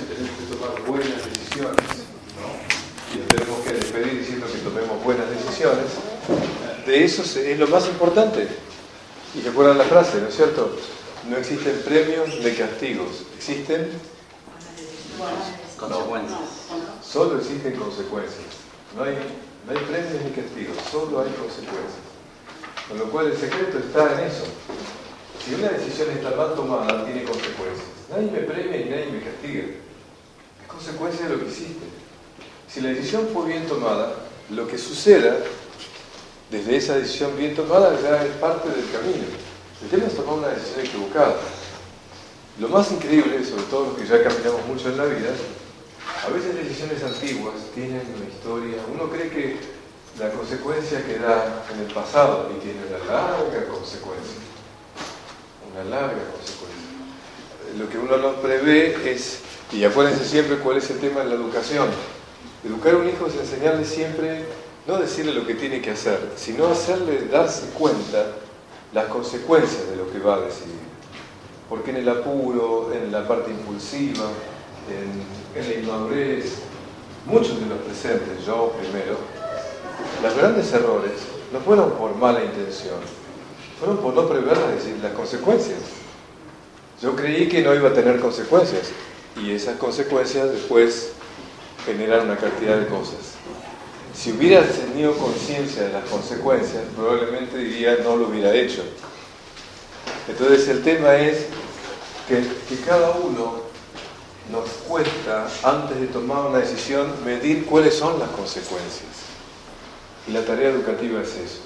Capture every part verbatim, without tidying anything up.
tenemos que tomar buenas decisiones, ¿no? Y nos tenemos que despedir diciendo que tomemos buenas decisiones. De eso es lo más importante. Y recuerdan la frase, ¿no es cierto? No existen premios ni castigos, existen consecuencias. No, solo existen consecuencias. No hay, no hay premios ni castigos, solo hay consecuencias. Con lo cual el secreto está en eso. Si una decisión está mal tomada, tiene consecuencias. Nadie me premia ni nadie me castiga. Es consecuencia de lo que hiciste. Si la decisión fue bien tomada, lo que suceda desde esa decisión bien tomada ya es parte del camino. El tema es tomar una decisión equivocada. Lo más increíble, sobre todo los que ya caminamos mucho en la vida, a veces decisiones antiguas tienen una historia. Uno cree que la consecuencia queda en el pasado y tiene una larga consecuencia. Una larga consecuencia. Lo que uno no prevé es, y acuérdense siempre cuál es el tema de la educación. Educar a un hijo es enseñarle siempre, no decirle lo que tiene que hacer, sino hacerle darse cuenta las consecuencias de lo que va a decidir. Porque en el apuro, en la parte impulsiva, en, en la inmadurez, muchos de los presentes, yo primero, los grandes errores no fueron por mala intención, fueron por no prever las, las consecuencias. Yo creí que no iba a tener consecuencias y esas consecuencias después generan una cantidad de cosas. Si hubiera tenido conciencia de las consecuencias, probablemente diría no lo hubiera hecho. Entonces el tema es que, que cada uno nos cuesta, antes de tomar una decisión, medir cuáles son las consecuencias. Y la tarea educativa es eso.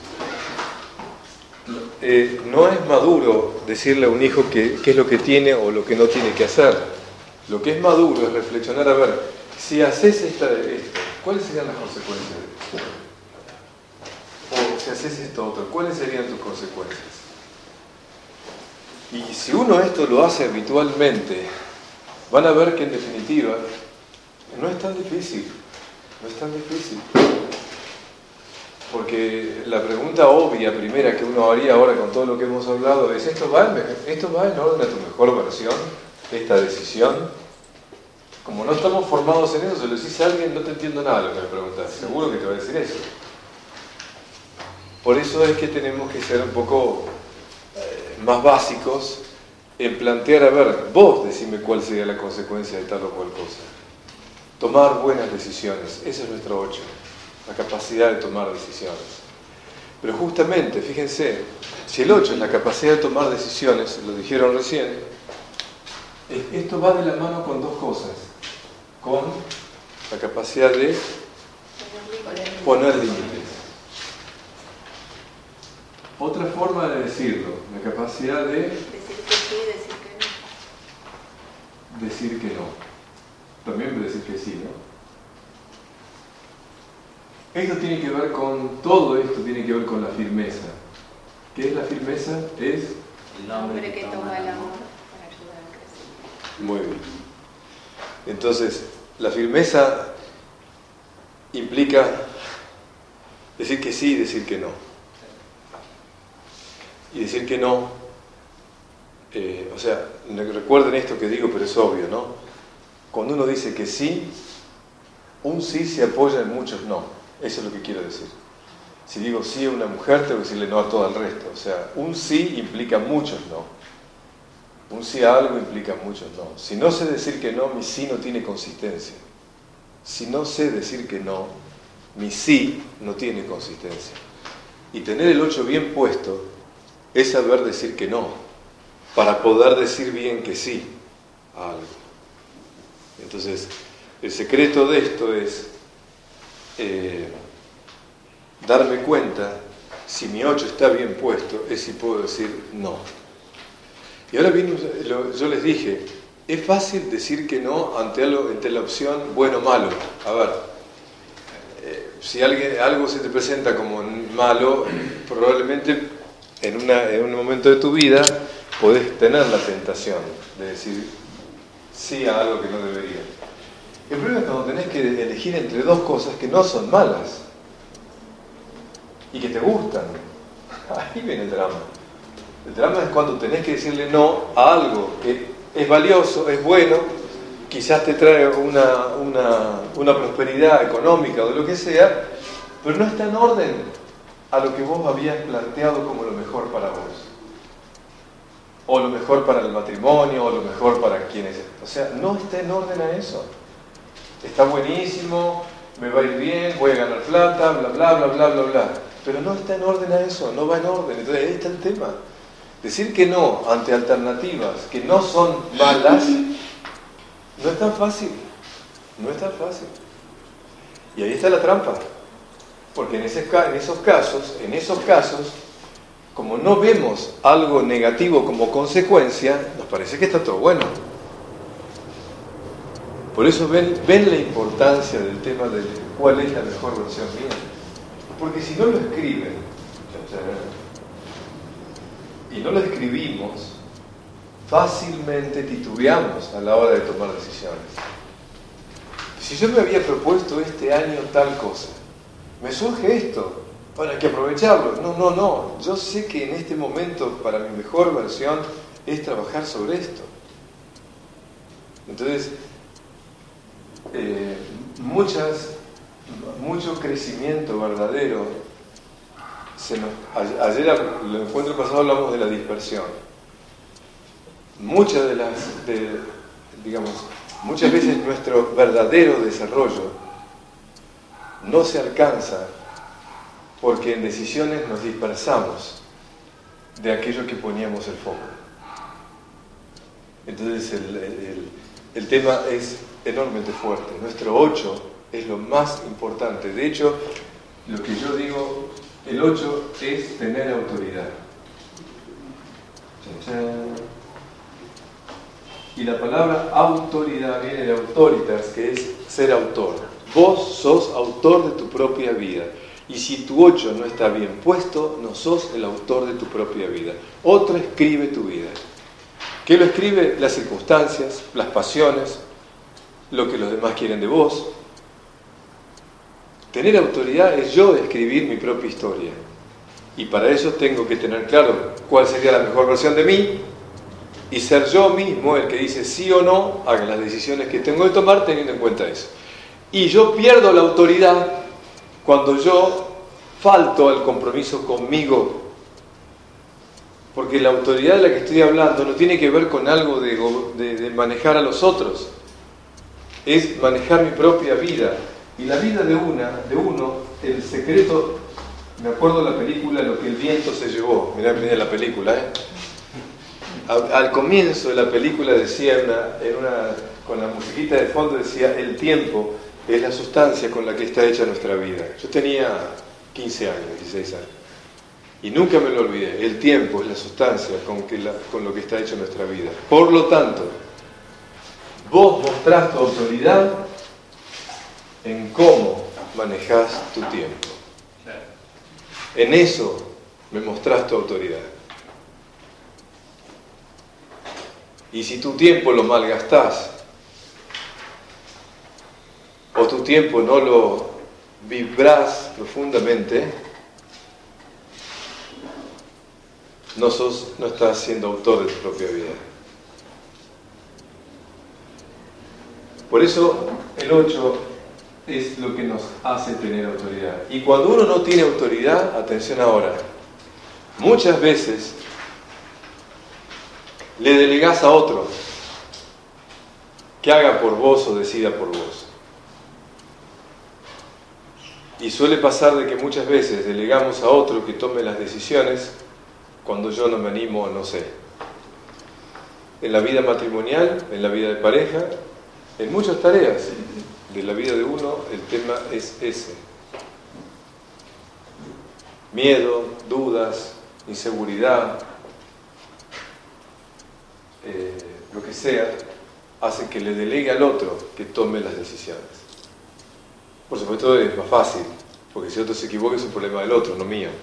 Eh, no es maduro decirle a un hijo qué es lo que tiene o lo que no tiene que hacer. Lo que es maduro es reflexionar, a ver, si haces esta, esto, ¿cuáles serían las consecuencias de esto? O si haces esto otro, ¿cuáles serían tus consecuencias? Y si uno esto lo hace habitualmente, van a ver que en definitiva no es tan difícil, no es tan difícil. Porque la pregunta obvia primera que uno haría ahora con todo lo que hemos hablado es, ¿esto va en, esto va en orden a tu mejor versión? Esta decisión. Como no estamos formados en eso, se lo decís a alguien, no te entiendo nada de lo que me preguntas. Seguro que te va a decir eso. Por eso es que tenemos que ser un poco eh, más básicos en plantear, a ver, vos decime cuál sería la consecuencia de tal o cual cosa. Tomar buenas decisiones, ese es nuestro ocho, la capacidad de tomar decisiones. Pero justamente, fíjense, si el ocho es la capacidad de tomar decisiones, lo dijeron recién, esto va de la mano con dos cosas, con la capacidad de poner límites. Otra forma de decirlo, la capacidad de decir que sí, decir que no. Decir que no. También de decir que sí, ¿no? Esto tiene que ver con, todo esto tiene que ver con la firmeza. ¿Qué es la firmeza? Es el hombre que toma el amor para ayudar a crecer. Muy bien. Entonces, la firmeza implica decir que sí y decir que no. Y decir que no, eh, o sea, recuerden esto que digo, pero es obvio, ¿no? Cuando uno dice que sí, un sí se apoya en muchos no. Eso es lo que quiero decir. Si digo sí a una mujer, tengo que decirle no a todo el resto. O sea, un sí implica muchos no. Un sí a algo implica muchos no. Si no sé decir que no, mi sí no tiene consistencia. Si no sé decir que no, mi sí no tiene consistencia. Y tener el ocho bien puesto es saber decir que no, para poder decir bien que sí a algo. Entonces, el secreto de esto es eh, darme cuenta, si mi ocho está bien puesto, es si puedo decir no. Y ahora bien, yo les dije, es fácil decir que no ante, algo, ante la opción bueno o malo. A ver, eh, si alguien, algo se te presenta como malo, probablemente en, una, en un momento de tu vida podés tener la tentación de decir sí a algo que no debería. El problema es cuando tenés que elegir entre dos cosas que no son malas y que te gustan. Ahí viene el drama. El drama es cuando tenés que decirle no a algo que es valioso, es bueno, quizás te trae una, una, una prosperidad económica o de lo que sea, pero no está en orden a lo que vos habías planteado como lo mejor para vos. O lo mejor para el matrimonio, o lo mejor para quienes... O sea, no está en orden a eso. Está buenísimo, me va a ir bien, voy a ganar plata, bla, bla, bla, bla, bla, bla. Pero no está en orden a eso, no va en orden. Entonces ahí está el tema. Decir que no ante alternativas que no son malas, no es tan fácil. No es tan fácil. Y ahí está la trampa. Porque en, ese, en esos casos, en esos casos, como no vemos algo negativo como consecuencia, nos parece que está todo bueno. Por eso ven, ven la importancia del tema de cuál es la mejor versión mía. Porque si no lo escriben, y no lo escribimos, fácilmente titubeamos a la hora de tomar decisiones. Si yo me había propuesto este año tal cosa, me surge esto, bueno, hay que aprovecharlo. No, no, no. Yo sé que en este momento, para mi mejor versión, es trabajar sobre esto. Entonces, eh, muchas, mucho crecimiento verdadero. Se nos, ayer, el encuentro pasado, hablamos de la dispersión. Muchas de las, de, digamos, muchas veces nuestro verdadero desarrollo no se alcanza porque en decisiones nos dispersamos de aquello que poníamos el foco. Entonces el, el, el tema es enormemente fuerte. Nuestro ocho es lo más importante. De hecho, lo que yo digo, el ocho es tener autoridad. Y la palabra autoridad viene de autoritas, que es ser autor. Vos sos autor de tu propia vida. Y si tu ocho no está bien puesto, no sos el autor de tu propia vida. Otro escribe tu vida. ¿Qué lo escribe? Las circunstancias, las pasiones, lo que los demás quieren de vos. Tener autoridad es yo escribir mi propia historia. Y para eso tengo que tener claro cuál sería la mejor versión de mí y ser yo mismo el que dice sí o no a las decisiones que tengo que tomar teniendo en cuenta eso. Y yo pierdo la autoridad cuando yo falto al compromiso conmigo. Porque la autoridad de la que estoy hablando no tiene que ver con algo de, de, de manejar a los otros. Es manejar mi propia vida. Y la vida de una, de uno, el secreto, me acuerdo de la película Lo que el viento se llevó. Mirá, mirá la película, ¿eh? Al, al comienzo de la película decía, una, en una, con la musiquita de fondo decía, el tiempo es la sustancia con la que está hecha nuestra vida. Yo tenía quince años, dieciséis años. Y nunca me lo olvidé. El tiempo es la sustancia con, que la, con lo que está hecha nuestra vida. Por lo tanto, vos mostrás tu autoridad en cómo manejás tu tiempo. En eso me mostrás tu autoridad. Y si tu tiempo lo malgastás, o tu tiempo no lo vibrás profundamente, no sos, no estás siendo autor de tu propia vida. Por eso el ocho es lo que nos hace tener autoridad. Y cuando uno no tiene autoridad, atención ahora, muchas veces le delegás a otro que haga por vos o decida por vos. Y suele pasar de que muchas veces delegamos a otro que tome las decisiones cuando yo no me animo, no sé. En la vida matrimonial, en la vida de pareja, en muchas tareas de la vida de uno, el tema es ese. Miedo, dudas, inseguridad, eh, lo que sea, hace que le delegue al otro que tome las decisiones. Por supuesto es más fácil, porque si otro se equivoca es un problema del otro, no mío.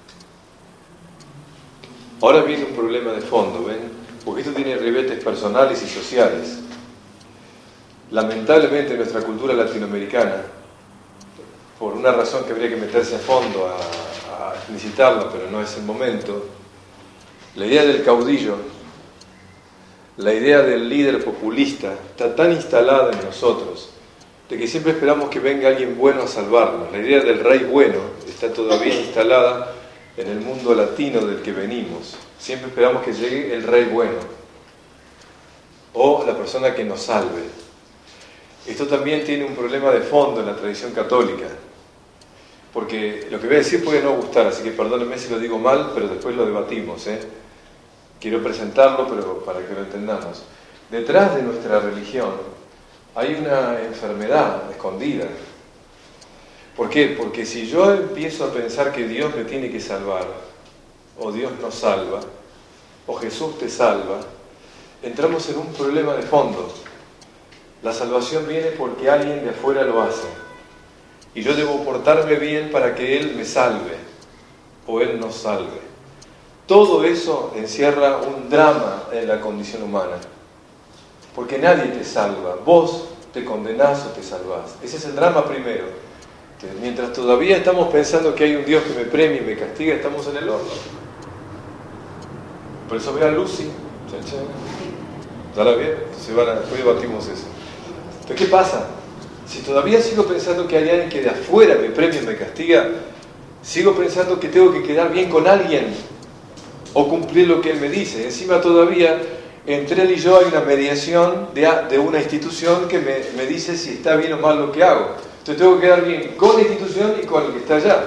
Ahora viene un problema de fondo, ¿ven? Porque esto tiene ribetes personales y sociales. Lamentablemente en nuestra cultura latinoamericana, por una razón que habría que meterse a fondo a, a explicitarla, pero no es el momento, la idea del caudillo la idea del líder populista está tan instalada en nosotros, de que siempre esperamos que venga alguien bueno a salvarnos. La idea del rey bueno está todavía instalada en el mundo latino del que venimos. Siempre esperamos que llegue el rey bueno, o la persona que nos salve. Esto también tiene un problema de fondo en la tradición católica, porque lo que voy a decir puede no gustar, así que perdónenme si lo digo mal, pero después lo debatimos, ¿eh? Quiero presentarlo, pero para que lo entendamos. Detrás de nuestra religión hay una enfermedad escondida. ¿Por qué? Porque si yo empiezo a pensar que Dios me tiene que salvar, o Dios nos salva, o Jesús te salva, entramos en un problema de fondo. La salvación viene porque alguien de afuera lo hace. Y yo debo portarme bien para que Él me salve, o Él nos salve. Todo eso encierra un drama en la condición humana. Porque nadie te salva. Vos te condenás o te salvás. Ese es el drama primero. Que mientras todavía estamos pensando que hay un Dios que me premia y me castiga, estamos en el horno. Por eso vean Lucy. ¿Ya la vieron? Entonces van a, después debatimos eso. Pero ¿qué pasa? Si todavía sigo pensando que hay alguien que de afuera me premia y me castiga, sigo pensando que tengo que quedar bien con alguien o cumplir lo que Él me dice. Encima todavía, entre Él y yo hay una mediación de, de una institución que me, me dice si está bien o mal lo que hago. Entonces tengo que quedar bien con la institución y con el que está allá.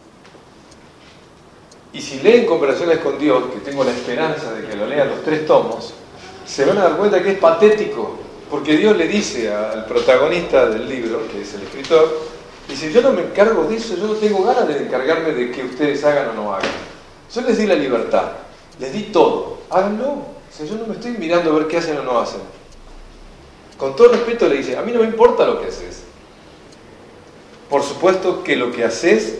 Y si leen Conversaciones con Dios, que tengo la esperanza de que lo lean los tres tomos, se van a dar cuenta que es patético, porque Dios le dice al protagonista del libro, que es el escritor, dice: yo no me encargo de eso, yo no tengo ganas de encargarme de que ustedes hagan o no hagan. Yo les di la libertad, les di todo, háganlo. O sea, yo no me estoy mirando a ver qué hacen o no hacen. Con todo respeto le dice: a mí no me importa lo que haces. Por supuesto que lo que haces,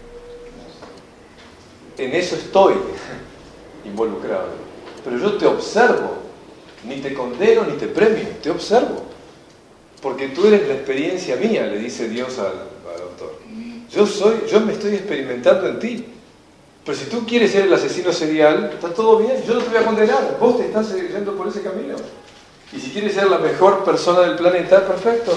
en eso estoy involucrado. Pero yo te observo. Ni te condeno ni te premio, te observo. Porque tú eres la experiencia mía, le dice Dios al, al autor. Yo soy, yo me estoy experimentando en ti. Pero si tú quieres ser el asesino serial, está todo bien, yo no te voy a condenar. Vos te estás yendo por ese camino. Y si quieres ser la mejor persona del planeta, perfecto.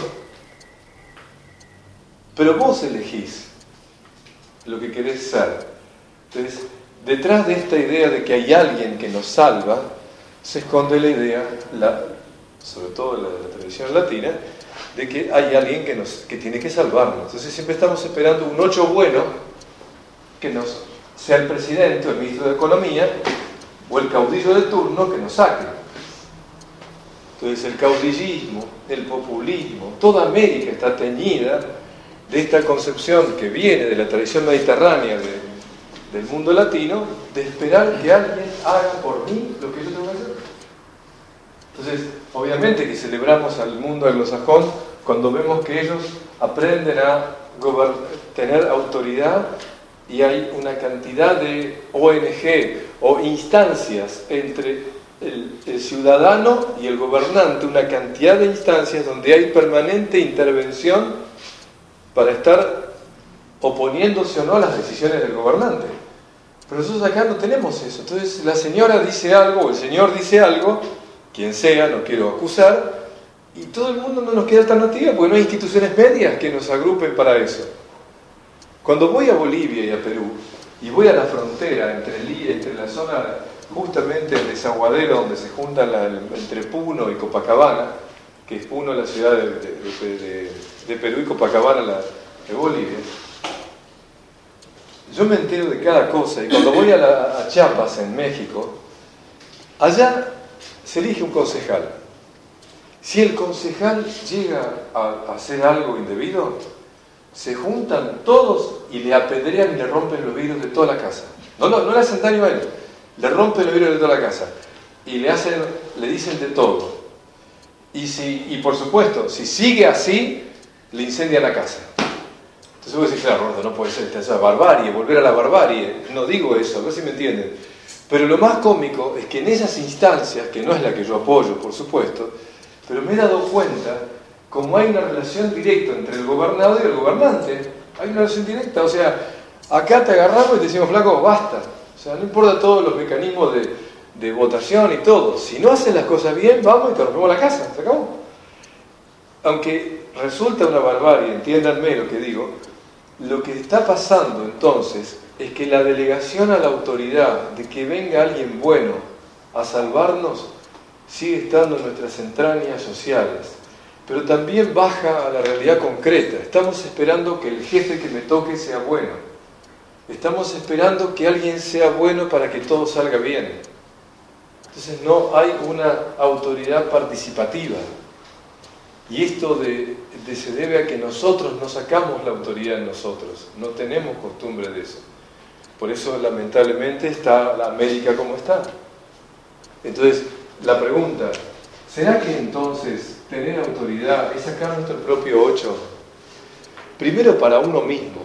Pero vos elegís lo que querés ser. Entonces, detrás de esta idea de que hay alguien que nos salva, se esconde la idea, la, sobre todo la de la tradición latina, de que hay alguien que, nos, que tiene que salvarnos. Entonces siempre estamos esperando un ocho bueno que nos sea el presidente o el ministro de Economía o el caudillo de turno que nos saque. Entonces el caudillismo, el populismo, toda América está teñida de esta concepción que viene de la tradición mediterránea de, del mundo latino, de esperar que alguien haga por mí lo que yo tengo que hacer. Entonces, obviamente que celebramos al mundo anglosajón cuando vemos que ellos aprenden a tener autoridad y hay una cantidad de O N G o instancias entre el, el ciudadano y el gobernante, una cantidad de instancias donde hay permanente intervención para estar oponiéndose o no a las decisiones del gobernante. Pero nosotros acá no tenemos eso. Entonces la señora dice algo, o el señor dice algo, quien sea, no quiero acusar, y todo el mundo no nos queda alternativa, porque no hay instituciones medias que nos agrupen para eso. Cuando voy a Bolivia y a Perú, y voy a la frontera entre, el, entre la zona, justamente el desaguadero donde se juntan la, entre Puno y Copacabana, que es Puno la ciudad de, de, de, de Perú y Copacabana la de Bolivia, yo me entero de cada cosa. Y cuando voy a, la, a Chiapas, en México, allá se elige un concejal. Si el concejal llega a, a hacer algo indebido, se juntan todos y le apedrean y le rompen los vidrios de toda la casa. No, no, no le hacen daño a él, le rompen los vidrios de toda la casa y le hacen, le dicen de todo. Y si, y por supuesto, si sigue así, le incendian la casa. Entonces vos decís: claro, no puede ser esta barbarie, volver a la barbarie. No digo eso, a ver si me entienden. Pero lo más cómico es que en esas instancias, que no es la que yo apoyo, por supuesto, pero me he dado cuenta como hay una relación directa entre el gobernador y el gobernante. Hay una relación directa, o sea, acá te agarramos y te decimos: flaco, basta. O sea, no importa todos los mecanismos de, de votación y todo. Si no hacen las cosas bien, vamos y te rompemos la casa, se acabó. Aunque resulta una barbarie, entiéndanme lo que digo, lo que está pasando entonces es que la delegación a la autoridad de que venga alguien bueno a salvarnos sigue estando en nuestras entrañas sociales, pero también baja a la realidad concreta. Estamos esperando que el jefe que me toque sea bueno. Estamos esperando que alguien sea bueno para que todo salga bien. Entonces no hay una autoridad participativa. Y esto de, de se debe a que nosotros no sacamos la autoridad en nosotros. No tenemos costumbre de eso. Por eso, lamentablemente, está la América como está. Entonces, la pregunta, ¿será que entonces tener autoridad es sacar nuestro propio ocho? Primero, para uno mismo.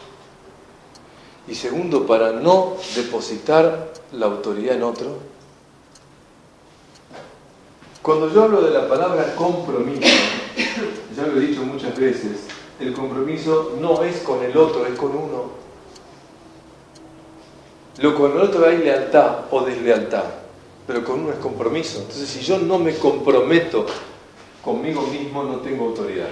Y segundo, para no depositar la autoridad en otro. Cuando yo hablo de la palabra compromiso, ya lo he dicho muchas veces, el compromiso no es con el otro, es con uno. Lo con el otro hay lealtad o deslealtad, pero con uno es compromiso. Entonces, si yo no me comprometo conmigo mismo, no tengo autoridad.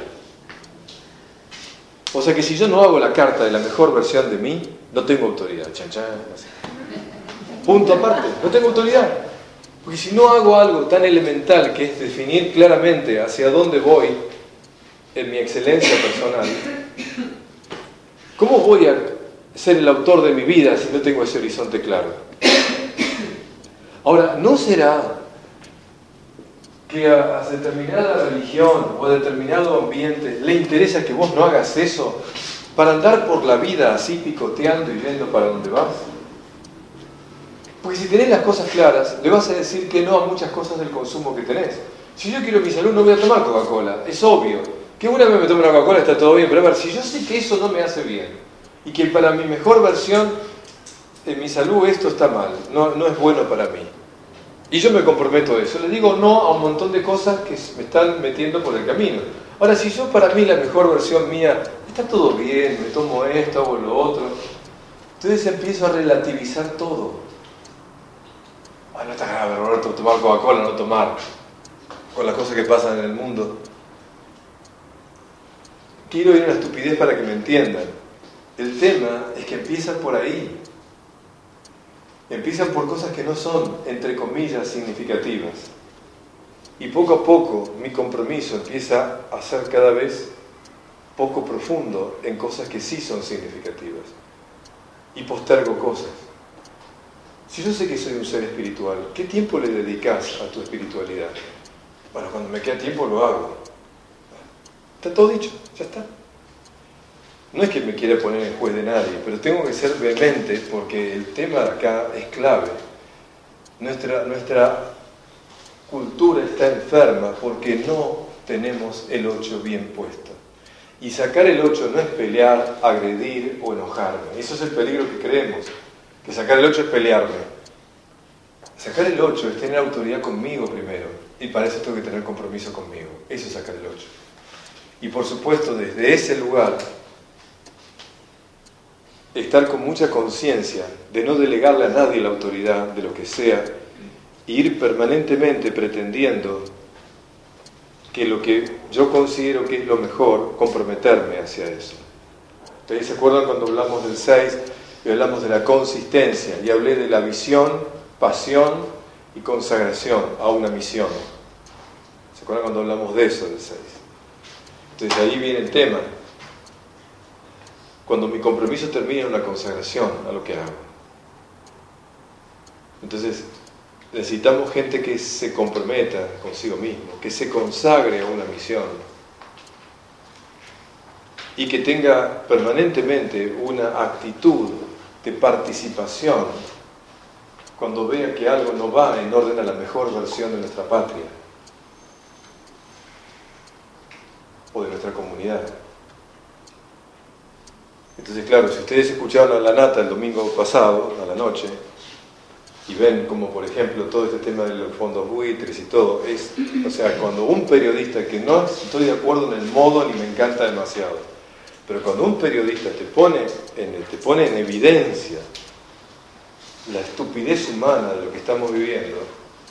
O sea que si yo no hago la carta de la mejor versión de mí, no tengo autoridad. Chan, chan, así. Punto aparte, no tengo autoridad. Porque si no hago algo tan elemental que es definir claramente hacia dónde voy en mi excelencia personal, ¿cómo voy a ser el autor de mi vida si no tengo ese horizonte claro? Ahora, ¿no será que a, a determinada religión o a determinado ambiente le interesa que vos no hagas eso para andar por la vida así picoteando y viendo para dónde vas? Porque si tenés las cosas claras, le vas a decir que no a muchas cosas del consumo que tenés. Si yo quiero mi salud, no voy a tomar Coca-Cola. Es obvio. Que una vez me tome una Coca-Cola está todo bien, pero a ver, si yo sé que eso no me hace bien y que para mi mejor versión en mi salud esto está mal, no, no es bueno para mí, y yo me comprometo a eso, le digo no a un montón de cosas que me están metiendo por el camino. Ahora, si yo para mí la mejor versión mía está todo bien, me tomo esto, hago lo otro, entonces empiezo a relativizar todo. Ah, no está grave, Roberto, tomar Coca-Cola, no tomar, con las cosas que pasan en el mundo. Quiero ir a una estupidez para que me entiendan. El tema es que empiezan por ahí. Empiezan por cosas que no son, entre comillas, significativas. Y poco a poco mi compromiso empieza a ser cada vez poco profundo en cosas que sí son significativas. Y postergo cosas. Si yo sé que soy un ser espiritual, ¿qué tiempo le dedicas a tu espiritualidad? Bueno, cuando me queda tiempo lo hago. Está todo dicho, ya está. No es que me quiera poner en juez de nadie, pero tengo que ser vehemente porque el tema de acá es clave. Nuestra, nuestra cultura está enferma porque no tenemos el ocho bien puesto. Y sacar el ocho no es pelear, agredir o enojarme. Eso es el peligro que creemos, que sacar el ocho es pelearme. Sacar el ocho es tener autoridad conmigo primero, y para eso tengo que tener compromiso conmigo. Eso es sacar el ocho. Y por supuesto, desde ese lugar, estar con mucha conciencia de no delegarle a nadie la autoridad de lo que sea, e ir permanentemente pretendiendo que lo que yo considero que es lo mejor, comprometerme hacia eso. ¿Ustedes se acuerdan cuando hablamos del seis y hablamos de la consistencia? Y hablé de la visión, pasión y consagración a una misión. ¿Se acuerdan cuando hablamos de eso, del seis? Entonces ahí viene el tema. Cuando mi compromiso termina en una consagración a lo que hago. Entonces necesitamos gente que se comprometa consigo mismo, que se consagre a una misión y que tenga permanentemente una actitud de participación cuando vea que algo no va en orden a la mejor versión de nuestra patria o de nuestra comunidad. Entonces, claro, si ustedes escucharon a la Nata el domingo pasado, a la noche, y ven como, por ejemplo, todo este tema de los fondos buitres y todo, es, o sea, cuando un periodista, que no estoy de acuerdo en el modo ni me encanta demasiado, pero cuando un periodista te pone en, te pone en evidencia la estupidez humana de lo que estamos viviendo,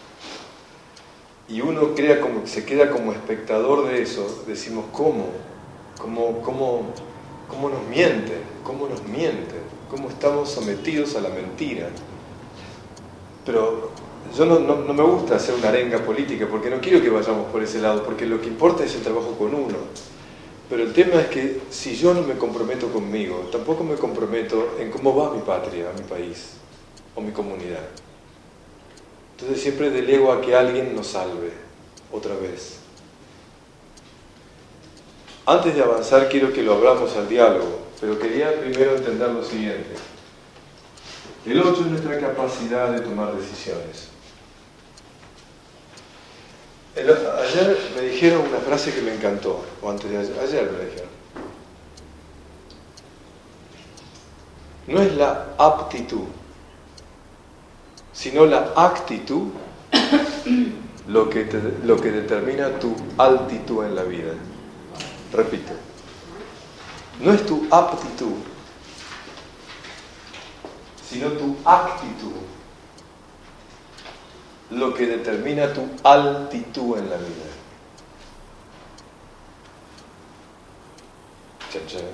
y uno crea como, se queda como espectador de eso, decimos, ¿cómo? ¿Cómo, cómo, cómo nos mienten? ¿Cómo nos mienten? ¿Cómo estamos sometidos a la mentira? Pero yo no, no, no me gusta hacer una arenga política, porque no quiero que vayamos por ese lado, porque lo que importa es el trabajo con uno. Pero el tema es que si yo no me comprometo conmigo, tampoco me comprometo en cómo va mi patria, mi país o mi comunidad. Entonces siempre delego a que alguien nos salve, otra vez. Antes de avanzar quiero que lo abramos al diálogo, pero quería primero entender lo siguiente. El ocho es nuestra capacidad de tomar decisiones. El, ayer me dijeron una frase que me encantó, o antes de ayer, ayer me dijeron. No es la aptitud, sino la actitud lo que, te, lo que determina tu altitud en la vida. Repito, no es tu aptitud, sino tu actitud lo que determina tu altitud en la vida. Chan, chan.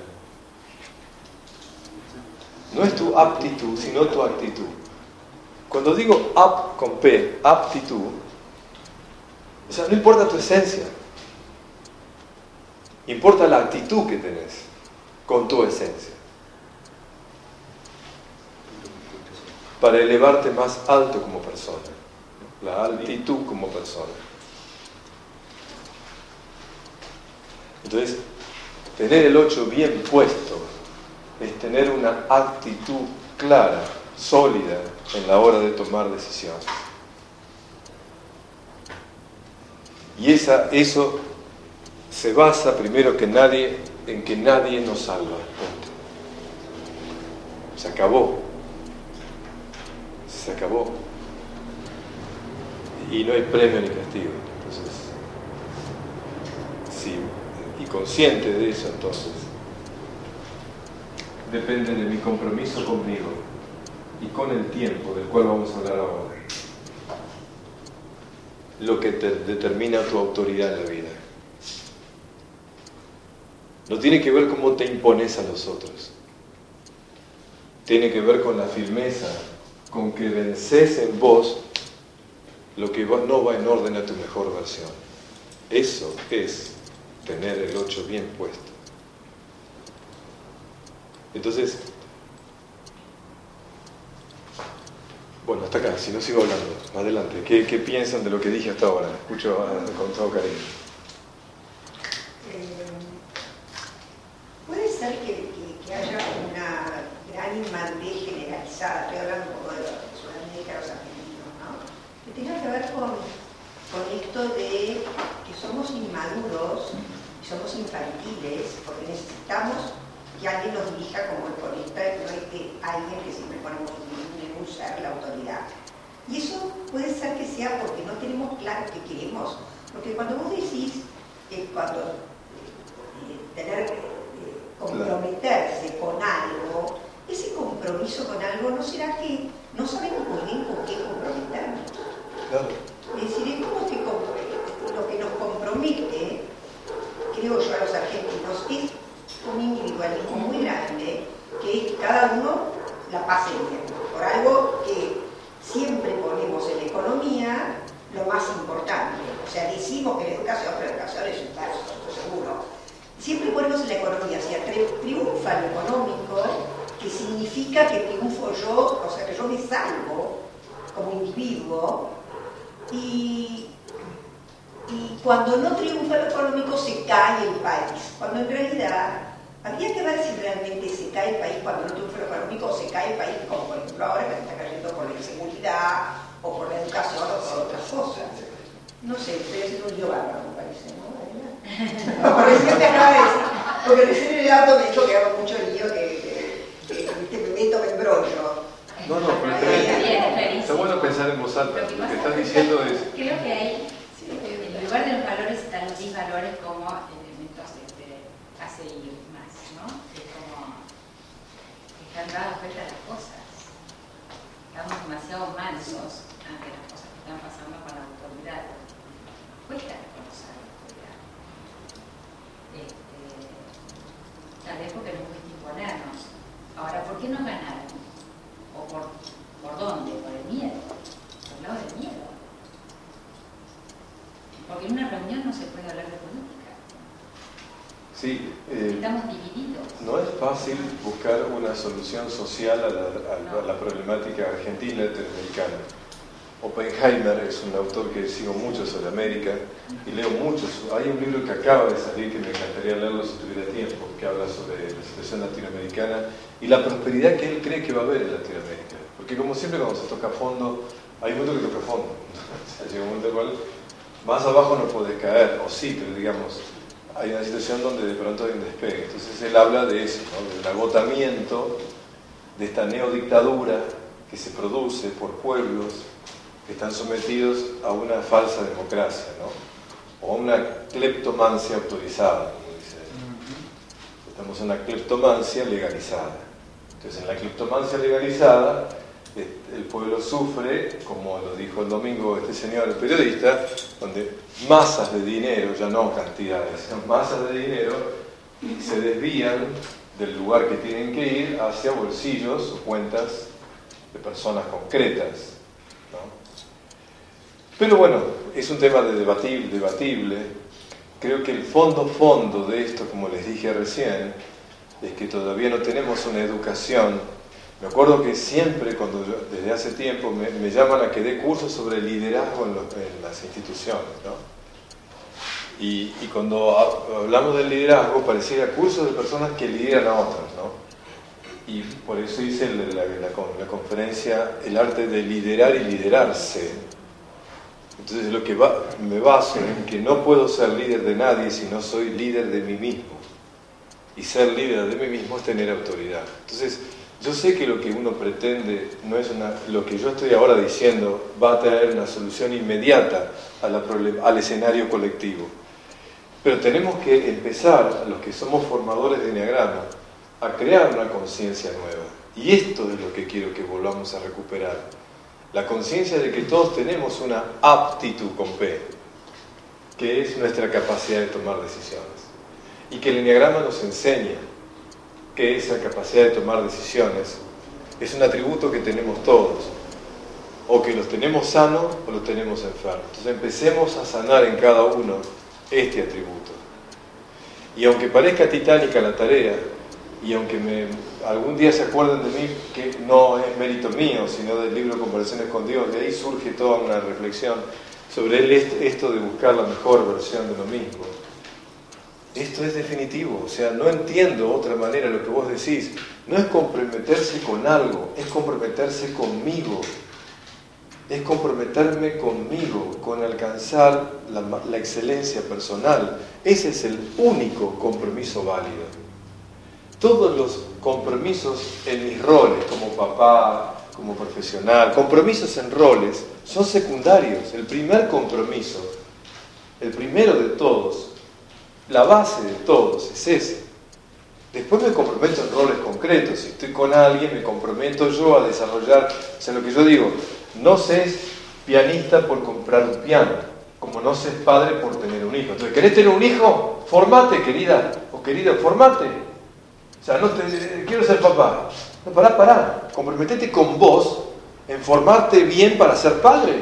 No es tu aptitud, sino tu actitud. Cuando digo ap con P, aptitud, o sea, no importa tu esencia, importa la actitud que tenés con tu esencia, para elevarte más alto como persona, la altitud como persona. Entonces, tener el ocho bien puesto es tener una actitud clara, sólida en la hora de tomar decisiones. Y esa, eso se basa primero que nadie en que nadie nos salva. Punto. Se acabó. Se acabó. Y no hay premio ni castigo. Entonces, sí, y consciente de eso, entonces, depende de mi compromiso conmigo y con el tiempo del cual vamos a hablar ahora, lo que te determina tu autoridad en la vida. No tiene que ver cómo te impones a los otros, tiene que ver con la firmeza con que vences en vos lo que va, no va en orden a tu mejor versión. Eso es tener el ocho bien puesto. Entonces, bueno, hasta acá, si no sigo hablando, adelante. ¿Qué, qué piensan de lo que dije hasta ahora? Escucho a, con todo cariño. Eh, puede ser que, que, que haya una gran inmadurez generalizada, estoy hablando un poco de los sudamericanos argentinos, ¿no? Que tenga que ver con, con esto de que somos inmaduros y somos infantiles porque necesitamos que alguien nos dirija como el corista, no es que alguien que siempre ponemos en un ser la autoridad. Y eso puede ser que sea porque no tenemos claro qué queremos, porque cuando vos decís eh, cuando eh, tener eh, comprometerse con algo, ese compromiso con algo no será que no sabemos muy bien con qué comprometernos. Claro. Es decir, es como que lo que nos compromete, creo yo a los argentinos, es un individualismo muy grande, que es que cada uno la pase bien, por algo que siempre ponemos en la economía lo más importante. O sea, decimos que la educación, pero la educación es un verso, estoy seguro. Siempre ponemos en la economía, o sea, tri triunfa lo económico, que significa que triunfo yo, o sea, que yo me salvo como individuo, y, y cuando no triunfa lo económico se cae el país, cuando en realidad habría que ver si realmente se cae el país cuando no triunfa lo económico o se cae el país, como por ejemplo ahora que se está cayendo por la inseguridad o por la educación o por otras cosas. No sé, estoy haciendo un lío bárbaro, me parece, ¿no? Por recién te acaba de decir, porque recién en el auto me dijo que hago mucho lío, que, que, que, que me meto, me embrollo. No, no, pero está, bien, está bueno pensar en voz alta. Lo que, lo que estás diciendo es... Creo que hay, sí, en lugar de los valores están los disvalores como elementos este, hace ir más, ¿no? Es como que están dadas vueltas las cosas. Estamos falsos ante las cosas que están pasando con la autoridad. Cuesta reconocer la autoridad. Este, tal vez porque no pudiste imponernos. Ahora, ¿por qué no ganaron? ¿O por, por dónde? ¿Por el miedo? ¿Por el lado del miedo? Porque en una reunión no se puede hablar de política. Sí, eh, Estamos divididos. no es fácil buscar una solución social a la, a, a la problemática argentina y latinoamericana. Oppenheimer es un autor que sigo mucho sobre América y leo mucho. Hay un libro que acaba de salir que me encantaría leerlo si tuviera tiempo, que habla sobre la situación latinoamericana y la prosperidad que él cree que va a haber en Latinoamérica. Porque como siempre cuando se toca fondo, hay un momento que toca fondo. O sea, llega un momento en el cual más abajo no podés caer, o sí, pero digamos, hay una situación donde de pronto hay un despegue. Entonces él habla de eso, ¿no? Del agotamiento de esta neodictadura que se produce por pueblos que están sometidos a una falsa democracia, ¿no? O a una cleptomancia autorizada, como dice él. Estamos en una cleptomancia legalizada. Entonces, en la cleptomancia legalizada, el pueblo sufre, como lo dijo el domingo este señor, el periodista, donde masas de dinero, ya no cantidades, sino masas de dinero, se desvían del lugar que tienen que ir hacia bolsillos o cuentas de personas concretas, ¿no? Pero bueno, es un tema de debatible, debatible. Creo que el fondo fondo de esto, como les dije recién, es que todavía no tenemos una educación. Me acuerdo que siempre, cuando yo, desde hace tiempo, me, me llaman a que dé cursos sobre liderazgo en, lo, en las instituciones, ¿no? Y, y cuando hablamos del liderazgo, pareciera cursos de personas que lideran a otras, ¿no? Y por eso hice la, la, la, la conferencia El arte de liderar y liderarse. Entonces lo que va, me baso en que no puedo ser líder de nadie si no soy líder de mí mismo. Y ser líder de mí mismo es tener autoridad. Entonces, yo sé que lo que uno pretende no es una, lo que yo estoy ahora diciendo va a traer una solución inmediata a la problem, al escenario colectivo. Pero tenemos que empezar, los que somos formadores de Enneagrama, a crear una conciencia nueva. Y esto es lo que quiero que volvamos a recuperar. La conciencia de que todos tenemos una aptitud con P, que es nuestra capacidad de tomar decisiones. Y que el Enneagrama nos enseña que esa capacidad de tomar decisiones es un atributo que tenemos todos, o que los tenemos sanos o los tenemos enfermos. Entonces empecemos a sanar en cada uno este atributo. Y aunque parezca titánica la tarea, y aunque me, algún día se acuerden de mí, que no es mérito mío, sino del libro Conversaciones con Dios, de ahí surge toda una reflexión sobre él, esto de buscar la mejor versión de lo mismo. Esto es definitivo, o sea, no entiendo otra manera lo que vos decís. No es comprometerse con algo, es comprometerse conmigo. Es comprometerme conmigo, con alcanzar la, la excelencia personal. Ese es el único compromiso válido. Todos los compromisos en mis roles, como papá, como profesional, compromisos en roles, son secundarios. El primer compromiso, el primero de todos, la base de todos es ese. Después me comprometo en roles concretos. Si estoy con alguien, me comprometo yo a desarrollar. O sea, lo que yo digo, no seas pianista por comprar un piano, como no seas padre por tener un hijo. Entonces, ¿querés tener un hijo? Formate, querida o querido, formate. O sea, no te, quiero ser papá. No, pará, pará. Comprometete con vos en formarte bien para ser padre.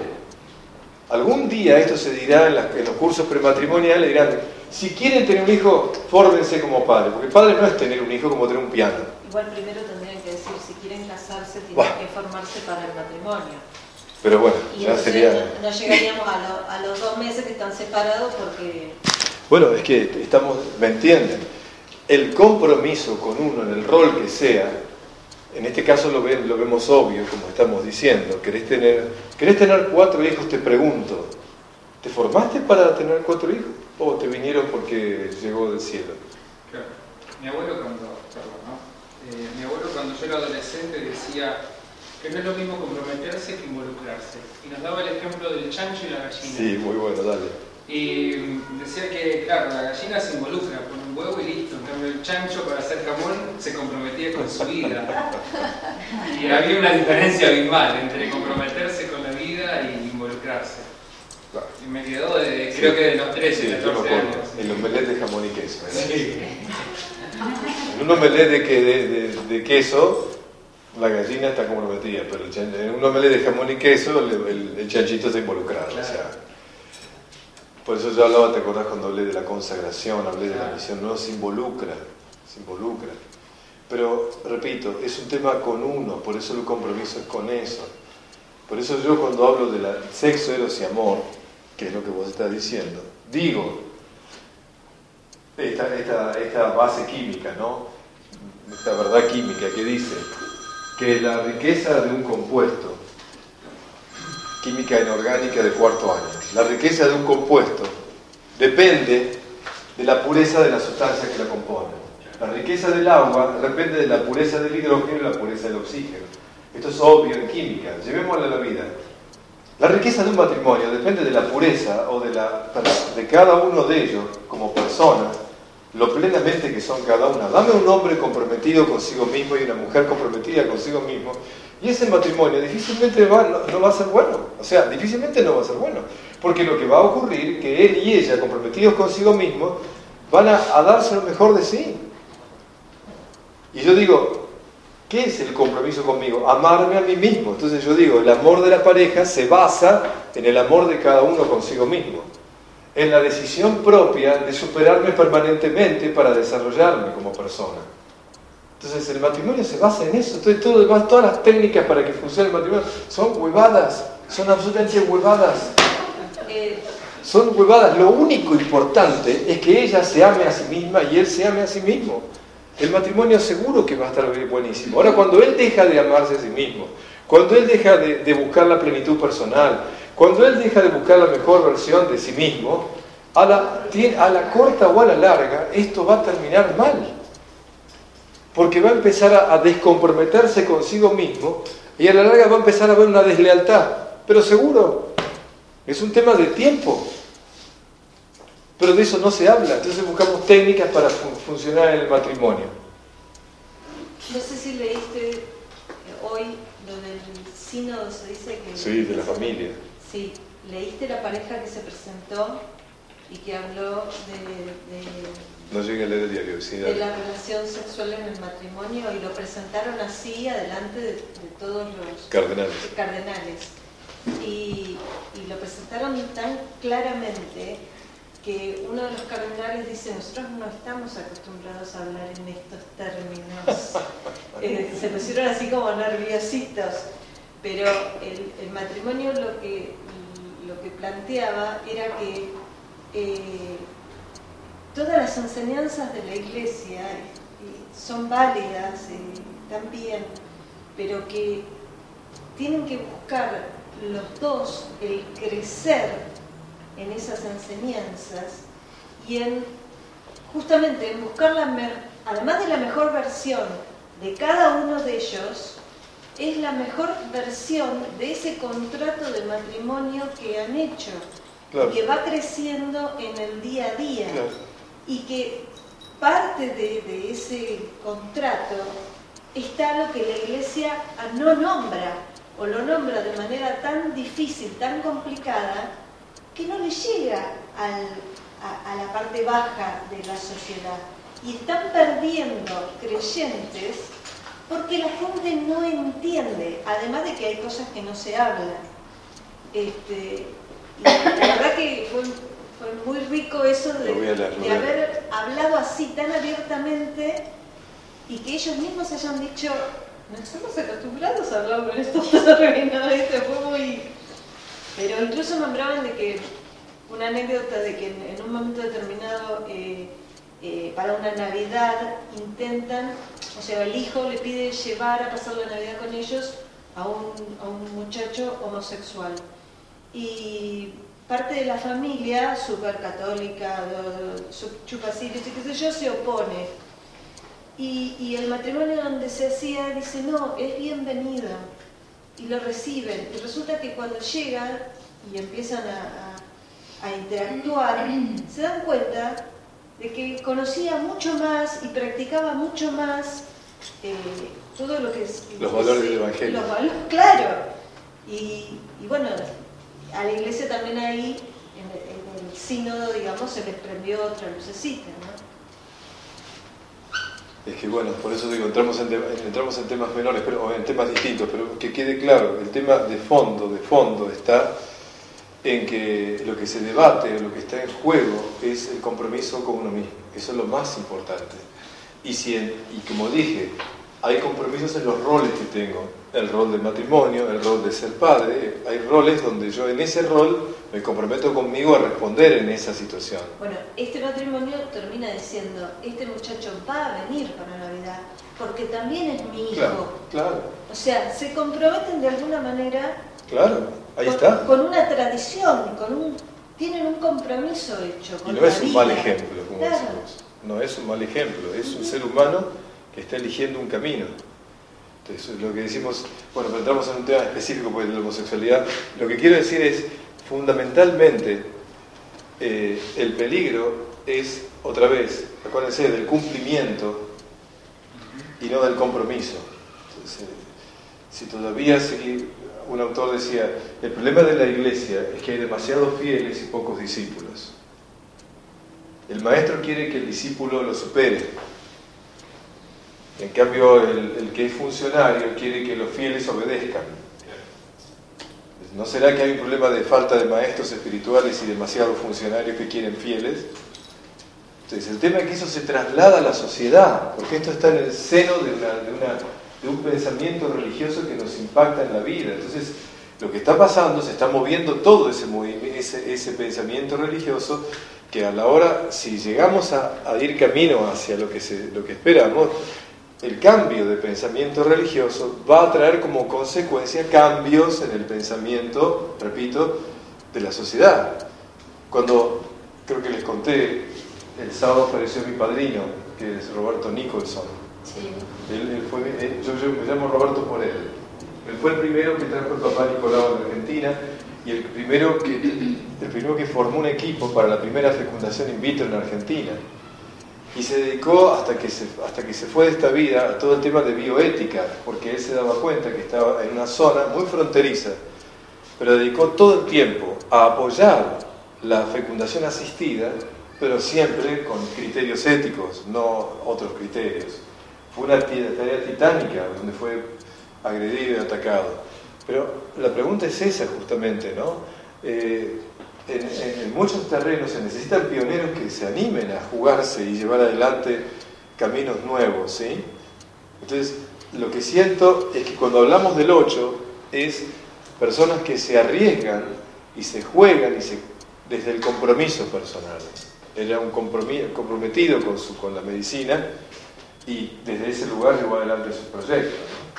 Algún día esto se dirá en, las, en los cursos prematrimoniales, dirán, si quieren tener un hijo, fórmense como padre, porque padre no es tener un hijo como tener un piano. Igual primero tendrían que decir, si quieren casarse, tienen Buah. que formarse para el matrimonio. Pero bueno, Y ya no, sería... no llegaríamos a, lo, a los dos meses que están separados porque... Bueno, es que estamos, ¿me entienden? El compromiso con uno en el rol que sea, en este caso lo, ven, lo vemos obvio, como estamos diciendo. ¿Querés tener, ¿Querés tener cuatro hijos? Te pregunto, ¿te formaste para tener cuatro hijos? ¿O te vinieron porque llegó del cielo? Claro. Mi abuelo cuando, perdón, ¿no? eh, mi abuelo cuando yo era adolescente decía que no es lo mismo comprometerse que involucrarse. Y nos daba el ejemplo del chancho y la gallina. Sí, muy bueno, dale. Y decía que, claro, la gallina se involucra, pone un huevo y listo. En cambio, el chancho para hacer jamón se comprometía con su vida. Y había una diferencia abismal entre comprometerse con involucrarse. Claro. Y me quedó de, creo Sí. que de los trece, Sí, yo me catorce acuerdo. años. El omelette de jamón y queso. ¿eh? Sí. En un omelette de, que- de, de- de queso, la gallina está comprometida, pero el chan- en un omelette de jamón y queso, el, el- el chanchito está involucrado. Claro. O sea, por eso yo hablaba, ¿te acordás cuando hablé de la consagración, hablé de la Claro. misión? No, se involucra, se involucra. Pero, repito, es un tema con uno, por eso el compromiso es con eso. Por eso yo cuando hablo de la sexo, eros y amor, que es lo que vos estás diciendo, digo, esta, esta, esta base química, ¿no? Esta verdad química que dice que la riqueza de un compuesto, química inorgánica de cuarto año, la riqueza de un compuesto depende de la pureza de la sustancia que la compone. La riqueza del agua depende de la pureza del hidrógeno y la pureza del oxígeno. Esto es obvio en química, llevémoslo a la vida. La riqueza de un matrimonio depende de la pureza o de, la, de cada uno de ellos como personas, lo plenamente que son cada una. Dame un hombre comprometido consigo mismo y una mujer comprometida consigo mismo, y ese matrimonio difícilmente va, no, no va a ser bueno. O sea, difícilmente no va a ser bueno. Porque lo que va a ocurrir es que él y ella, comprometidos consigo mismos, van a, a darse lo mejor de sí. Y yo digo, ¿qué es el compromiso conmigo? Amarme a mí mismo. Entonces yo digo, el amor de la pareja se basa en el amor de cada uno consigo mismo, en la decisión propia de superarme permanentemente para desarrollarme como persona. Entonces el matrimonio se basa en eso. Entonces, todo, demás, todas las técnicas para que funcione el matrimonio son huevadas, son absolutamente huevadas. Eh, Son huevadas. Lo único importante es que ella se ame a sí misma y él se ame a sí mismo. El matrimonio seguro que va a estar buenísimo. Ahora, cuando él deja de amarse a sí mismo, cuando él deja de, de buscar la plenitud personal, cuando él deja de buscar la mejor versión de sí mismo, a la, a la corta o a la larga, esto va a terminar mal. Porque va a empezar a, a descomprometerse consigo mismo y a la larga va a empezar a haber una deslealtad. Pero seguro, es un tema de tiempo. Pero de eso no se habla. Entonces buscamos técnicas para fun- funcionar en el matrimonio. no sé si leíste eh, hoy lo del sínodo, se dice que... Sí, de la familia. Sí, leíste la pareja que se presentó y que habló de, de, No llegué a leer el diario, sí, de dale. la relación sexual en el matrimonio y lo presentaron así adelante de, de todos los Cardenales. cardenales. Y, y lo presentaron tan claramente que uno de los cardenales dice: nosotros no estamos acostumbrados a hablar en estos términos. Eh, se pusieron así como nerviositos. Pero el, el matrimonio lo que, lo que planteaba era que eh, todas las enseñanzas de la Iglesia eh, son válidas eh, también, pero que tienen que buscar los dos el crecer en esas enseñanzas y en justamente en buscar la mer- además de la mejor versión de cada uno de ellos, es la mejor versión de ese contrato de matrimonio que han hecho, Claro. que va creciendo en el día a día, Claro. y que parte de, de ese contrato está lo que la Iglesia no nombra, o lo nombra de manera tan difícil, tan complicada, que no le llega al, a, a la parte baja de la sociedad. Y están perdiendo creyentes porque la gente no entiende, además de que hay cosas que no se hablan. Este, y la verdad que fue, fue muy rico eso de, Lo voy a leer, lo de voy a leer. haber hablado así tan abiertamente y que ellos mismos hayan dicho: no estamos acostumbrados a hablar con estos términos. Este fue muy... Pero incluso nombraban de que una anécdota de que en, en un momento determinado eh, eh, para una Navidad intentan, o sea, el hijo le pide llevar a pasar la Navidad con ellos a un, a un muchacho homosexual. Y parte de la familia, súper católica, chupacillos y qué sé yo, se opone. Y, y el matrimonio donde se hacía dice: no, es bienvenido. Y lo reciben. Y resulta que cuando llegan y empiezan a, a, a interactuar, se dan cuenta de que conocía mucho más y practicaba mucho más eh, todo lo que es... Los valores sí, del Evangelio. Los valores, claro. Y, y bueno, a la iglesia también ahí, en el, en el sínodo, digamos, se les prendió otra lucecita, ¿no? Es que bueno, por eso digo, entramos en, entramos en temas menores, pero, o en temas distintos, pero que quede claro, el tema de fondo, de fondo está en que lo que se debate, lo que está en juego es el compromiso con uno mismo. Eso es lo más importante. Y, si en, y como dije, hay compromisos en los roles que tengo, el rol de matrimonio, el rol de ser padre, hay roles donde yo en ese rol me comprometo conmigo a responder en esa situación. Bueno, este matrimonio termina diciendo, este muchacho va a venir para Navidad, porque también es mi hijo. Claro, claro. O sea, se comprometen de alguna manera. Claro, ahí con, está. Con una tradición, con un, tienen un compromiso hecho. Con y no la es un vida. mal ejemplo, como Claro. decimos. No es un mal ejemplo, es un ser humano que está eligiendo un camino. Entonces, lo que decimos, bueno, pero entramos en un tema específico pues, de la homosexualidad. Lo que quiero decir es, fundamentalmente, eh, el peligro es, otra vez, acuérdense, del cumplimiento y no del compromiso. Entonces, si todavía, si un autor decía, el problema de la iglesia es que hay demasiados fieles y pocos discípulos. El maestro quiere que el discípulo lo supere. En cambio, el, el que es funcionario quiere que los fieles obedezcan. ¿No será que hay un problema de falta de maestros espirituales y demasiados funcionarios que quieren fieles? Entonces, el tema es que eso se traslada a la sociedad, porque esto está en el seno de, una, de, una, de un pensamiento religioso que nos impacta en la vida. Entonces, lo que está pasando, se está moviendo todo ese, ese, ese pensamiento religioso, que a la hora, si llegamos a, a ir camino hacia lo que, se, lo que esperamos, el cambio de pensamiento religioso va a traer como consecuencia cambios en el pensamiento, repito, de la sociedad. Cuando, creo que les conté, el sábado apareció mi padrino, que es Roberto Nicholson. Sí. Él, él fue, él, yo, yo me llamo Roberto por él. Él fue el primero que trajo el papá Nicolau en Argentina y el primero que, el primero que formó un equipo para la primera fecundación in vitro en Argentina. Y se dedicó, hasta que se, hasta que se fue de esta vida, a todo el tema de bioética, porque él se daba cuenta que estaba en una zona muy fronteriza, pero dedicó todo el tiempo a apoyar la fecundación asistida, pero siempre con criterios éticos, no otros criterios. Fue una tarea titánica, donde fue agredido y atacado. Pero la pregunta es esa justamente, ¿no? Eh, En, en, en muchos terrenos se necesitan pioneros que se animen a jugarse y llevar adelante caminos nuevos, ¿sí? Entonces, lo que siento es que cuando hablamos del ocho, es personas que se arriesgan y se juegan y se, desde el compromiso personal. Era un comprometido con, su, con la medicina y desde ese lugar llevó adelante sus proyectos,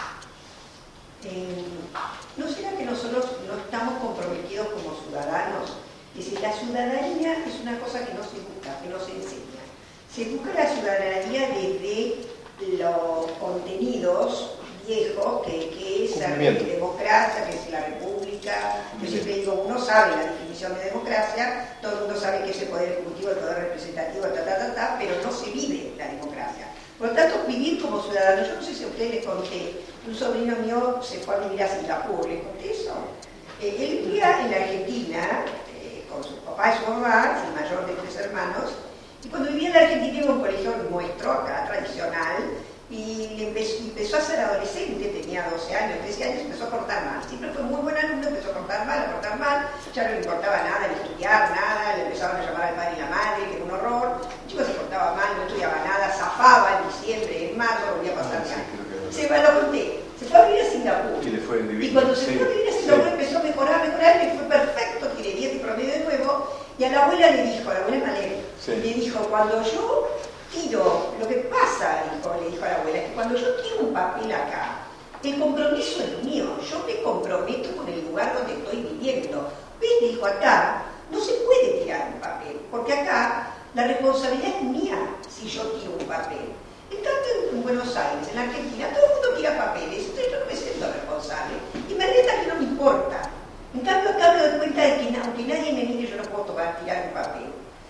¿no? Eh, ¿No será que nosotros no estamos comprometidos como ciudadanos? Es decir, la ciudadanía es una cosa que no se busca, que no se enseña. Se busca la ciudadanía desde los contenidos viejos, que, que es la democracia, que es la república. Yo siempre digo, uno sabe la definición de democracia, todo el mundo sabe que es el poder ejecutivo, el poder representativo, ta, ta, ta, ta, pero no se vive la democracia. Por lo tanto, vivir como ciudadano, yo no sé si a ustedes les conté, un sobrino mío se fue a vivir a Singapur, ¿les conté eso? Eh, él vivía en la Argentina, eh, con su papá y su mamá, el mayor de tres hermanos, y cuando vivía en la Argentina iba a un colegio nuestro, acá, tradicional, y empezó, empezó a ser adolescente, tenía doce años, trece años, empezó a portar mal. Siempre fue muy buen alumno, empezó a portar mal, a portar mal, ya no le importaba nada, el estudiar, nada, le empezaban a llamar al padre y la madre, que era un horror. El chico se portaba mal, no estudiaba nada, zafaba en diciembre, en marzo, volvía a pasar mal. Se va, lo conté, se fue a vivir a Singapur. Y le fue divino. Y cuando se Sí, fue a vivir a Singapur sí. empezó a mejorar, a mejorar, le fue perfecto, tiene diez y promedio de nuevo, y a la abuela le dijo, a la abuela Malén, Sí. le dijo, cuando yo tiro, lo que pasa, dijo, le dijo a la abuela, es que cuando yo tiro un papel acá, el compromiso es mío, yo me comprometo con el lugar donde estoy viviendo. ¿Ves? Dijo, acá no se puede tirar un papel, porque acá la responsabilidad es mía si yo tiro un papel. En cambio, en Buenos Aires, en la Argentina, todo el mundo tira papeles, entonces yo no me siento responsable. Y me resta que no me importa. En cambio, acá me doy cuenta de que aunque nadie me mire, yo no puedo tocar, tirar un papel.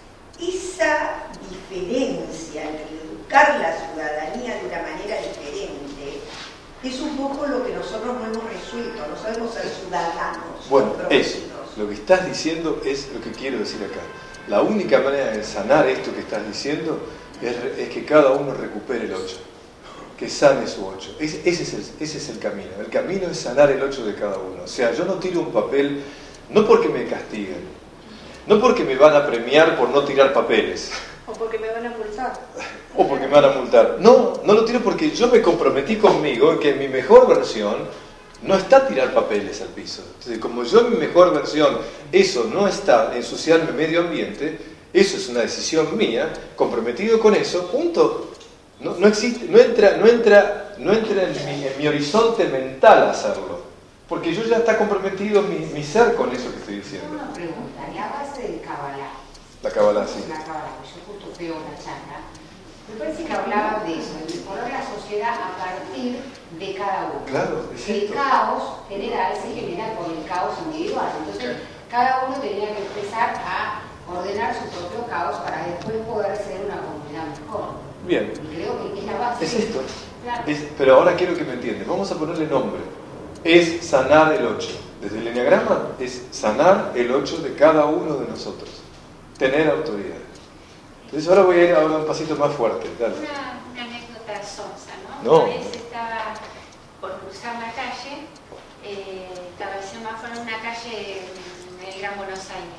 Esa diferencia entre educar la ciudadanía de una manera diferente es un poco lo que nosotros no hemos resuelto, no sabemos ser ciudadanos. Bueno, eso. Lo que estás diciendo es lo que quiero decir acá. La única manera de sanar esto que estás diciendo es, es que cada uno recupere el ocho. Que sane su ocho. Ese, ese, es el, ese es el camino. El camino es sanar el ocho de cada uno. O sea, yo no tiro un papel, no porque me castiguen, no porque me van a premiar por no tirar papeles. O porque me van a multar. O porque me van a multar. No, no lo tiro porque yo me comprometí conmigo en que en mi mejor versión no está tirar papeles al piso. Entonces, como yo en mi mejor versión, eso no está ensuciarme el medio ambiente, eso es una decisión mía, comprometido con eso, punto. No, no existe, no entra, no entra, no entra en mi, en mi horizonte mental hacerlo. Porque yo ya está comprometido mi, mi ser con eso que estoy diciendo. Una pregunta, la base del Kabbalah. La Kabbalah, sí. La Kabbalah, yo justo veo una charla. Me parece que hablaba de eso, de mejorar la sociedad a partir de cada uno. Claro, es El cierto. caos general se genera por el caos individual. Entonces, cada uno tenía que empezar a ordenar su propio caos para después poder ser una comunidad mejor. Bien. Y creo que es la base. Es esto. Claro. Es, pero ahora quiero que me entiendan. Vamos a ponerle nombre. Es sanar el ocho. Desde el enneagrama es sanar el ocho de cada uno de nosotros. Tener autoridad. Entonces ahora voy a ir a un pasito más fuerte. Dale. Una, una anécdota sonsa, ¿no? No. Una vez estaba por cruzar la calle, eh, estaba el semáforo en una calle en el Gran Buenos Aires.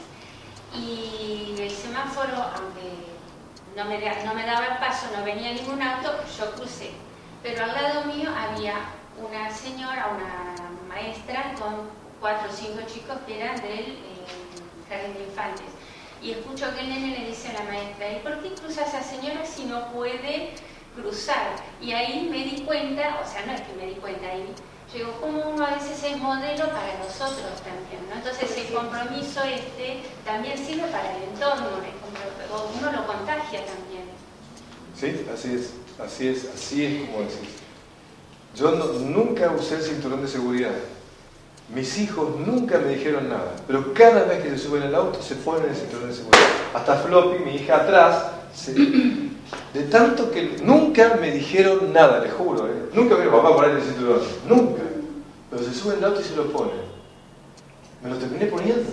Y el semáforo, aunque no me, da- no me daba el paso, no venía ningún auto, yo crucé. Pero al lado mío había una señora, una maestra, con cuatro o cinco chicos que eran del eh, jardín de infantes. Y escucho que el nene le dice a la maestra, ¿y por qué cruza a esa señora si no puede cruzar? Y ahí me di cuenta, o sea, no es que me di cuenta ahí, yo digo, como uno a veces es modelo para nosotros también, ¿no? Entonces el compromiso este también sirve para el entorno, el compro- o uno lo contagia también. Sí, así es. Así es, así es como decís. Yo no- nunca usé el cinturón de seguridad. Mis hijos nunca me dijeron nada, pero cada vez que se suben al auto se ponen el cinturón de seguridad. Hasta Floppy, mi hija atrás, se... de tanto que nunca me dijeron nada, les juro, ¿eh? Nunca me dijeron, papá, poner el cinturón, nunca. Pero se suben al auto y se lo ponen. Me lo terminé poniendo.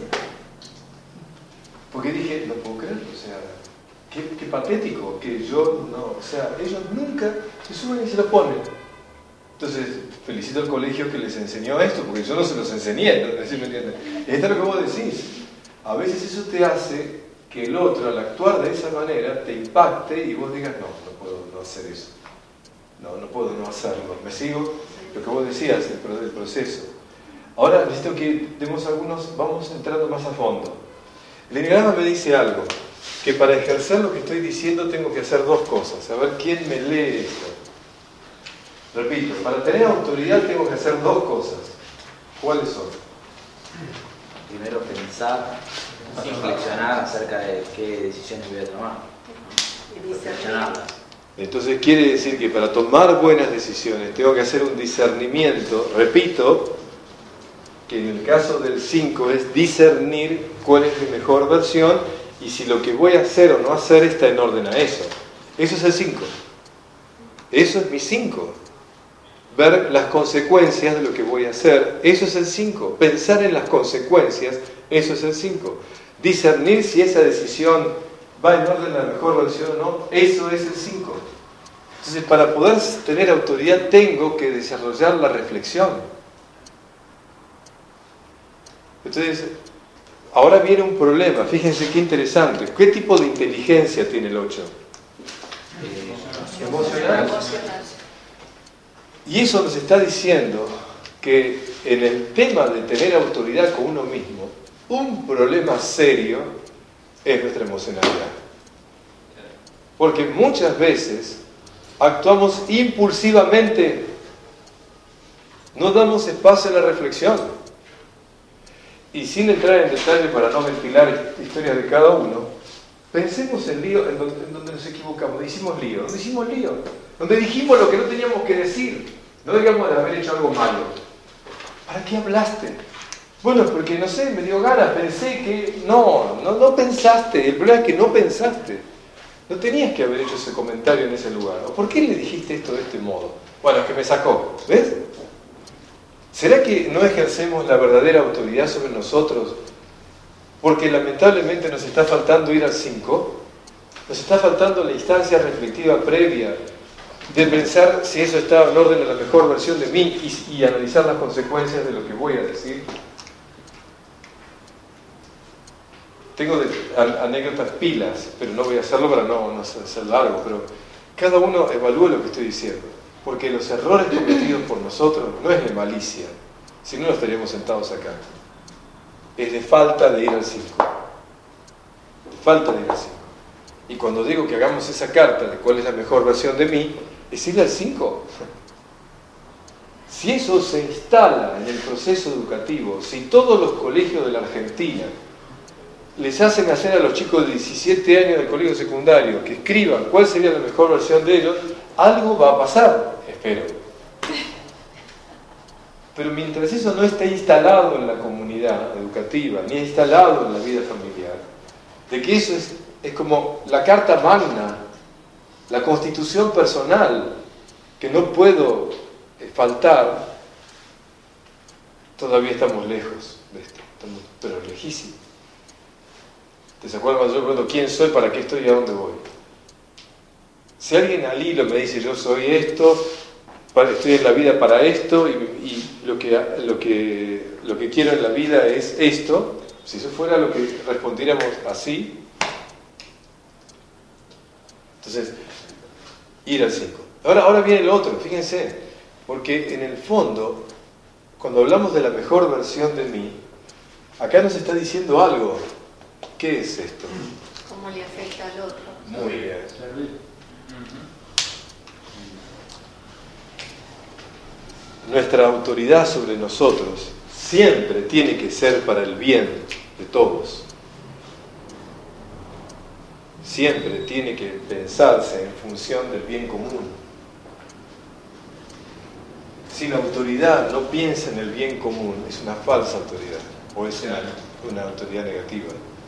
Porque dije, no puedo creerlo, o sea, qué, qué patético que yo no, o sea, ellos nunca se suben y se lo ponen. Entonces, felicito al colegio que les enseñó esto, porque yo no se los enseñé, ¿no? ¿Sí me entienden? Y esto es lo que vos decís. A veces eso te hace que el otro, al actuar de esa manera, te impacte y vos digas, no, no puedo no hacer eso. No, no puedo no hacerlo. Me sigo lo que vos decías, el, pro- el proceso. Ahora necesito que demos algunos, vamos entrando más a fondo. El enneagrama me dice algo, que para ejercer lo que estoy diciendo tengo que hacer dos cosas. A ver quién me lee esto. Repito, para tener autoridad tengo que hacer dos cosas. ¿Cuáles son? Primero pensar, reflexionar acerca de qué decisiones voy a tomar. ¿no? Reflexionarlas. Entonces quiere decir que para tomar buenas decisiones tengo que hacer un discernimiento. Repito, que en el caso del cinco es discernir cuál es mi mejor versión y si lo que voy a hacer o no hacer está en orden a eso. Eso es el cinco. Eso es mi cinco. Ver las consecuencias de lo que voy a hacer, eso es el cinco. Pensar en las consecuencias, eso es el cinco. Discernir si esa decisión va en orden a la mejor versión o no, eso es el cinco. Entonces, para poder tener autoridad tengo que desarrollar la reflexión. Entonces, ahora viene un problema, fíjense qué interesante. ¿Qué tipo de inteligencia tiene el ocho? Eh, Emocional. Emocional. Y eso nos está diciendo que en el tema de tener autoridad con uno mismo, un problema serio es nuestra emocionalidad. Porque muchas veces actuamos impulsivamente, no damos espacio a la reflexión. Y sin entrar en detalle para no ventilar historias de cada uno, pensemos en lío en donde, en donde nos equivocamos. Hicimos lío, donde hicimos lío, donde dijimos lo que no teníamos que decir. No digamos de haber hecho algo malo. ¿Para qué hablaste? Bueno, porque no sé, me dio ganas, pensé que... No, no, no pensaste. El problema es que no pensaste. No tenías que haber hecho ese comentario en ese lugar. ¿O por qué le dijiste esto de este modo? Bueno, es que me sacó. ¿Ves? ¿Será que no ejercemos la verdadera autoridad sobre nosotros Porque lamentablemente nos está faltando ir al cinco, nos está faltando la instancia reflexiva previa de pensar si eso está en orden a la mejor versión de mí y, y analizar las consecuencias de lo que voy a decir. Tengo de, a, anécdotas pilas, pero no voy a hacerlo para no, no ser largo, pero cada uno evalúe lo que estoy diciendo, porque los errores cometidos por nosotros no es de malicia, si no, no estaríamos sentados acá. Es de falta de ir al cinco. Falta de ir al cinco. Y cuando digo que hagamos esa carta de cuál es la mejor versión de mí, es ir al cinco. Si eso se instala en el proceso educativo, si todos los colegios de la Argentina les hacen hacer a los chicos de diecisiete años del colegio secundario que escriban cuál sería la mejor versión de ellos, algo va a pasar, espero. Pero mientras eso no esté instalado en la comunidad educativa, ni instalado en la vida familiar, de que eso es, es como la carta magna, la constitución personal, que no puedo faltar, todavía estamos lejos de esto, estamos, pero lejísimos. ¿Te acuerdas cuando yo pregunto quién soy, para qué estoy y a dónde voy? Si alguien al hilo me dice yo soy esto, estoy en la vida para esto y, y lo, que, lo, que, lo que quiero en la vida es esto, si eso fuera lo que respondiéramos así, entonces ir al cinco. Ahora, ahora viene lo otro, fíjense, porque en el fondo, cuando hablamos de la mejor versión de mí, acá nos está diciendo algo. ¿Qué es esto? ¿Cómo le afecta al otro? Muy bien. Nuestra autoridad sobre nosotros siempre tiene que ser para el bien de todos. Siempre tiene que pensarse en función del bien común. Si la autoridad no piensa en el bien común, es una falsa autoridad, o es una, una autoridad negativa.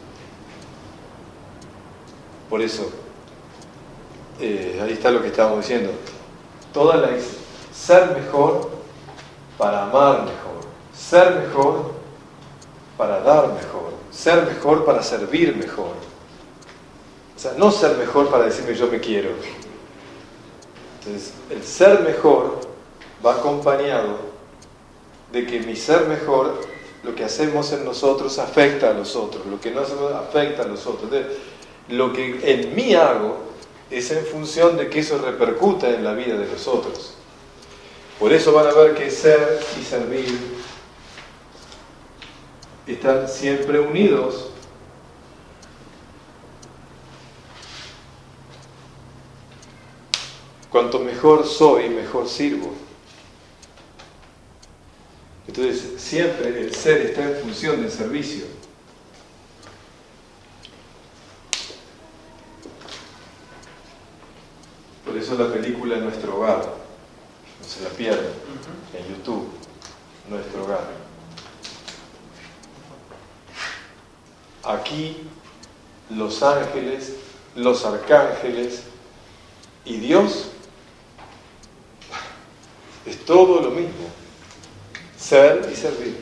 Por eso, eh, ahí está lo que estábamos diciendo. Toda la ser mejor para amar mejor, ser mejor para dar mejor, ser mejor para servir mejor. O sea, no ser mejor para decirme yo me quiero. Entonces, el ser mejor va acompañado de que mi ser mejor, lo que hacemos en nosotros afecta a los otros, lo que no hacemos afecta a los otros. Entonces, lo que en mí hago es en función de que eso repercuta en la vida de los otros. Por eso van a ver que ser y servir están siempre unidos. Cuanto mejor soy, mejor sirvo. Entonces, siempre el ser está en función del servicio. Por eso la película Nuestro Hogar, no se la pierdan, en YouTube, Nuestro Hogar. Aquí, los ángeles, los arcángeles y Dios es todo lo mismo, ser y servir.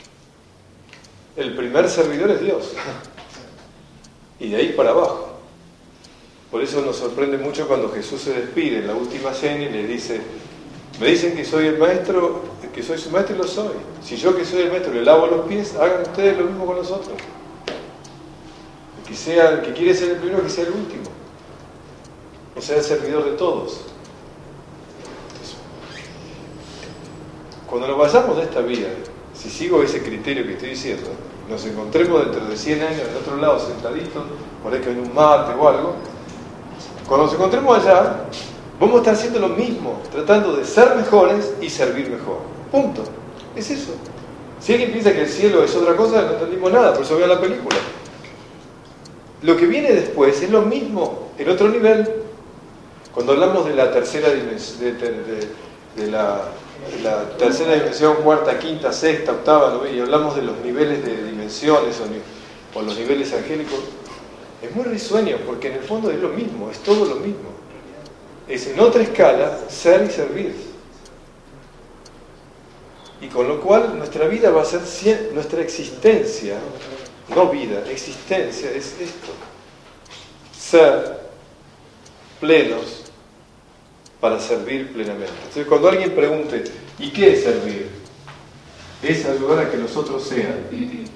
El primer servidor es Dios, y de ahí para abajo. Por eso nos sorprende mucho cuando Jesús se despide en la última cena y les dice, me dicen que soy el maestro, que soy su maestro y lo soy. Si yo que soy el maestro le lavo los pies, hagan ustedes lo mismo con nosotros. El que, sea, el que quiere ser el primero, que sea el último. O sea, el servidor de todos. Cuando nos vayamos de esta vida, si sigo ese criterio que estoy diciendo, nos encontremos dentro de cien años en otro lado sentaditos, por ahí que en un mate o algo, cuando nos encontremos allá, vamos a estar haciendo lo mismo, tratando de ser mejores y servir mejor. Punto. Es eso. Si alguien piensa que el cielo es otra cosa, no entendimos nada, por eso vean la película. Lo que viene después es lo mismo, en otro nivel. Cuando hablamos de la tercera dimensión, de, de, de, de la, de la tercera dimensión, cuarta, quinta, sexta, octava, ¿no? Y hablamos de los niveles de dimensiones o, o los niveles angélicos, es muy risueño, porque en el fondo es lo mismo, es todo lo mismo. Es en otra escala ser y servir. Y con lo cual nuestra vida va a ser, nuestra existencia no vida, existencia, es esto. Ser plenos para servir plenamente. Entonces, cuando alguien pregunte, ¿y qué es servir? Es ayudar a que los otros sean.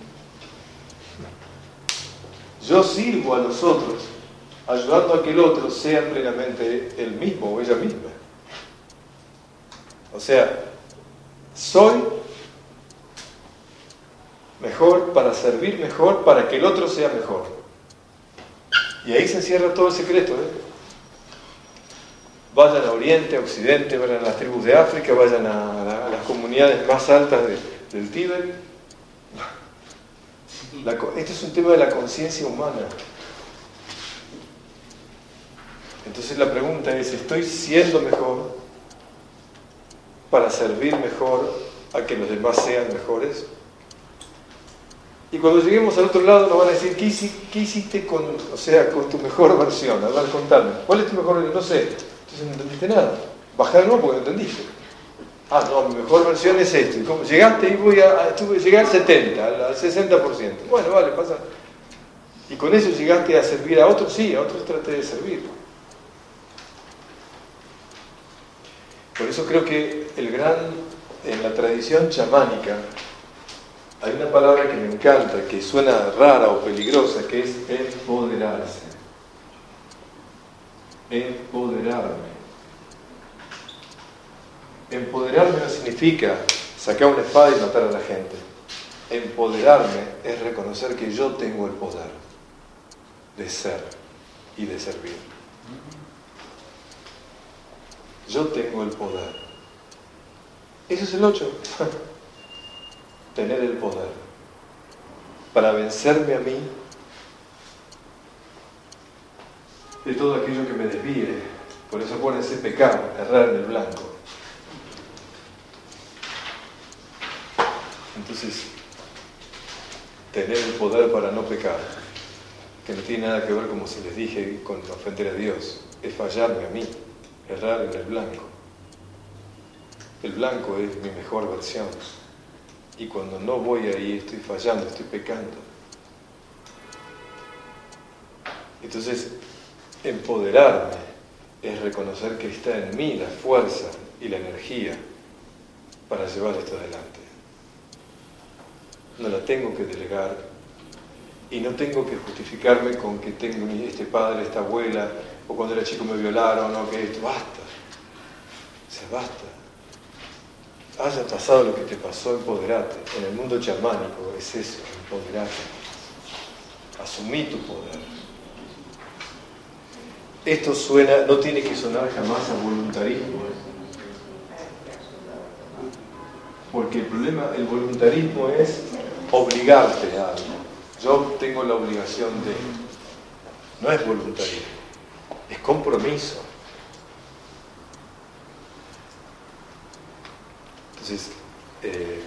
Yo sirvo a los otros, ayudando a que el otro sea plenamente él mismo o ella misma. O sea, soy mejor para servir mejor, para que el otro sea mejor. Y ahí se encierra todo el secreto, ¿eh? Vayan a Oriente, a Occidente, vayan a las tribus de África, vayan a, la, a las comunidades más altas de, del Tíbet. La, este es un tema de la conciencia humana. Entonces la pregunta es, ¿estoy siendo mejor para servir mejor a que los demás sean mejores? Y cuando lleguemos al otro lado nos van a decir, ¿qué hiciste, qué hiciste con, o sea, con tu mejor versión? A ver, contame. ¿Cuál es tu mejor versión? No sé. Entonces no entendiste nada. Bajá de nuevo porque no entendiste. Ah, no, mi mejor versión es esto. Y como llegaste y voy a, a estuve, llegué al setenta, al sesenta por ciento. Bueno, vale, pasa. Y con eso llegaste a servir a otros, sí, a otros traté de servir. Por eso creo que el gran, en la tradición chamánica, hay una palabra que me encanta, que suena rara o peligrosa, que es empoderarse. Empoderarme. Empoderarme no significa sacar una espada y matar a la gente. Empoderarme es reconocer que yo tengo el poder de ser y de servir. Yo tengo el poder. Eso es el ocho. Tener el poder para vencerme a mí de todo aquello que me desvíe. Por eso acuérdense, pecar, errar en el blanco. Entonces, tener el poder para no pecar, que no tiene nada que ver, como se les dije, con ofender a Dios, es fallarme a mí, errar en el blanco. El blanco es mi mejor versión. Y cuando no voy ahí, estoy fallando, estoy pecando. Entonces, empoderarme es reconocer que está en mí la fuerza y la energía para llevar esto adelante. No la tengo que delegar y no tengo que justificarme con que tengo este padre, esta abuela, o cuando era chico me violaron, o que esto, basta. O sea, basta. Haya pasado lo que te pasó, empoderate. En el mundo chamánico es eso, empoderate. Asumí tu poder. Esto suena, no tiene que sonar jamás a voluntarismo. Porque el problema, el voluntarismo es obligarte a algo. Yo tengo la obligación de... No es voluntarismo, es compromiso. Entonces, eh,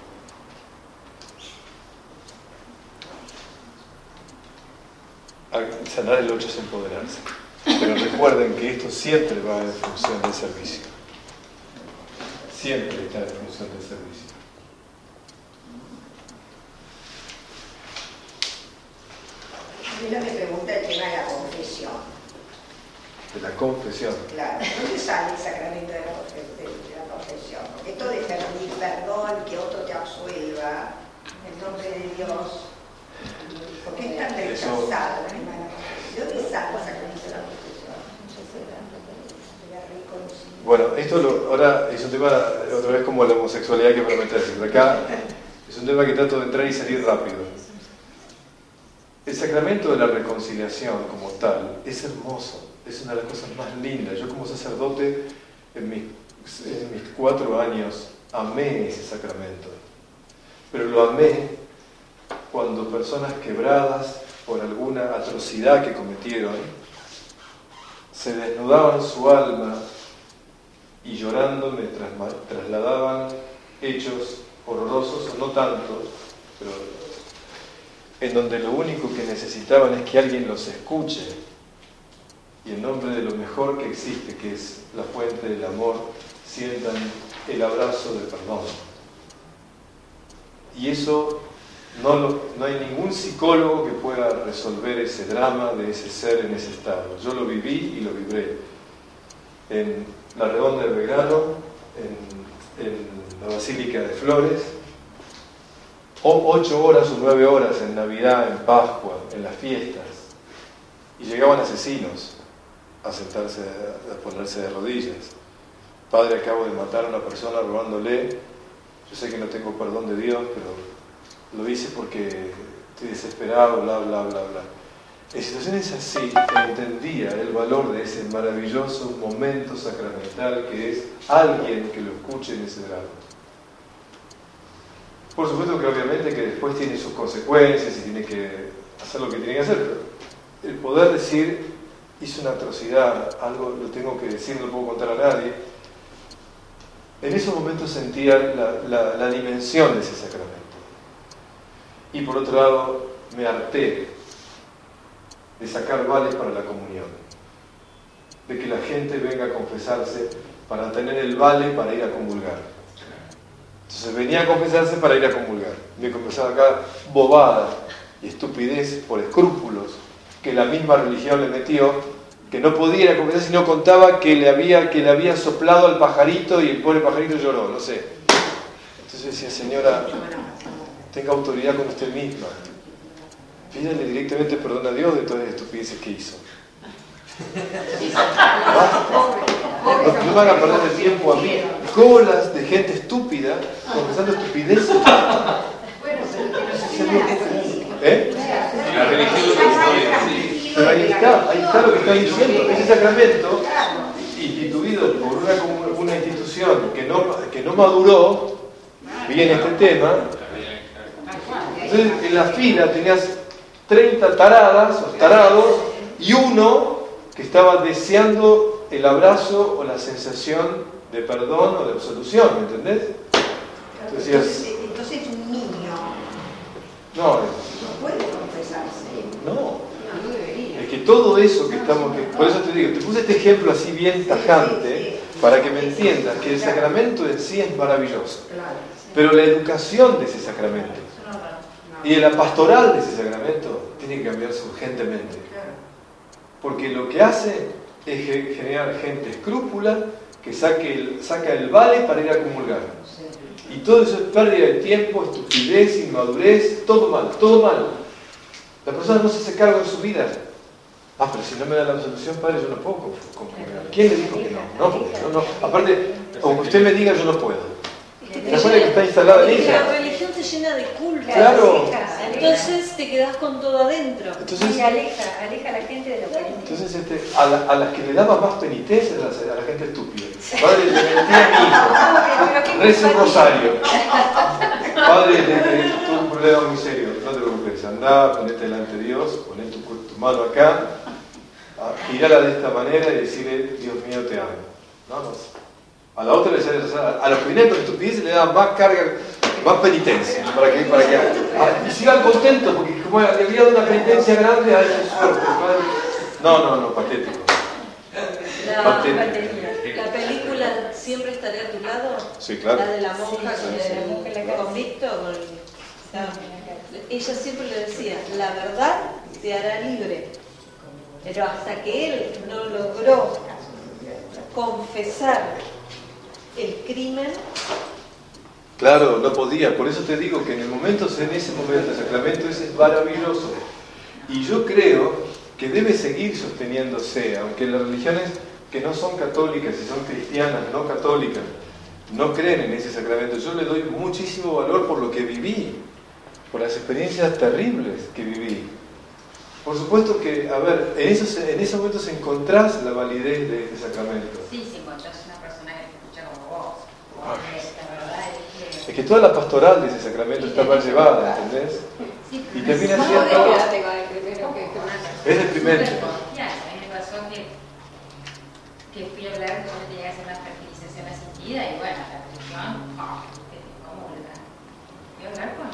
sanar el ocho es empoderarse. Pero recuerden que esto siempre va en función del servicio. Siempre está en función del servicio. A mí no me pregunta el tema de la confesión. De la confesión. Claro, ¿dónde sale el sacramento de la, de, de la confesión? Porque esto de pedir perdón, que otro te absuelva, en nombre de Dios. ¿Por qué es tan rechazado el tema de la confesión? ¿De dónde sale el sacramento de la confesión? De la reconciliación. Bueno, esto lo, ahora es un tema, otra vez como la homosexualidad que prometes. Pero acá es un tema que trato de entrar y salir rápido. El sacramento de la reconciliación como tal es hermoso. Es una de las cosas más lindas. Yo como sacerdote, en mis, en mis cuatro años, amé ese sacramento. Pero lo amé cuando personas quebradas por alguna atrocidad que cometieron, se desnudaban su alma y llorando me trasladaban hechos horrorosos, o no tanto, pero en donde lo único que necesitaban es que alguien los escuche. Y en nombre de lo mejor que existe, que es la fuente del amor, sientan el abrazo de perdón. Y eso No, lo, no hay ningún psicólogo que pueda resolver ese drama de ese ser en ese estado. Yo lo viví y lo vibré. En la Redonda de Belgrano, en, en la Basílica de Flores, o ocho horas o nueve horas en Navidad, en Pascua, en las fiestas, y llegaban asesinos a sentarse, a ponerse de rodillas. Padre, acabo de matar a una persona robándole, yo sé que no tengo perdón de Dios, pero lo hice porque estoy desesperado, bla, bla, bla, bla. En situaciones así entendía el valor de ese maravilloso momento sacramental que es alguien que lo escuche en ese drama. Por supuesto que obviamente que después tiene sus consecuencias y tiene que hacer lo que tiene que hacer, pero el poder decir, hice una atrocidad, algo lo tengo que decir, no lo puedo contar a nadie. En esos momentos sentía la, la, la dimensión de ese sacramento. Y por otro lado, me harté de sacar vales para la comunión, de que la gente venga a confesarse para tener el vale para ir a comulgar. Entonces venía a confesarse para ir a comulgar. Me confesaba acá bobada y estupidez por escrúpulos que la misma religión le metió, que no podía ir a confesar si no contaba que le había, que le había soplado al pajarito y el pobre pajarito lloró, no sé. Entonces decía, señora, tenga autoridad con usted misma. Pídale directamente perdón a Dios de todas las estupideces que hizo. No, no me van a perder el tiempo a mí. Colas de gente estúpida confesando estupideces. ¿Eh? La religión lo que dice, Pero ahí está, ahí está lo que está diciendo. Ese sacramento, instituido por una, una institución que no, que no maduró bien este tema. Entonces en la fila tenías treinta taradas o tarados y uno que estaba deseando el abrazo o la sensación de perdón o de absolución, ¿me entendés? Entonces, Entonces, entonces un niño no, no puede confesarse. no. No debería. Es que todo eso que estamos... Que, por eso te digo, te puse este ejemplo así bien tajante para que me entiendas que el sacramento en sí es maravilloso. Pero la educación de ese sacramento y la pastoral de ese sacramento tiene que cambiarse urgentemente. Porque lo que hace es generar gente escrúpula que saque el, saca el vale para ir a comulgar. Y todo eso es pérdida de tiempo, estupidez, inmadurez, todo mal, todo mal. La persona no se hace cargo de su vida. Ah, pero si no me da la absolución, padre, yo no puedo comulgar. ¿Quién le dijo que no? No, no, no. Aparte, aunque usted me diga, yo no puedo. La persona que está instalada en ella. La religión te llena de culpa. Claro. Entonces te quedas con todo adentro. Entonces, Y aleja, aleja a la gente de lo que es. entonces este, a, la, a las que le daba más penitencia, a la, a la gente estúpida. Padre, le mentía a mi hijo. Reza el rosario. Padre, le, le, tuve un problema muy serio. No te preocupes. Andá, ponete delante de Dios, poné tu, tu mano acá, girala de esta manera y decirle, Dios mío, te amo. Vamos. A la otra le sale a los que vienen con estupidez le dan más carga, más penitencia, para que, para que ah, y sigan contentos, porque como le había dado una penitencia grande, ay, qué suerte, padre. No, no, no, patético. La, Patético. la película Siempre estaré a tu lado, Sí, claro. la de la monja Sí, con sí, el sí. con convicto, con el- ella siempre le decía, la verdad te hará libre, pero hasta que él no logró confesar el crimen. Claro, no podía. Por eso te digo que en el momento, en ese momento, el sacramento ese es maravilloso. Y yo creo que debe seguir sosteniéndose, aunque las religiones que no son católicas y son cristianas, no católicas, no creen en ese sacramento. Yo le doy muchísimo valor por lo que viví, por las experiencias terribles que viví. Por supuesto que, a ver, en esos, en esos momentos encontrás la validez de este sacramento. Sí, si encontrás una persona que te escucha como vos. Ah. Porque la verdad es que... Es que toda la pastoral de ese sacramento está mal llevada, ¿entendés? Sí, Y pero termina no siendo... podés Quédate con el primero que Es deprimente. Súper confianza. A mí me pasó que, que fui a hablar que yo tenía que hacer una fertilización asistida y bueno, la religión, oh, ¿cómo volver? Fui a hablar con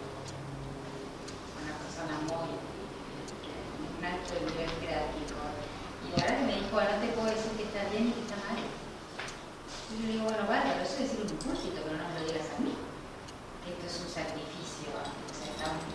una persona muy, un alto nivel jerárquico. Y la verdad que me dijo, no te puedo decir que está bien y que está mal. Y yo le digo, bueno, vale, pero eso es decir un púlpito, pero no me lo digas a mí. Que esto es un sacrificio, o sea, estamos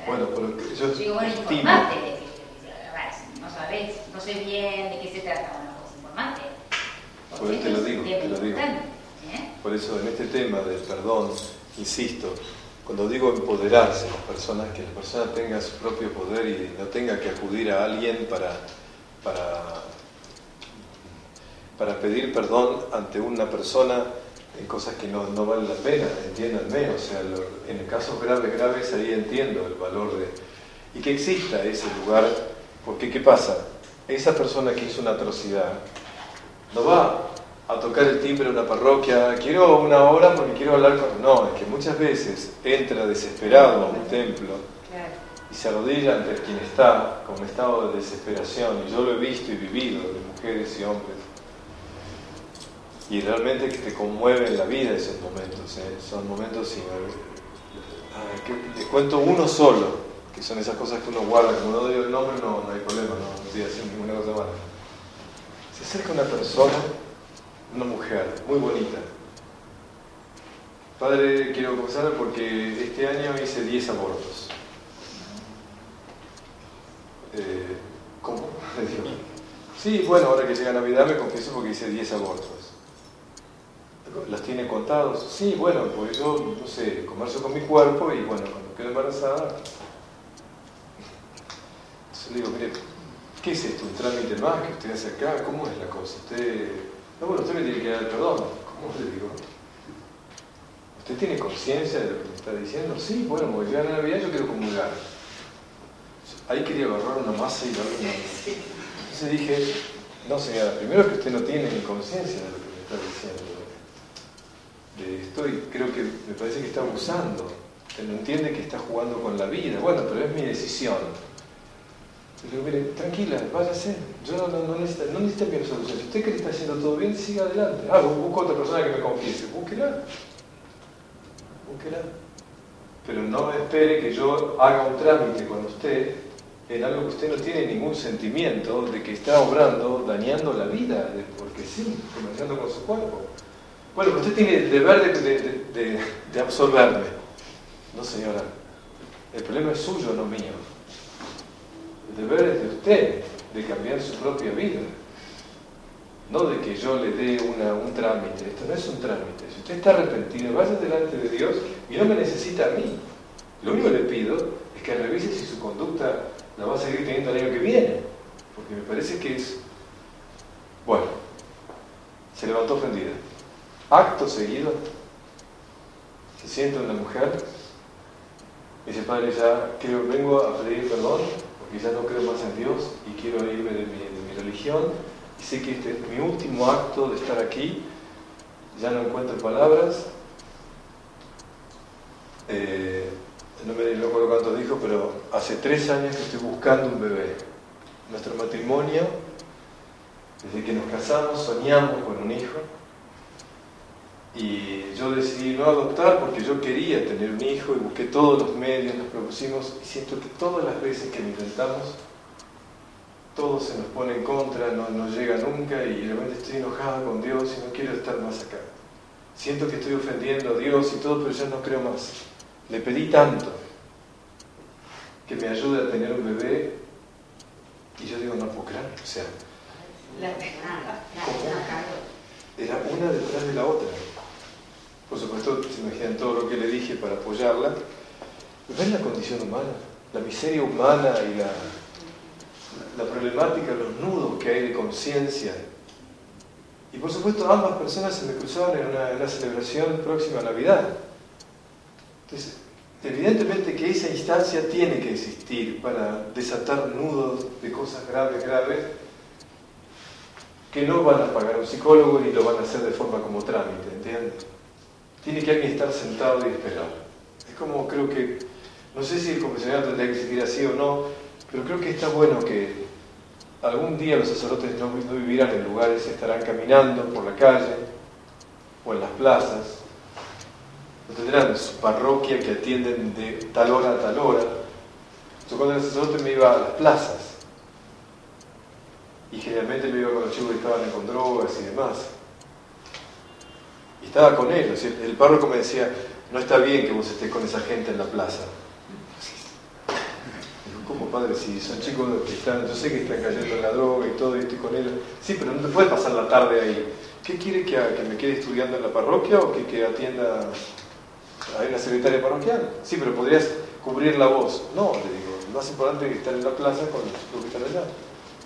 Bueno, pero yo Yo digo, bueno, estimo. informate. A ver, no sabés, no sé bien de qué se trata. Bueno, pues informate. Por eso te lo digo, te lo digo. ¿Eh? Por eso en este tema del perdón, insisto, cuando digo empoderarse las personas, que la persona tenga su propio poder y no tenga que acudir a alguien para, para, para pedir perdón ante una persona en cosas que no, no valen la pena, entiéndanme, o sea, lo, en casos graves, graves, ahí entiendo el valor de... Y que exista ese lugar, porque ¿qué pasa? Esa persona que hizo una atrocidad no va a tocar el timbre de una parroquia, quiero una hora porque quiero hablar con... No, es que muchas veces entra desesperado a un templo y se arrodilla ante quien está con un estado de desesperación, y yo lo he visto y vivido de mujeres y hombres, y realmente que te conmueven la vida esos momentos, ¿eh? Son momentos sin... Ay, que, les cuento uno solo, que son esas cosas que uno guarda, como no digo el nombre no, no hay problema, no, no estoy haciendo ninguna cosa mala. Se acerca una persona, una mujer, muy bonita. Padre, quiero confesarle porque este año hice diez abortos. Eh, ¿Cómo? Le digo, sí, bueno, ahora que llega Navidad me confieso porque hice diez abortos. ¿Las tiene contados? Sí, bueno, pues yo, no sé, comercio con mi cuerpo y bueno, cuando quedo embarazada... Entonces le digo, mire, ¿qué es esto? ¿Un trámite más que usted hace acá? ¿Cómo es la cosa? Usted... No, bueno, usted me tiene que dar el perdón. ¿Cómo le digo? ¿Usted tiene conciencia de lo que me está diciendo? Sí, bueno, porque llega la Navidad yo quiero comulgar. Ahí quería agarrar una masa y darle una... Entonces dije, no señora, primero que usted no tiene ni conciencia de lo que me está diciendo. De esto, y creo que me parece que está abusando. Usted no entiende que está jugando con la vida. Bueno, pero es mi decisión. Le digo, mire, tranquila, váyase. Yo no, no, no, necesito, no necesito mi resolución. Si usted cree que está haciendo todo bien, siga adelante. Ah, busco otra persona que me confiese. Búsquela. Búsquela. Pero no espere que yo haga un trámite con usted en algo que usted no tiene ningún sentimiento de que está obrando, dañando la vida, de, porque sí, comenzando con su cuerpo. Bueno, pero usted tiene el deber de, de, de, de absorberme. No, señora. El problema es suyo, no mío. El deber es de usted, de cambiar su propia vida. No de que yo le dé una, un trámite. Esto no es un trámite. Si usted está arrepentido, vaya delante de Dios y no me necesita a mí. Lo único que le pido es que revise si su conducta la va a seguir teniendo el año que viene. Porque me parece que es... Bueno, se levantó ofendida. Acto seguido, se sienta una mujer y dice, padre, ya creo, vengo a pedir perdón porque ya no creo más en Dios y quiero irme de mi, de mi religión y sé que este es mi último acto de estar aquí, ya no encuentro palabras, eh, no me no acuerdo cuánto dijo, pero hace tres años que estoy buscando un bebé. Nuestro matrimonio, desde que nos casamos, soñamos con un hijo. Y yo decidí no adoptar porque yo quería tener un hijo y busqué todos los medios, nos propusimos y siento que todas las veces que lo intentamos, todo se nos pone en contra, no, no llega nunca y realmente estoy enojada con Dios y no quiero estar más acá. Siento que estoy ofendiendo a Dios y todo, pero ya no creo más. Le pedí tanto que me ayude a tener un bebé y yo digo, no puedo creer, o sea, era una detrás de la otra. Por supuesto, se imaginan todo lo que le dije para apoyarla. ¿Ven la condición humana? La miseria humana y la, la problemática, los nudos que hay de conciencia. Y por supuesto, ambas personas se me cruzaron en una, en una celebración próxima a Navidad. Entonces, evidentemente que esa instancia tiene que existir para desatar nudos de cosas graves, graves, que no van a pagar un psicólogo ni lo van a hacer de forma como trámite, ¿entienden? Tiene que alguien estar sentado y esperar. Es como, creo que, no sé si el confesionario tendría que existir así o no, pero creo que está bueno que algún día los sacerdotes no, no vivirán en lugares, estarán caminando por la calle o en las plazas, no tendrán su parroquia que atienden de tal hora a tal hora. Yo cuando era sacerdote me iba a las plazas y generalmente me iba con los chicos que estaban con drogas y demás. Y estaba con ellos. El párroco me decía, no está bien que vos estés con esa gente en la plaza. ¿Cómo, padre? Si son chicos que están, yo sé que están cayendo en la droga y todo, y estoy con ellos. Sí, pero no te puedes pasar la tarde ahí. ¿Qué quiere que haga? ¿Que me quede estudiando en la parroquia o que, que atienda a una secretaria parroquial? Sí, pero podrías cubrir la voz. No, le digo, lo más importante es que estar en la plaza con los que están allá.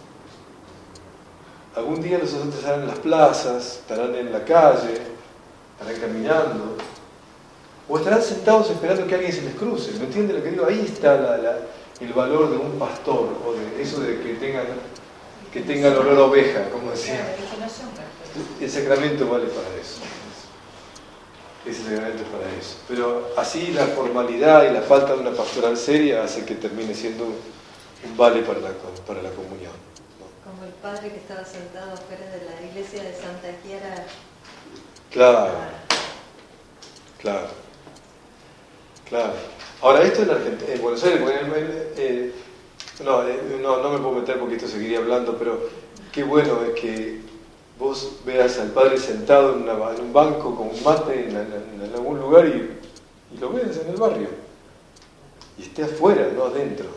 Algún día los sacerdotes estarán en las plazas, estarán en la calle, estarán caminando, o estarán sentados esperando que alguien se les cruce. ¿Me entiende lo que digo? Ahí está la, la, el valor de un pastor, o de eso de que tengan, que tengan olor a oveja, como decía. El sacramento vale para eso. Ese sacramento es para eso. Pero así la formalidad y la falta de una pastoral seria hace que termine siendo un vale para la, para la comunión. Como el padre que estaba sentado afuera de la iglesia de Santa Chiara. Claro, claro, claro. Ahora, esto en Argentina, en Buenos Aires, eh, eh, no, eh, no, no me puedo meter porque esto seguiría hablando, pero qué bueno es que vos veas al padre sentado en, una, en un banco con un mate en, en, en algún lugar y, y lo veas en el barrio. Y esté afuera, no adentro.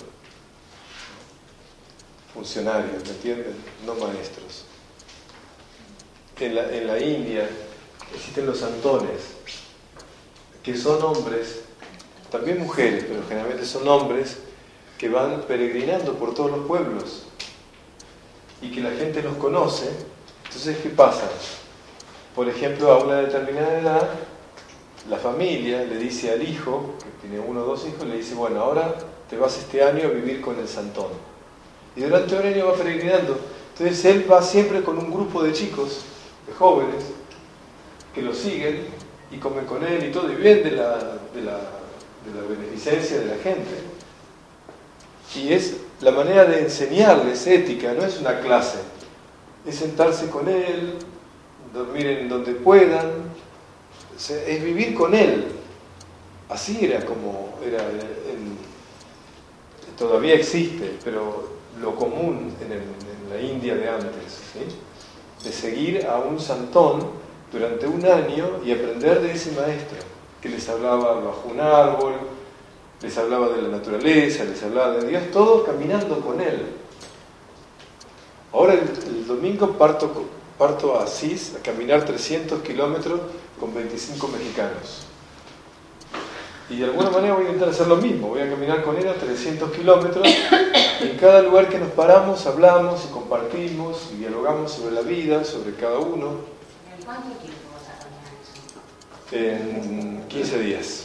Funcionarios, ¿me entienden? No maestros. En la, en la India existen los santones, que son hombres, también mujeres, pero generalmente son hombres, que van peregrinando por todos los pueblos y que la gente los conoce. Entonces, ¿qué pasa? Por ejemplo, a una determinada edad, la familia le dice al hijo, que tiene uno o dos hijos, le dice, bueno, ahora te vas este año a vivir con el santón. Y durante un año va peregrinando. Entonces él va siempre con un grupo de chicos, de jóvenes, que lo siguen y comen con él y todo, y viven de la, de la, de la beneficencia de la gente. Y es la manera de enseñarles ética, no es una clase. Es sentarse con él, dormir en donde puedan, es vivir con él. Así era como era, en, todavía existe, pero lo común en, el, en la India de antes, ¿sí? De seguir a un santón durante un año y aprender de ese maestro, que les hablaba bajo un árbol, les hablaba de la naturaleza, les hablaba de Dios, todo caminando con él. Ahora el, el domingo parto, parto a Asís a caminar trescientos kilómetros con veinticinco mexicanos. Y de alguna manera voy a intentar hacer lo mismo, voy a caminar con él a trescientos kilómetros y en cada lugar que nos paramos hablamos y compartimos y dialogamos sobre la vida, sobre cada uno. ¿En cuánto tiempo vas a caminar eso? En quince días.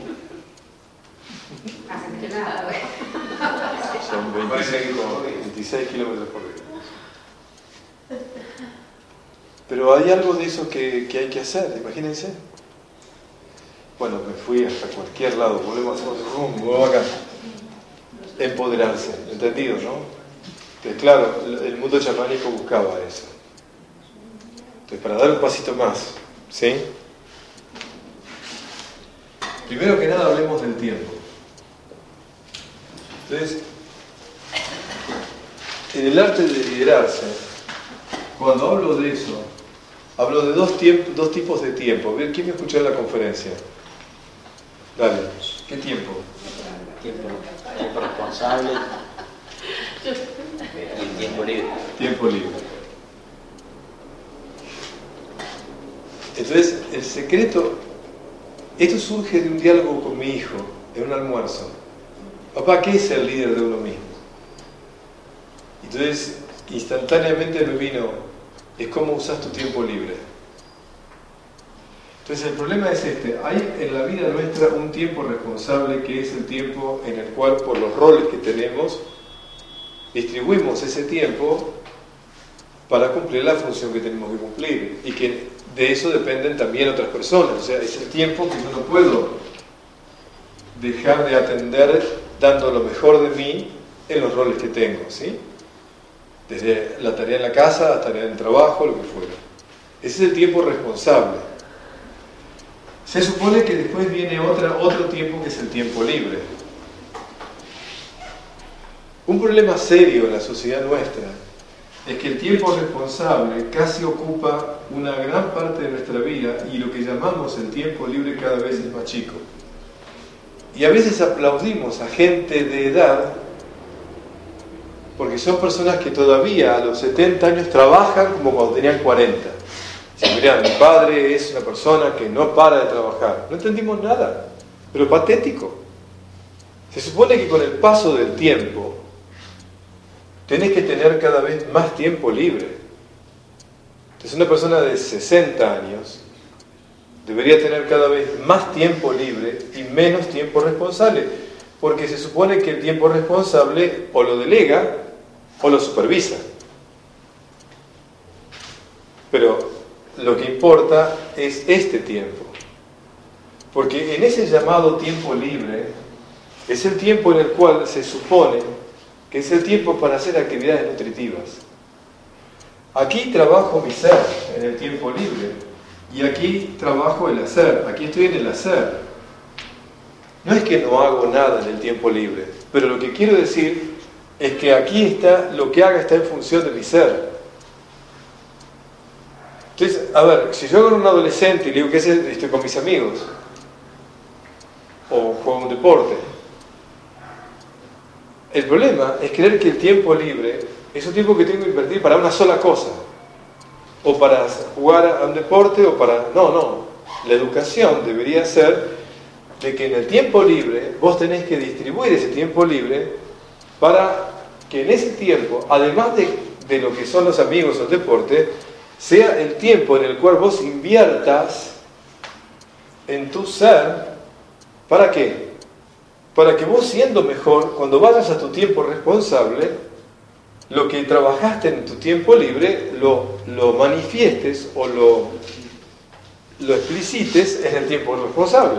Hace que nada, güey. Son veinticinco, veintiséis kilómetros por día. Pero hay algo de eso que, que hay que hacer, imagínense. Bueno, me fui hasta cualquier lado, volvemos a hacer rumbo, volvemos acá. Empoderarse, ¿entendido, no? Entonces, claro, el mundo chamánico buscaba eso. Entonces, para dar un pasito más, ¿sí? Primero que nada hablemos del tiempo. Entonces, en el arte de liderarse, cuando hablo de eso, hablo de dos, tiemp- dos tipos de tiempo. ¿Quién me escuchó en la conferencia? Dale, ¿qué tiempo? Tiempo, tiempo responsable y el tiempo libre. Tiempo libre. Entonces, el secreto, esto surge de un diálogo con mi hijo, en un almuerzo. Papá, ¿qué es ser líder de uno mismo? Entonces, instantáneamente me vino, es cómo usas tu tiempo libre. Entonces el problema es este, hay en la vida nuestra un tiempo responsable que es el tiempo en el cual por los roles que tenemos distribuimos ese tiempo para cumplir la función que tenemos que cumplir y que de eso dependen también otras personas, o sea, es el tiempo que yo no puedo dejar de atender dando lo mejor de mí en los roles que tengo, ¿sí? Desde la tarea en la casa hasta la tarea en el trabajo, lo que fuera. Ese es el tiempo responsable. Se supone que después viene otra, otro tiempo que es el tiempo libre. Un problema serio en la sociedad nuestra es que el tiempo responsable casi ocupa una gran parte de nuestra vida y lo que llamamos el tiempo libre cada vez es más chico. Y a veces aplaudimos a gente de edad Porque son personas que todavía a los setenta años trabajan como cuando tenían cuarenta. Si mirá, mi padre es una persona que no para de trabajar. No entendimos nada, pero patético. Se supone que con el paso del tiempo tenés que tener cada vez más tiempo libre. Entonces una persona de sesenta años debería tener cada vez más tiempo libre y menos tiempo responsable, porque se supone que el tiempo responsable o lo delega o lo supervisa. Pero lo que importa es este tiempo, porque en ese llamado tiempo libre es el tiempo en el cual se supone que es el tiempo para hacer actividades nutritivas. Aquí trabajo mi ser en el tiempo libre y aquí trabajo el hacer, aquí estoy en el hacer. No es que no hago nada en el tiempo libre, pero lo que quiero decir es que aquí está, lo que haga está en función de mi ser. Entonces, a ver, si yo hago un adolescente y le digo que estoy con mis amigos, o juego un deporte, el problema es creer que el tiempo libre es un tiempo que tengo que invertir para una sola cosa, o para jugar a un deporte, o para... No, no, la educación debería ser de que en el tiempo libre vos tenés que distribuir ese tiempo libre para que en ese tiempo, además de, de lo que son los amigos o el deporte, sea el tiempo en el cual vos inviertas en tu ser. ¿Para qué? Para que vos, siendo mejor, cuando vayas a tu tiempo responsable, lo que trabajaste en tu tiempo libre lo, lo manifiestes o lo, lo explicites en el tiempo responsable.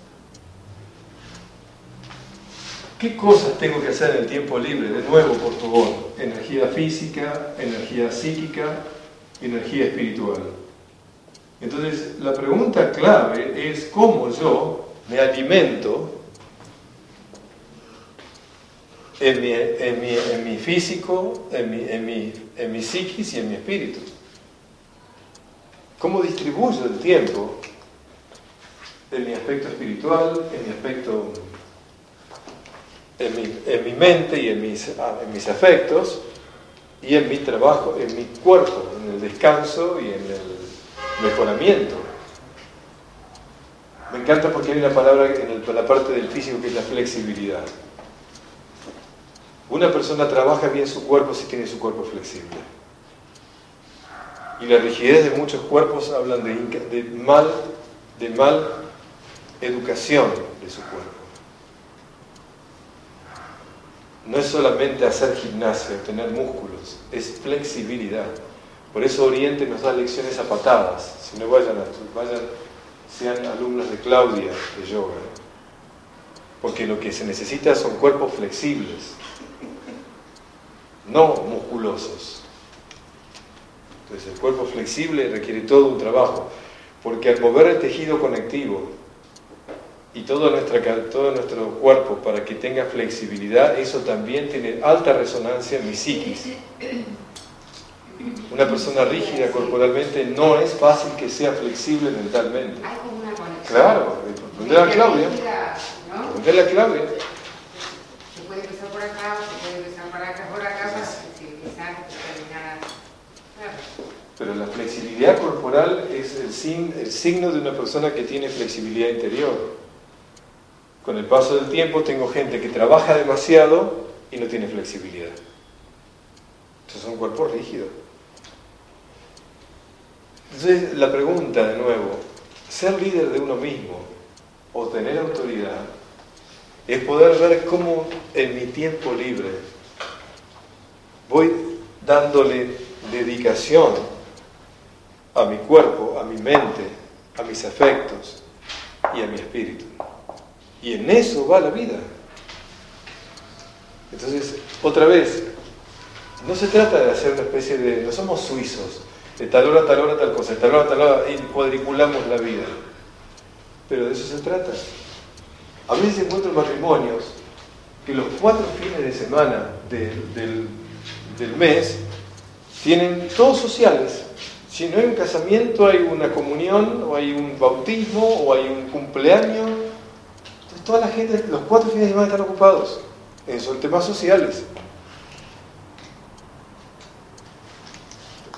¿Qué cosas tengo que hacer en el tiempo libre? De nuevo, por favor, energía física, energía psíquica, energía espiritual. Entonces, la pregunta clave es cómo yo me alimento en mi, en mi, en mi físico, en mi, en, mi, en mi psiquis y en mi espíritu. ¿Cómo distribuyo el tiempo en mi aspecto espiritual, en mi aspecto, en mi, en mi mente y en mis, en mis afectos, y en mi trabajo, en mi cuerpo, en el descanso y en el mejoramiento? Me encanta porque hay una palabra en, el, en la parte del físico que es la flexibilidad. Una persona trabaja bien su cuerpo si tiene su cuerpo flexible. Y la rigidez de muchos cuerpos hablan de, de, mal, de mal educación de su cuerpo. No es solamente hacer gimnasia, tener músculos, es flexibilidad. Por eso Oriente nos da lecciones a patadas. Si no vayan, a, vayan sean alumnos de Claudia de yoga. Porque lo que se necesita son cuerpos flexibles, no musculosos. Entonces el cuerpo flexible requiere todo un trabajo, porque al mover el tejido conectivo y todo, nuestra, todo nuestro cuerpo para que tenga flexibilidad, eso también tiene alta resonancia en mi psiquis. Una persona rígida corporalmente no es fácil que sea flexible mentalmente. Hay como una conexión. Claro, preguntarle a Claudia. Preguntarle a Claudia. Se puede empezar por acá, se puede empezar por acá, por acá, para empezar a terminar. Claro. Pero la flexibilidad corporal es el, sin, el signo de una persona que tiene flexibilidad interior. Con el paso del tiempo tengo gente que trabaja demasiado y no tiene flexibilidad. Entonces son cuerpos rígidos. Entonces la pregunta de nuevo, ser líder de uno mismo o tener autoridad es poder ver cómo en mi tiempo libre voy dándole dedicación a mi cuerpo, a mi mente, a mis afectos y a mi espíritu. Y en eso va la vida. Entonces, otra vez, no se trata de hacer una especie de... No somos suizos, de tal hora, tal hora, tal cosa, de tal hora, tal hora, y cuadriculamos la vida. Pero de eso se trata. A veces encuentro matrimonios que los cuatro fines de semana de, del, del mes tienen todos sociales. Si no hay un casamiento, hay una comunión, o hay un bautismo, o hay un cumpleaños. Entonces toda la gente, los cuatro fines de semana están ocupados en esos temas sociales.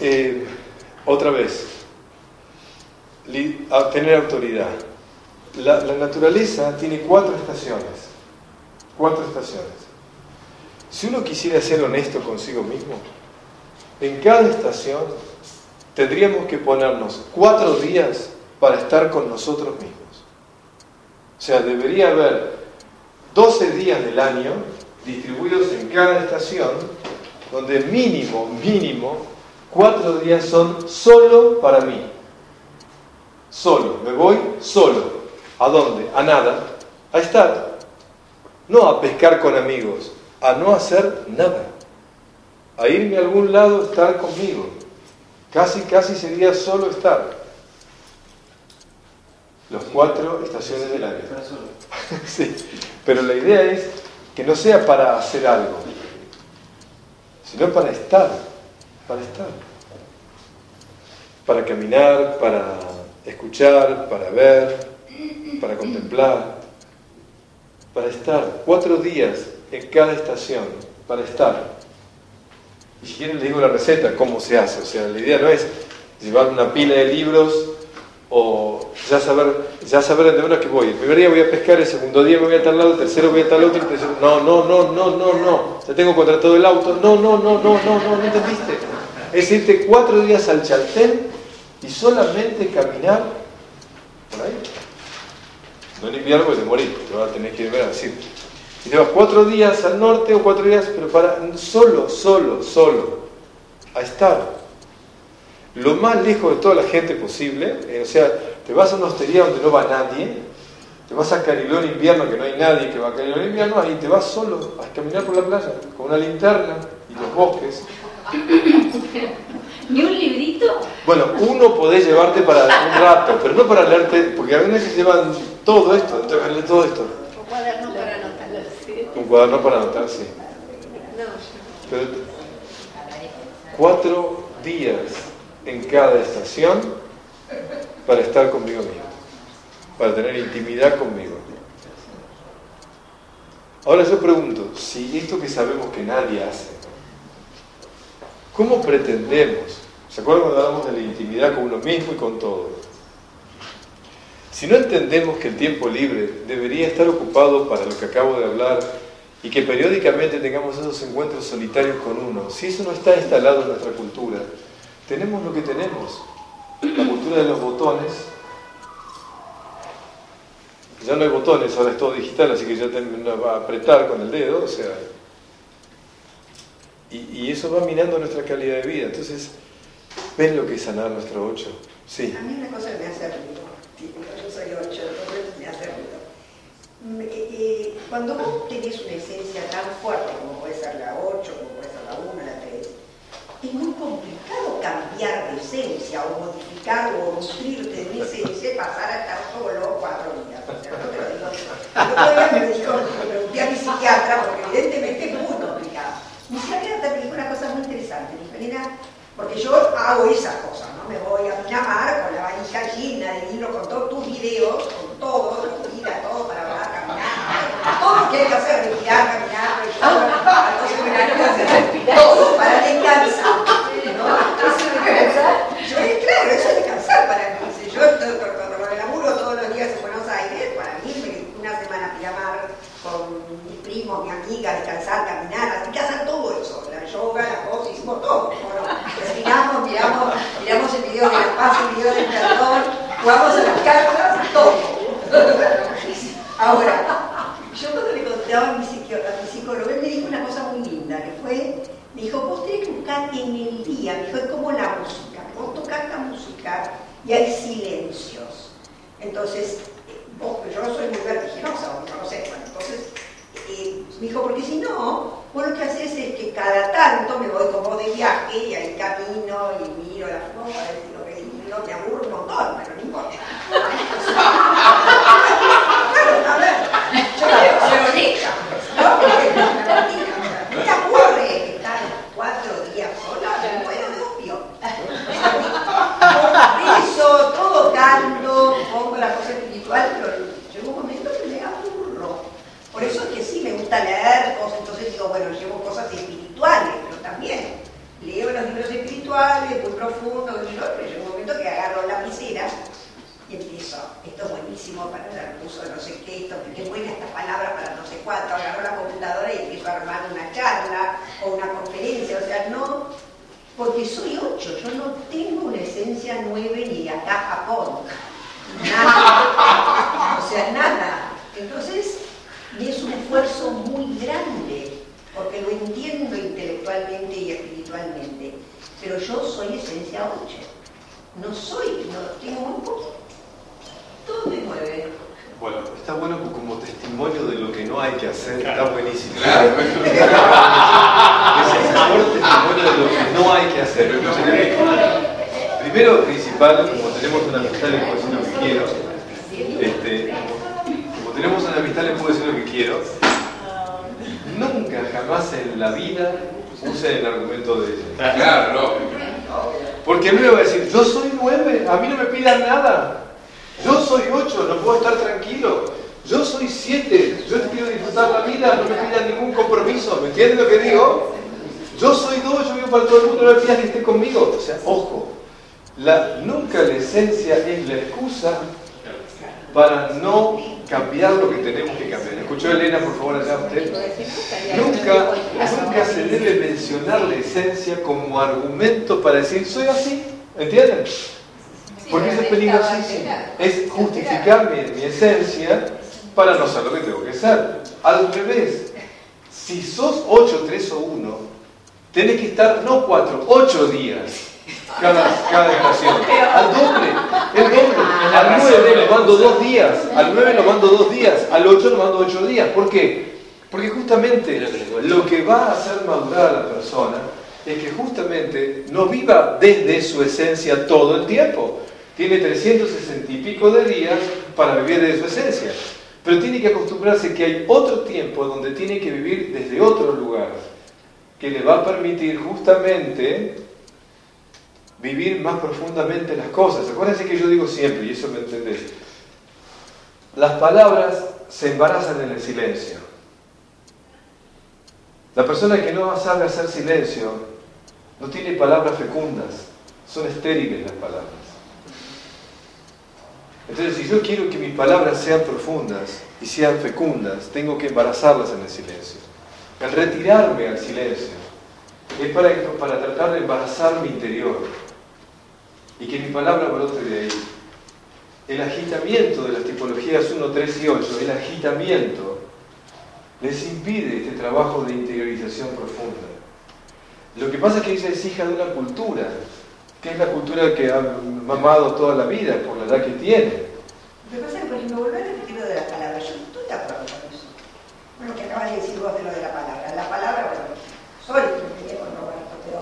Eh, otra vez, li, a tener autoridad. La, la naturaleza tiene cuatro estaciones. Cuatro estaciones. Si uno quisiera ser honesto consigo mismo, en cada estación tendríamos que ponernos cuatro días para estar con nosotros mismos. O sea, debería haber doce días del año distribuidos en cada estación, donde mínimo, mínimo, cuatro días son solo para mí. Solo, me voy solo. ¿A dónde? A nada. A estar. No a pescar con amigos, a no hacer nada. A irme a algún lado, estar conmigo. Casi, casi sería solo estar. Los cuatro estaciones del año. Sí, pero la idea es que no sea para hacer algo, sino para estar, para estar. Para caminar, para escuchar, para ver, para contemplar, para estar. Cuatro días en cada estación, para estar. Y si quieren les digo la receta, cómo se hace. O sea, la idea no es llevar una pila de libros o ya saber, ya saber de una que voy. El primer día voy a pescar, el segundo día me voy a tal lado, el tercero voy a tal otro, el tercero... No, no, no, no, no, no. Ya tengo contratado el auto. No, no, no, no, no, no, ¿no entendiste? Es irte cuatro días al Chaltén y solamente caminar por ahí. No en invierno porque te morís, te vas a tener que ir a decir. Y te vas cuatro días al norte o cuatro días, pero para solo, solo, solo, a estar. Lo más lejos de toda la gente posible, eh, o sea, te vas a una hostería donde no va nadie, te vas a Cariló en invierno, que no hay nadie que va a Cariló en invierno, ahí te vas solo a caminar por la playa, con una linterna y los bosques. ¿Ni un librito? Bueno, uno podés llevarte para un rato, pero no para leerte, porque a veces se llevan todo esto, entonces leer todo esto. Un cuaderno para anotar. Sí. Un cuaderno para anotar, sí. No, Pero cuatro días en cada estación para estar conmigo mismo, para tener intimidad conmigo. Ahora yo pregunto, si esto que sabemos que nadie hace, ¿cómo pretendemos? ¿Se acuerdan cuando hablamos de la intimidad con uno mismo y con todo? Si no entendemos que el tiempo libre debería estar ocupado para lo que acabo de hablar y que periódicamente tengamos esos encuentros solitarios con uno, si eso no está instalado en nuestra cultura, tenemos lo que tenemos, la cultura de los botones. Ya no hay botones, ahora es todo digital, así que ya te va a apretar con el dedo, o sea, y, y eso va minando nuestra calidad de vida. Entonces, ¿ven lo que es sanar nuestro ocho? Sí. A mí una cosa que me hace ruido, yo soy ocho, entonces me hace ruido. Me, eh, cuando vos tenés una esencia tan fuerte como puede ser la ocho, como puede ser la uno, la tres, es muy complicado cambiar de esencia o modificar o nutrirte de una esencia y pasar a estar solo cuatro días. O sea, no te lo digo. El otro día me dijo, me pregunté a mi psiquiatra, porque evidentemente es muy complicado. Mi psiquiatra me dijo una cosa muy interesante, me dijo, Elena, porque yo hago esas cosas, ¿no? Me voy a Pinamar con la valija llena de libros, con todos tus videos, con todo, la comida, todo para hablar, caminar, todo lo que hay que hacer, respirar, caminar, respirar, todo para descansar, ¿no? Yo, claro, eso es descansar para mí. Si yo estoy con el laburo todos los días en Buenos Aires, para mí una semana a Pinamar con mis primos, mi amiga, descansar, caminar, hay que hacer todo eso, la yoga, la cosa, hicimos todo. Bueno, respiramos, miramos, miramos el video de la paz, el video del perdón, jugamos a las cartas, todo. Ahora, yo cuando le contaba a mi, a mi psicólogo, él me dijo una cosa muy linda, que fue, me dijo, vos tenés que buscar en el día, me dijo, es como la música, vos tocás la música y hay silencios. Entonces, vos, yo soy muy vertiginosa, no sé, bueno, entonces, eh, me dijo, porque si no, vos lo que haces es que cada tanto me voy como de viaje y ahí camino y miro las cosas y lo que digo, me aburro un montón, pero no importa. Claro, a ver, yo soy honesta, ¿no? No te aburre estar cuatro días sola, me muero de opio. Por eso, todo canto, pongo la cosa espiritual, pero llega un momento que me aburro. Por eso es que sí me gusta leer cosas, entonces digo, bueno, llevo cosas espirituales, pero también leo los libros espirituales espirituales, muy profundos, pero llega un momento que agarro la lapicera y empiezo, esto es buenísimo para dar uso de no sé qué, esto, qué buena esta palabra para no sé cuánto, agarro la computadora y empiezo a armar una charla o una conferencia, o sea, no, porque soy ocho, yo no tengo una esencia nueve ni acá Japón, nada, o sea, nada. Entonces, y es un esfuerzo muy grande, porque lo entiendo intelectualmente y espiritualmente, pero yo soy esencia ocho, no soy, no tengo muy poquito. Todo me mueve. Bueno, está bueno como testimonio de lo que no hay que hacer, Claro. está buenísimo. Claro. Es el mejor testimonio de lo que no hay que hacer. Primero, principal, como tenemos una amistad, les puedo decir lo que quiero. Este, como tenemos una amistad, les puedo decir lo que quiero. Nunca, jamás en la vida use el argumento de ella. Claro, no. Porque a mí me va a decir, yo soy nueve, a mí no me pidan nada. Yo soy ocho, no puedo estar tranquilo. Yo soy siete, yo quiero disfrutar la vida, no me pidan ningún compromiso. ¿Me entienden lo que digo? Yo soy dos, yo vivo para todo el mundo, no me pidan que esté conmigo. O sea, ojo, la, nunca la esencia es la excusa para no cambiar lo que tenemos que cambiar. ¿Escuchó Elena, por favor, allá usted? Nunca, nunca se debe mencionar la esencia como argumento para decir, soy así. ¿Entienden? Porque eso es peligrosísimo. Es justificar mi, mi esencia para no ser lo que tengo que ser. Al revés, si sos ocho, tres o uno, tenés que estar no cuatro, ocho días cada, cada estación. Al doble, el doble. Al nueve lo mando dos días, al nueve lo mando dos días, al ocho lo mando ocho días. ¿Por qué? Porque justamente lo que va a hacer madurar a la persona es que justamente no viva desde su esencia todo el tiempo. Tiene trescientos sesenta y pico de días para vivir de su esencia. Pero tiene que acostumbrarse que hay otro tiempo donde tiene que vivir desde otro lugar, que le va a permitir justamente vivir más profundamente las cosas. Acuérdense que yo digo siempre, y eso me entendés, las palabras se embarazan en el silencio. La persona que no sabe hacer silencio no tiene palabras fecundas, son estériles las palabras. Entonces, si yo quiero que mis palabras sean profundas y sean fecundas, tengo que embarazarlas en el silencio. El retirarme al silencio es para, para tratar de embarazar mi interior y que mi palabra brote de ahí. El agitamiento de las tipologías uno, tres y ocho, el agitamiento les impide este trabajo de interiorización profunda. Lo que pasa es que ella es hija de una cultura, que es la cultura que ha mamado toda la vida por la edad que tiene. Lo que pasa es que, por ejemplo, volver a repetir lo de la palabra, yo no estoy de acuerdo con eso. Bueno, lo que acabas de decir vos de lo de la palabra. La palabra, bueno, soy que me peleé con Roberto, pero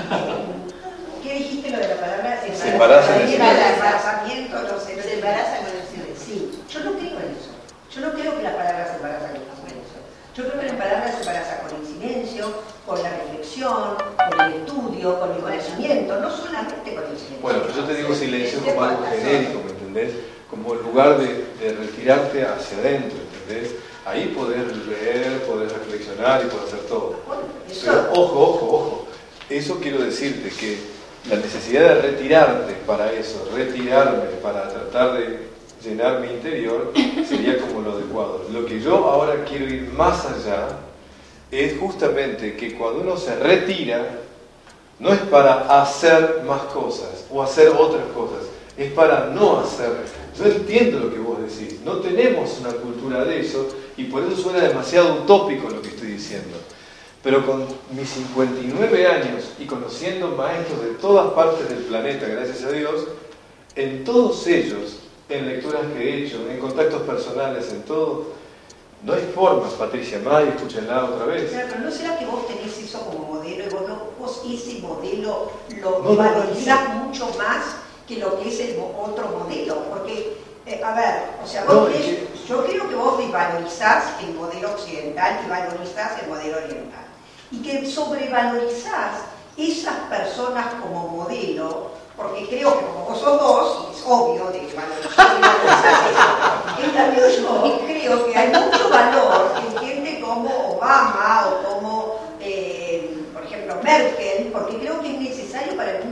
¿qué dijiste lo de la palabra? Se embaraza en el silencio. Embarazamiento, no sé, Se embaraza con el silencio. sí, yo no creo en eso. Yo no creo que la palabra se embaraza con el silencio. Yo creo que la palabra se embaraza con el silencio, con la reflexión, con el estudio, con el conocimiento, no solamente con el silencio. Bueno, pero yo te digo silencio como algo genérico, ¿me entendés? Como el lugar de, de retirarte hacia adentro, ¿entendés? Ahí poder leer, poder reflexionar y poder hacer todo. Bueno, eso... Pero ojo, ojo, ojo. Eso quiero decirte que la necesidad de retirarte para eso, retirarme para tratar de llenar mi interior, sería como lo adecuado. Lo que yo ahora quiero ir más allá es justamente que cuando uno se retira, no es para hacer más cosas o hacer otras cosas, es para no hacer. Yo entiendo lo que vos decís, no tenemos una cultura de eso y por eso suena demasiado utópico lo que estoy diciendo. Pero con mis cincuenta y nueve años y conociendo maestros de todas partes del planeta, gracias a Dios, en todos ellos, en lecturas que he hecho, en contactos personales, en todo, no hay forma, Patricia May, escúchenla otra vez. Claro, pero ¿no será que vos tenés eso como modelo y vos, no, vos ese modelo lo No, no, valorizás no. mucho más que lo que es el mo- otro modelo? Porque, eh, a ver, o sea, vos No, crees- es que- yo creo que vos desvalorizás el modelo occidental y valorizás el modelo oriental. Y que sobrevalorizás esas personas como modelo, porque creo que como vos sos dos, y es obvio de que valorizás y valorizás eso. En cambio yo creo que hay mucho valor en gente como Obama o como, eh, por ejemplo, Merkel, porque creo que es necesario para el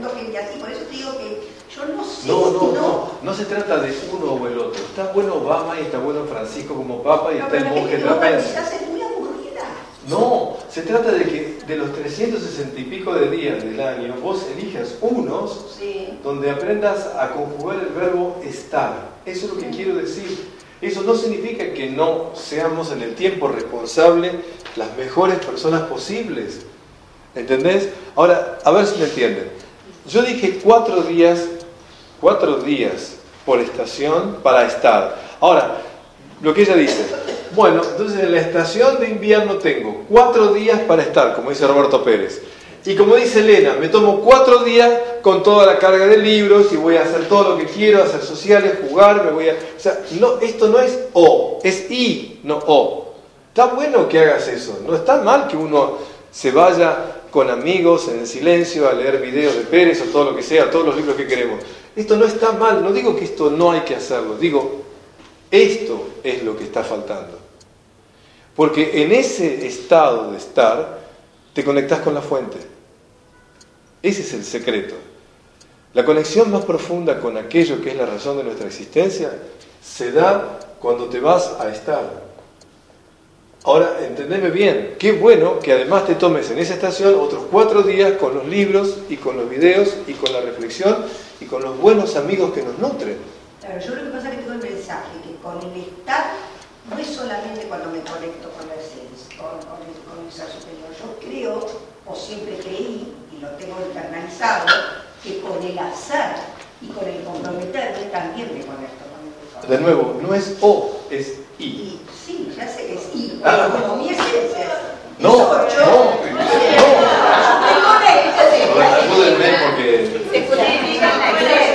no se trata de uno o el otro. Está bueno Obama y está bueno Francisco como papa y No, está pero el la monje gente trapense. quizás es muy aburrida. No, se trata de que de los trescientos sesenta y pico de días del año, vos elijas unos Sí. donde aprendas a conjugar el verbo estar. Eso es lo que quiero decir. Eso no significa que no seamos en el tiempo responsable las mejores personas posibles. ¿Entendés? Ahora, a ver si me entienden. Yo dije cuatro días, cuatro días por estación para estar. Ahora, lo que ella dice, bueno, entonces en la estación de invierno tengo cuatro días para estar, como dice Roberto Pérez. Y como dice Elena, me tomo cuatro días con toda la carga de libros y voy a hacer todo lo que quiero, hacer sociales, jugar, me voy a... O sea, no, esto no es o, es y, no o. Está bueno que hagas eso, no está mal que uno se vaya con amigos en el silencio a leer videos de Pérez o todo lo que sea, todos los libros que queremos. Esto no está mal, no digo que esto no hay que hacerlo, digo, esto es lo que está faltando. Porque en ese estado de estar, te conectás con la fuente. Ese es el secreto. La conexión más profunda con aquello que es la razón de nuestra existencia se da cuando te vas a estar. Ahora, entendeme bien, qué bueno que además te tomes en esa estación otros cuatro días con los libros y con los videos y con la reflexión y con los buenos amigos que nos nutren. Claro, yo lo que pasa es que tengo el mensaje que con el estar no es solamente cuando me conecto con la esencia, con, con, el, con el ser superior. Yo creo, o siempre creí, y lo tengo internalizado, que con el hacer y con el comprometerme también me conecto con el ser. De nuevo, no es o, es i. Y sí, ya sé que es i, pero como mi esencia es... No, no, yo, no. no. Ayúdenme porque... Se justifica la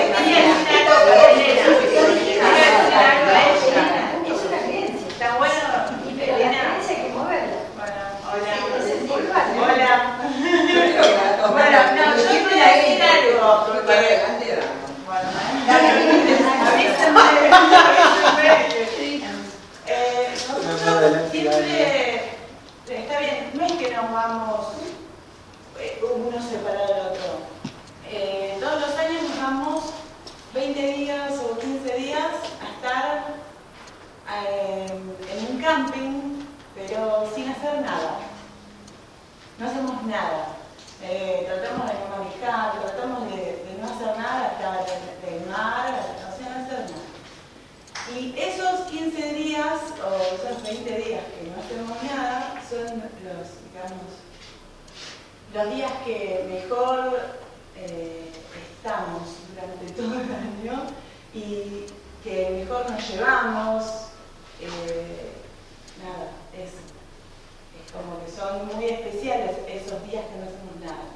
Está bueno, Elena. Hay que moverla. Hola. Hola. Bueno, no, yo voy a decir algo, porque... Bueno, a mí se me... Eh, nosotros siempre... Está bien, no es que nos vamos eh, uno separado del otro. Eh, todos los años nos vamos veinte días o quince días a estar eh, en un camping, pero sin hacer nada. No hacemos nada. Eh, tratamos de no manejar, tratamos de, de no hacer nada, estar en el mar, o sea, no hacer nada. Y esos quince días o esos veinte días que no hacemos nada son los, digamos, los días que mejor eh, estamos durante todo el año y que mejor nos llevamos. Eh, nada, es, es como que son muy especiales esos días que no hacemos nada.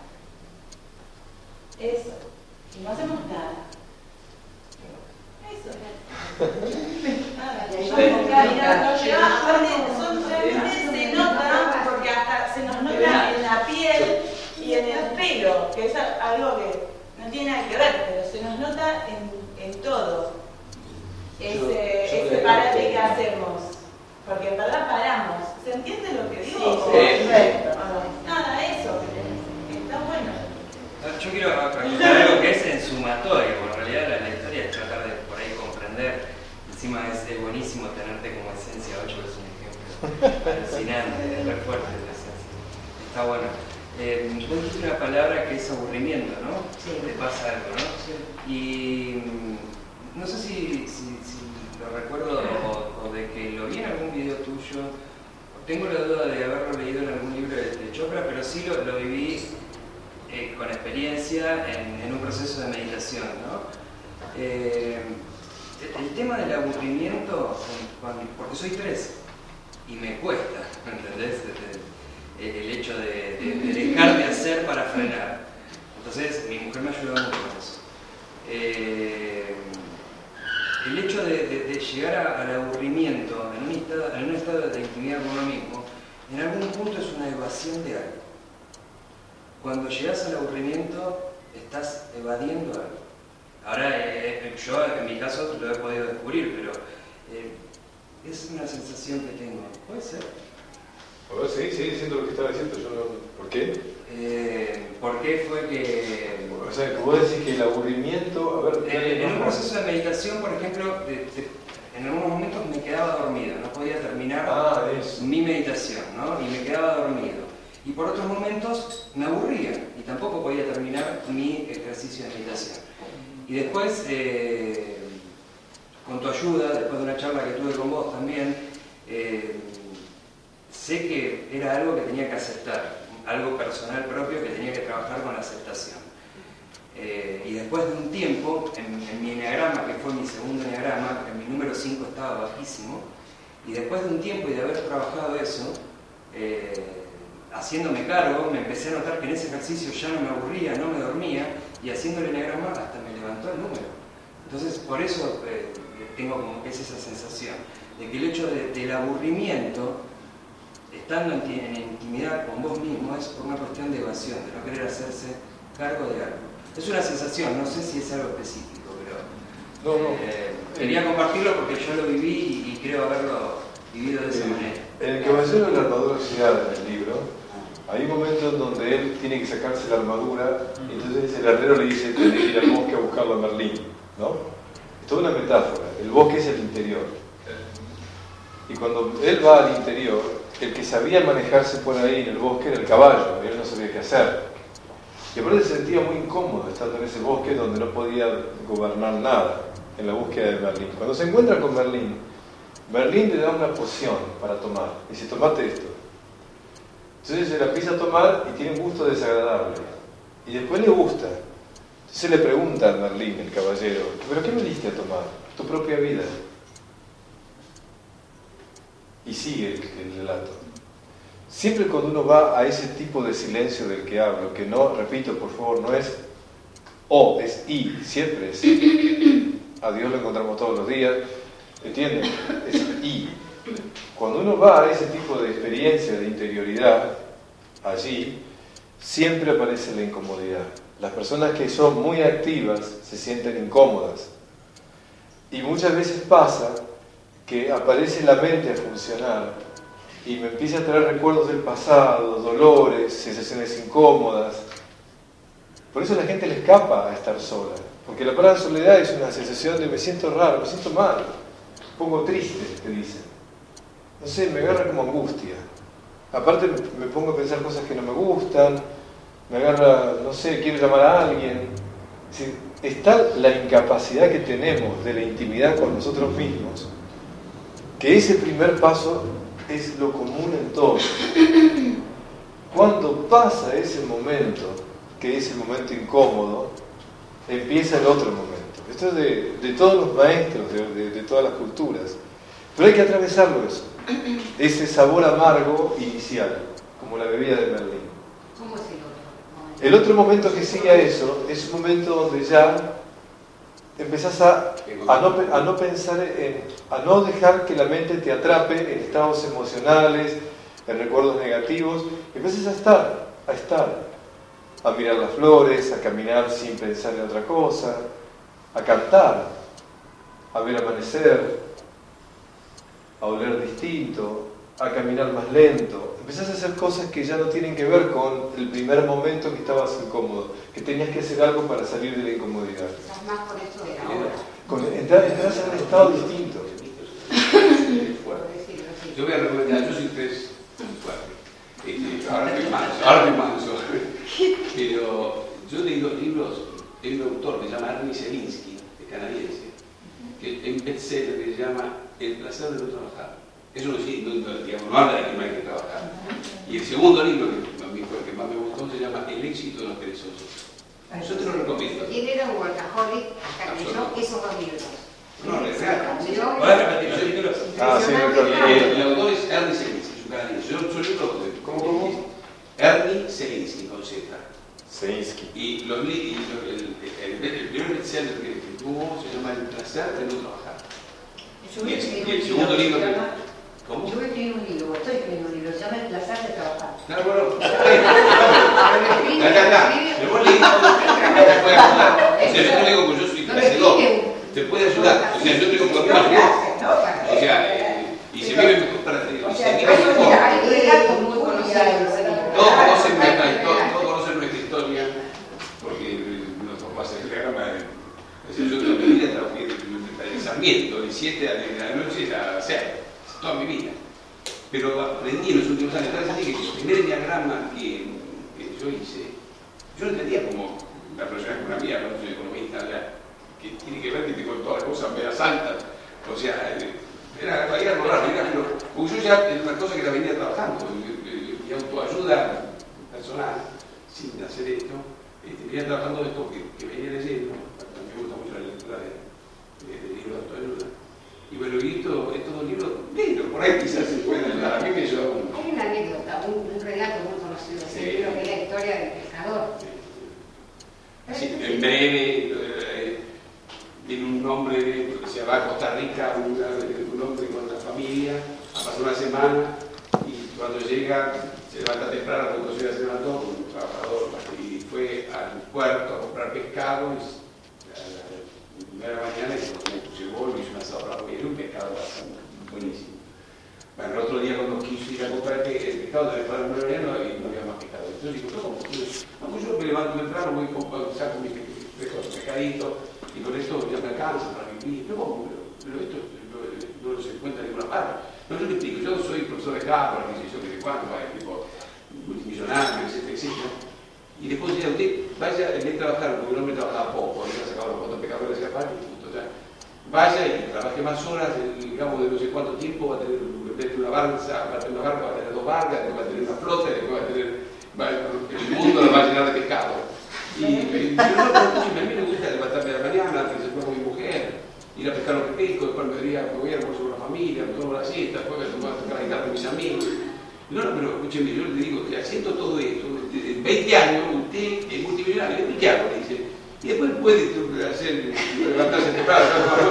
Eso, y no hacemos nada. Eso. Nada, nos lleva, aparte son realmente se nota, porque hasta se nos nota en la piel y en el pelo, que es algo que no tiene nada que ver, pero se nos nota en, en todo ese, ese parate que hacemos, porque en verdad paramos. ¿Se entiende lo que digo? Sí, perfecto. Nada, eso, está bueno. Yo quiero acotar algo que es en sumatorio, porque en realidad la, la historia es tratar de por ahí comprender. Encima es, es buenísimo tenerte como esencia ocho, es un ejemplo alucinante, es re fuerte la esencia. Está bueno. Eh, vos dijiste una palabra que es aburrimiento, ¿no? Sí. Te pasa algo, ¿no? Sí. Y no sé si, si, si lo recuerdo o, o de que lo vi en algún video tuyo. Tengo la duda de haberlo leído en algún libro de, de Chopra, pero sí lo, lo viví eh, con experiencia en, en un proceso de meditación, ¿no? Eh, el tema del aburrimiento, porque soy tres y me cuesta, ¿entendés? El, el hecho de, de, de dejar de hacer para frenar. Entonces, mi mujer me ayuda mucho con eso. Eh, el hecho de, de, de llegar a, al aburrimiento en un, estado, en un estado de intimidad con uno mismo, en algún punto es una evasión de algo. Cuando llegas al aburrimiento, estás evadiendo algo. Ahora, eh, yo en mi caso lo he podido descubrir, pero eh, es una sensación que tengo. ¿Puede ser? A ver, sí, sí, diciendo lo que estaba diciendo, yo no... ¿Por qué? Eh, ¿Por qué fue que...? O sea, vos decís que el aburrimiento... A ver, Eh, en un proceso de meditación, por ejemplo, de, de, en algunos momentos me quedaba dormido, no podía terminar ah, eso. mi meditación, ¿no? Y me quedaba dormido. Y por otros momentos me aburría y tampoco podía terminar mi ejercicio de meditación. Y después, eh, con tu ayuda, después de una charla que tuve con vos también, eh, sé que era algo que tenía que aceptar, algo personal propio que tenía que trabajar con la aceptación. Eh, y después de un tiempo, en, en mi enneagrama, que fue mi segundo enneagrama, en mi número cinco estaba bajísimo, y después de un tiempo y de haber trabajado eso, eh, haciéndome cargo, me empecé a notar que en ese ejercicio ya no me aburría, no me dormía, y haciendo el enneagrama hasta me levantó el número. Entonces, por eso eh, tengo como que es esa sensación, de que el hecho de, del aburrimiento, estando en, en intimidad con vos mismo, es por una cuestión de evasión, de no querer hacerse cargo de algo. Es una sensación, no sé si es algo específico, pero no, no. Eh, quería compartirlo porque yo lo viví y, y creo haberlo vivido de esa eh, manera. En el Caballero de la Armadura Oxidada, en el libro, hay un momento en donde él tiene que sacarse la armadura y entonces el herrero le dice: tenés que ir al bosque a buscarlo a Merlín, ¿no? Es toda una metáfora. El bosque es el interior. Y cuando él va al interior, el que sabía manejarse por ahí en el bosque era el caballo, él no sabía qué hacer. Y aparte se sentía muy incómodo estando en ese bosque donde no podía gobernar nada, en la búsqueda de Merlín. Cuando se encuentra con Merlín, Merlín le da una poción para tomar. Dice: tomate esto. Entonces se la empieza a tomar y tiene un gusto desagradable. Y después le gusta. Entonces le pregunta a Merlín, el caballero: ¿pero qué me diste a tomar? Tu propia vida. Y sigue el, el relato. Siempre cuando uno va a ese tipo de silencio del que hablo, que no, repito por favor, no es o, es y, siempre es a Dios lo encontramos todos los días, ¿entienden? Es y. Cuando uno va a ese tipo de experiencia de interioridad, allí siempre aparece la incomodidad. Las personas que son muy activas se sienten incómodas. Y muchas veces pasa que aparece la mente a funcionar y me empieza a traer recuerdos del pasado, dolores, sensaciones incómodas. Por eso la gente le escapa a estar sola, porque la palabra soledad es una sensación de me siento raro, me siento mal, me pongo triste, te dicen. No sé, me agarra como angustia. Aparte me pongo a pensar cosas que no me gustan, me agarra, no sé, quiero llamar a alguien. Es decir, está la incapacidad que tenemos de la intimidad con nosotros mismos, que ese primer paso es lo común en todos. Cuando pasa ese momento, que es el momento incómodo, empieza el otro momento. Esto es de, de todos los maestros, de, de, de todas las culturas. Pero hay que atravesarlo eso. Ese sabor amargo inicial, como la bebida de Merlín. ¿Cómo es el otro momento? El otro momento que sigue a eso es un momento donde ya empezás a, a, no, a no pensar en, a no dejar que la mente te atrape en estados emocionales, en recuerdos negativos. Empiezas a estar, a estar, a mirar las flores, a caminar sin pensar en otra cosa, a cantar, a ver amanecer, a oler distinto, a caminar más lento. Empezás a hacer cosas que ya no tienen que ver con el primer momento que estabas incómodo, que tenías que hacer algo para salir de la incomodidad. Estás más con esto de ahora. Con, entras, entras en un estado distinto. Yo voy a recomendar, yo soy tres, fuerte. Ahora me manso, ahora me manso. Pero yo leí dos libros, hay un autor que se llama Ernie Zelinsky, es canadiense, que en bestseller que se llama El placer de no trabajar. Eso no, no, digamos, no habla de que no hay que trabajar. Y el segundo libro, que a mí fue el que más me gustó, se llama El éxito de los perezosos. Yo te lo recomiendo. Y él era un workaholic hasta que leyó esos dos libros. No, es real. ¿Puedes repetir los títulos? Ah, sí, Eh, el autor es Ernie Zelinsky, es un canadiense. Yo, yo libro, ¿Cómo, cómo? Ernie Zelinsky, con Z. Zelinsky. Y los, y lo, el, el, el, el primer bestseller que, que tuvo se llama El placer de no trabajar. Y el, y el segundo libro que... ¿Cómo? Yo escribí un libro, estoy escribiendo un libro, se llama El placer de trabajar. Claro, bueno. Acá, acá. Pero vos leíste, te puede ayudar. O sea, yo te digo que yo soy hacedor. Te puede ayudar. O sea, yo te digo que a mí me ayudó. O sea, eh, y se vive mejor para ti. Y se vive mejor. Todos conocen nuestra historia, todos conocen nuestra historia, porque siete a diez de la noche era cero, toda mi vida. Pero aprendí en los últimos años, tal vez así que el primer diagrama que, que yo hice, yo lo entendía como la profesión de economía, no soy economista, ya, que tiene que ver que con todas las cosas medias altas. O sea, era, era algo raro, era, pero, porque yo ya es una cosa que la venía trabajando, mi autoayuda personal, sin hacer esto, este, venía trabajando esto que, que venía leyendo, me gusta mucho la lectura de, de, de libros de autoayuda. Y bueno, he visto estos dos libros, libros, por ahí quizás se pueden ayudar. A mí me ayudó un... Hay una anécdota, un, un relato muy conocido, ese Sí. libro que es la historia del pescador. Así, en breve, eh, viene un hombre, se va a Costa Rica, un, un hombre con la familia, a pasar una semana, y cuando llega, se levanta temprano, cuando se levantó, un trabajador, y fue al puerto a comprar pescado, y a la mañana y llegó, lo hizo un asado bravo y era un pescado bastante buenísimo. Bueno, el otro día cuando quise ir a comprar el pescado, de la nueve de la mañana y no había más pescado. Entonces digo, ¿cómo? No, pues yo me levanto temprano, voy a saco mis pescaditos y con esto ya me alcanza para vivir. Pero ¿cómo? Pero esto no, no se encuentra en ninguna parte. No, yo le explico, yo soy profesor de Harvard, que sé yo, que de cuánto, tipo multimillonario, etcétera, etcétera. Y después decía, usted vaya, en vez de trabajar, porque un hombre trabajaba poco, había sacado los cuantos pescadores de la y punto, ya. Vaya y trabaje más horas, digamos, de no sé cuánto tiempo, va a tener, en vez de una barca, va a tener una barca, va a tener dos barcas, después va a tener una flota, después va a tener, va, el mundo lo va a llenar de pescado. Y, y yo no, a mí me gusta levantarme de la mañana, que se fue con mi mujer, ir a pescar lo que pesco, después me diría, me voy a almorzar con la familia, me tomo la siesta, después me voy a tocar la guitarra con mis amigos. No, no, pero escúcheme, yo le digo que haciendo todo esto, en veinte años, usted es multimillonario, ¿y qué hago? Le dice. Y después puede hacer, levantarse temprano,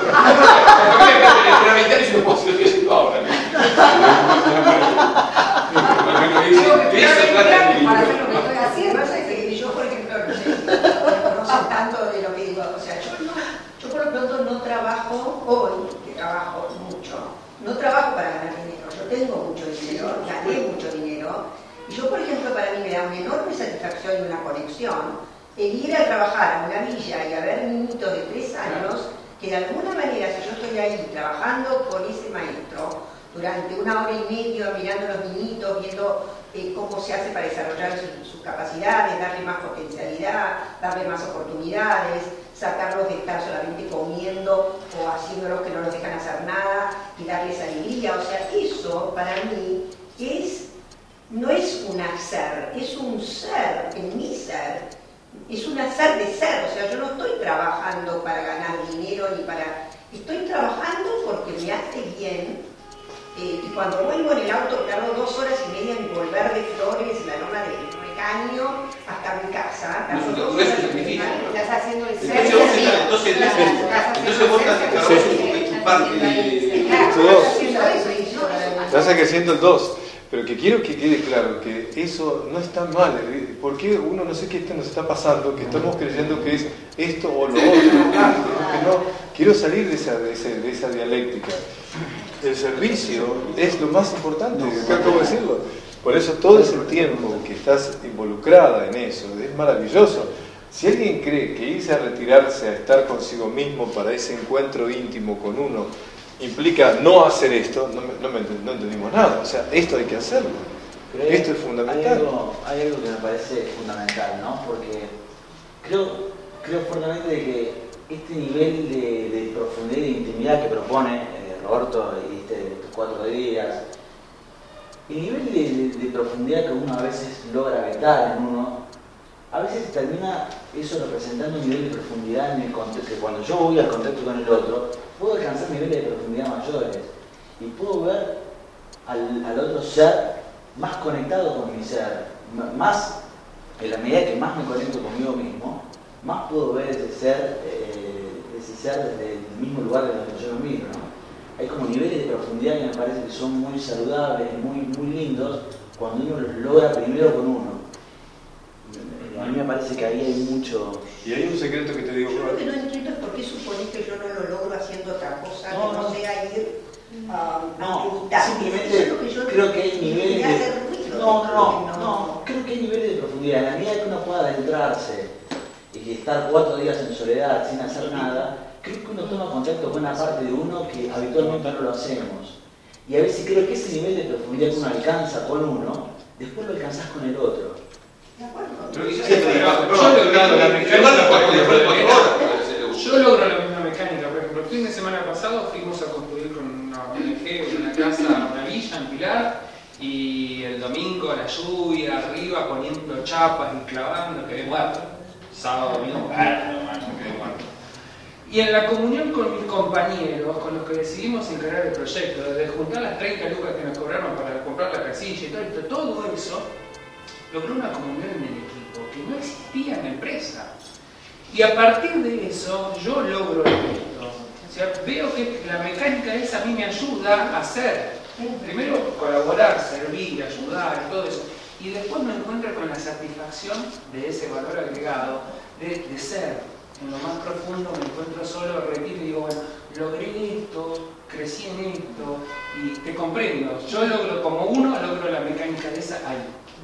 pero veinte años no puedo hacer lo que estoy haciendo ahora. Para hacer lo que estoy haciendo, es que yo, por ejemplo, no sé, no sé tanto de lo que digo, o sea, yo, no, yo por lo pronto no trabajo hoy, que trabajo mucho, no trabajo para ganar dinero. Yo tengo mucho dinero, gané mucho dinero, y yo, por ejemplo, para mí me da una enorme satisfacción y una conexión el ir a trabajar a una villa y a ver niñitos de tres años que de alguna manera, si yo estoy ahí trabajando con ese maestro durante una hora y media mirando a los niñitos, viendo eh, cómo se hace para desarrollar sus, sus capacidades, darle más potencialidad, darle más oportunidades, sacarlos de estar solamente comiendo o haciéndolos que no los dejan hacer nada y darles alegría. O sea, eso para mí es, no es un hacer, es un ser, en mi ser, es un hacer de ser. O sea, yo no estoy trabajando para ganar dinero ni para... Estoy trabajando porque me hace bien. Eh, y cuando vuelvo en el auto, tardo dos horas y media en volver de Flores, la loma del Recaño, hasta mi casa. No, no, no es un sacrificio. Estás haciendo el ser. Entonces, entonces vos estás trabajando tu parte de... Estás ejerciendo el dos. Pero que quiero que quede claro que eso no está mal, porque uno no sé qué nos está pasando, que estamos creyendo que es esto o lo otro, que no, quiero salir de esa, de, ese, de esa dialéctica. El servicio es lo más importante, acabo de decirlo. Por eso todo ese tiempo que estás involucrada en eso es maravilloso. Si alguien cree que irse a retirarse a estar consigo mismo para ese encuentro íntimo con uno implica no hacer esto, no, no, me, no entendimos nada. O sea, esto hay que hacerlo. Pero hay, esto es fundamental. Hay algo, hay algo que me parece fundamental, ¿no? Porque creo, creo fuertemente de que este nivel de, de profundidad y de intimidad que propone eh, Roberto y este, estos cuatro días, el nivel de, de, de profundidad que uno a veces logra vetar en uno, a veces termina eso representando un nivel de profundidad en el contexto, que cuando yo voy al contacto con el otro, puedo alcanzar niveles de profundidad mayores y puedo ver al, al otro ser más conectado con mi ser, más, en la medida que más me conecto conmigo mismo, más puedo ver ese ser, eh, ese ser desde el mismo lugar de donde yo lo miro, ¿no? Hay como niveles de profundidad que me parece que son muy saludables, muy, muy lindos, cuando uno los logra primero con uno. A mí me parece que ahí hay mucho... Y hay un secreto que te digo... Yo lo que no entiendo es por qué suponés que yo no lo logro haciendo otra cosa, no, que no, no sea ir a no, meditar. simplemente Eso es lo que yo creo que hay niveles de... de... No, no, no, no, creo que hay niveles de profundidad. En la medida que uno pueda adentrarse y y estar cuatro días en soledad sin hacer nada, creo que uno toma contacto con una parte de uno que habitualmente no lo hacemos. Y a veces creo que ese nivel de profundidad que uno alcanza con uno, después lo alcanzás con el otro. De acuerdo. Yo logro la misma mecánica. Por ejemplo, el fin de semana pasado fuimos a construir con una O N G una casa, una villa en Pilar, y el domingo la lluvia arriba poniendo chapas y clavando, quedé muerto. Sábado, domingo, muerto, macho, quedé muerto. Y en la comunión con mis compañeros, con los que decidimos encarar el proyecto, desde juntar las treinta lucas que nos cobraron para comprar la casilla y todo esto, todo eso, logró una comunión en el equipo que no existía en la empresa. Y a partir de eso, yo logro esto. O sea, veo que la mecánica esa a mí me ayuda a hacer. Primero, colaborar, servir, ayudar, todo eso. Y después me encuentro con la satisfacción de ese valor agregado, de, de ser. En lo más profundo me encuentro solo, repito y digo, bueno, logré esto, crecí en esto, y te comprendo. Yo logro, como uno, logro la mecánica de esa ahí.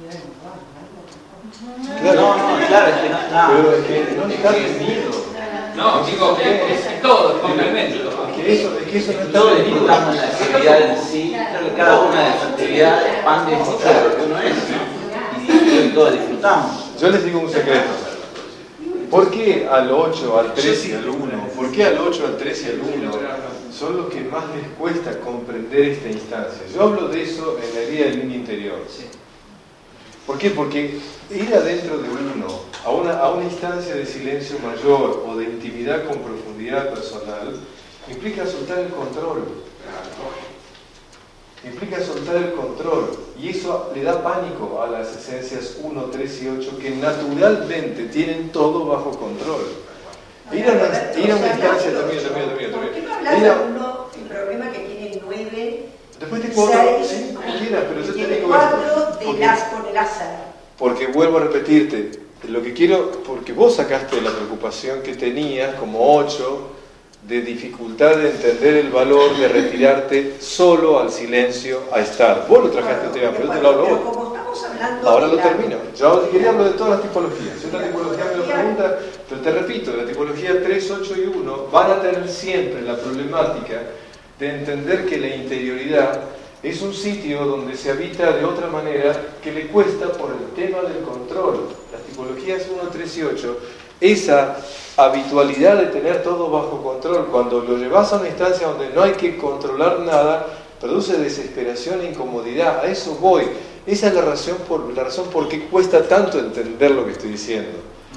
Claro, no, no, claro, es que no, no. Pero es que no está definido. No, digo, es, es todo, es complemento. Es que eso, es que eso no está Todos definido. disfrutamos la actividad en sí, creo que cada una de las actividades expande mucho lo que uno es, ¿no? Y creo que todos disfrutamos. Yo les digo un secreto. ¿Por qué al ocho, al tres y al uno? ¿Por qué al ocho, al tres y al uno son los que más les cuesta comprender esta instancia? Yo hablo de eso en la herida del niño interior. ¿Por qué? Porque ir adentro de uno a una, a una instancia de silencio mayor o de intimidad con profundidad personal implica soltar el control. Implica soltar el control. Y eso le da pánico a las esencias uno, tres y ocho que naturalmente tienen todo bajo control. Ir a una, ir a una instancia... Termino, termino, termino. ¿Por qué no hablas de uno, el problema que tiene nueve... Después te puedo seis, como quieras, pero yo te tiene digo cuatro esto. de Porque, las con el azar. porque vuelvo a repetirte, lo que quiero, porque vos sacaste la preocupación que tenías como ocho de dificultad de entender el valor de retirarte solo al silencio a estar. Vos lo trajaste el tema, pero yo te lo hablo Pero vos. como estamos hablando Ahora de lo la- termino. Yo quería hablar de todas las tipologías. Si otra tipología me lo pregunta, pero te repito, la tipología tres, ocho y uno van a tener siempre la problemática de entender que la interioridad es un sitio donde se habita de otra manera que le cuesta por el tema del control. Las tipologías uno, tres y ocho, esa habitualidad de tener todo bajo control, cuando lo llevas a una instancia donde no hay que controlar nada, produce desesperación e incomodidad. A eso voy. Esa es la razón por, la razón por qué cuesta tanto entender lo que estoy diciendo.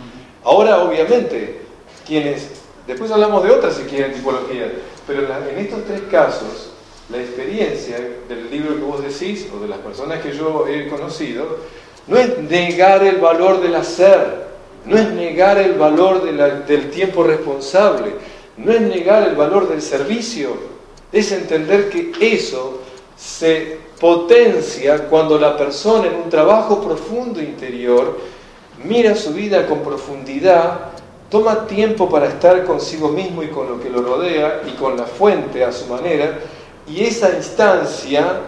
Ahora, obviamente, quienes... Después hablamos de otras si quieren tipologías, pero en, la, en estos tres casos, la experiencia del libro que vos decís, o de las personas que yo he conocido, no es negar el valor del hacer, no es negar el valor de la, del tiempo responsable, no es negar el valor del servicio, es entender que eso se potencia cuando la persona en un trabajo profundo interior mira su vida con profundidad, toma tiempo para estar consigo mismo y con lo que lo rodea y con la fuente a su manera, y esa instancia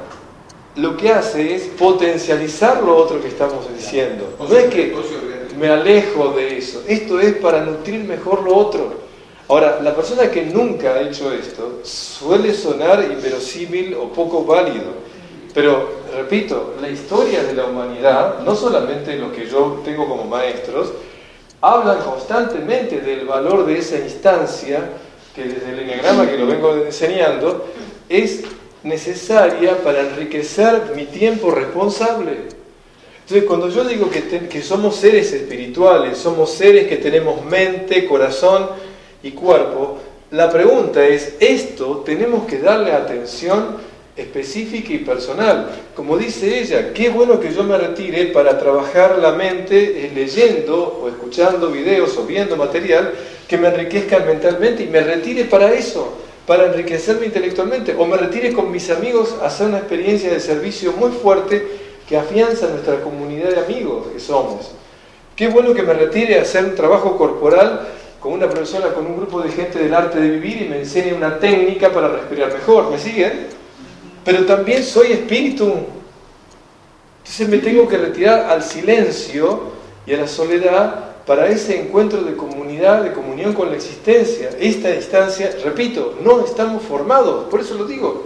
lo que hace es potencializar lo otro que estamos diciendo. No es que me alejo de eso, esto es para nutrir mejor lo otro. Ahora, la persona que nunca ha hecho esto suele sonar inverosímil o poco válido. Pero, repito, la historia de la humanidad, no solamente lo que yo tengo como maestros, hablan constantemente del valor de esa instancia que desde el enneagrama que lo vengo enseñando es necesaria para enriquecer mi tiempo responsable. Entonces, cuando yo digo que, te, que somos seres espirituales, somos seres que tenemos mente, corazón y cuerpo, la pregunta es, esto tenemos que darle atención específica y personal. Como dice ella, qué bueno que yo me retire para trabajar la mente eh, leyendo o escuchando videos o viendo material que me enriquezcan mentalmente, y me retire para eso, para enriquecerme intelectualmente, o me retire con mis amigos a hacer una experiencia de servicio muy fuerte que afianza nuestra comunidad de amigos que somos. Qué bueno que me retire a hacer un trabajo corporal con una profesora, con un grupo de gente del arte de vivir y me enseñe una técnica para respirar mejor. ¿Me siguen? Pero también soy espíritu. Entonces me tengo que retirar al silencio y a la soledad para ese encuentro de comunidad, de comunión con la existencia. Esta instancia, repito, no estamos formados, por eso lo digo.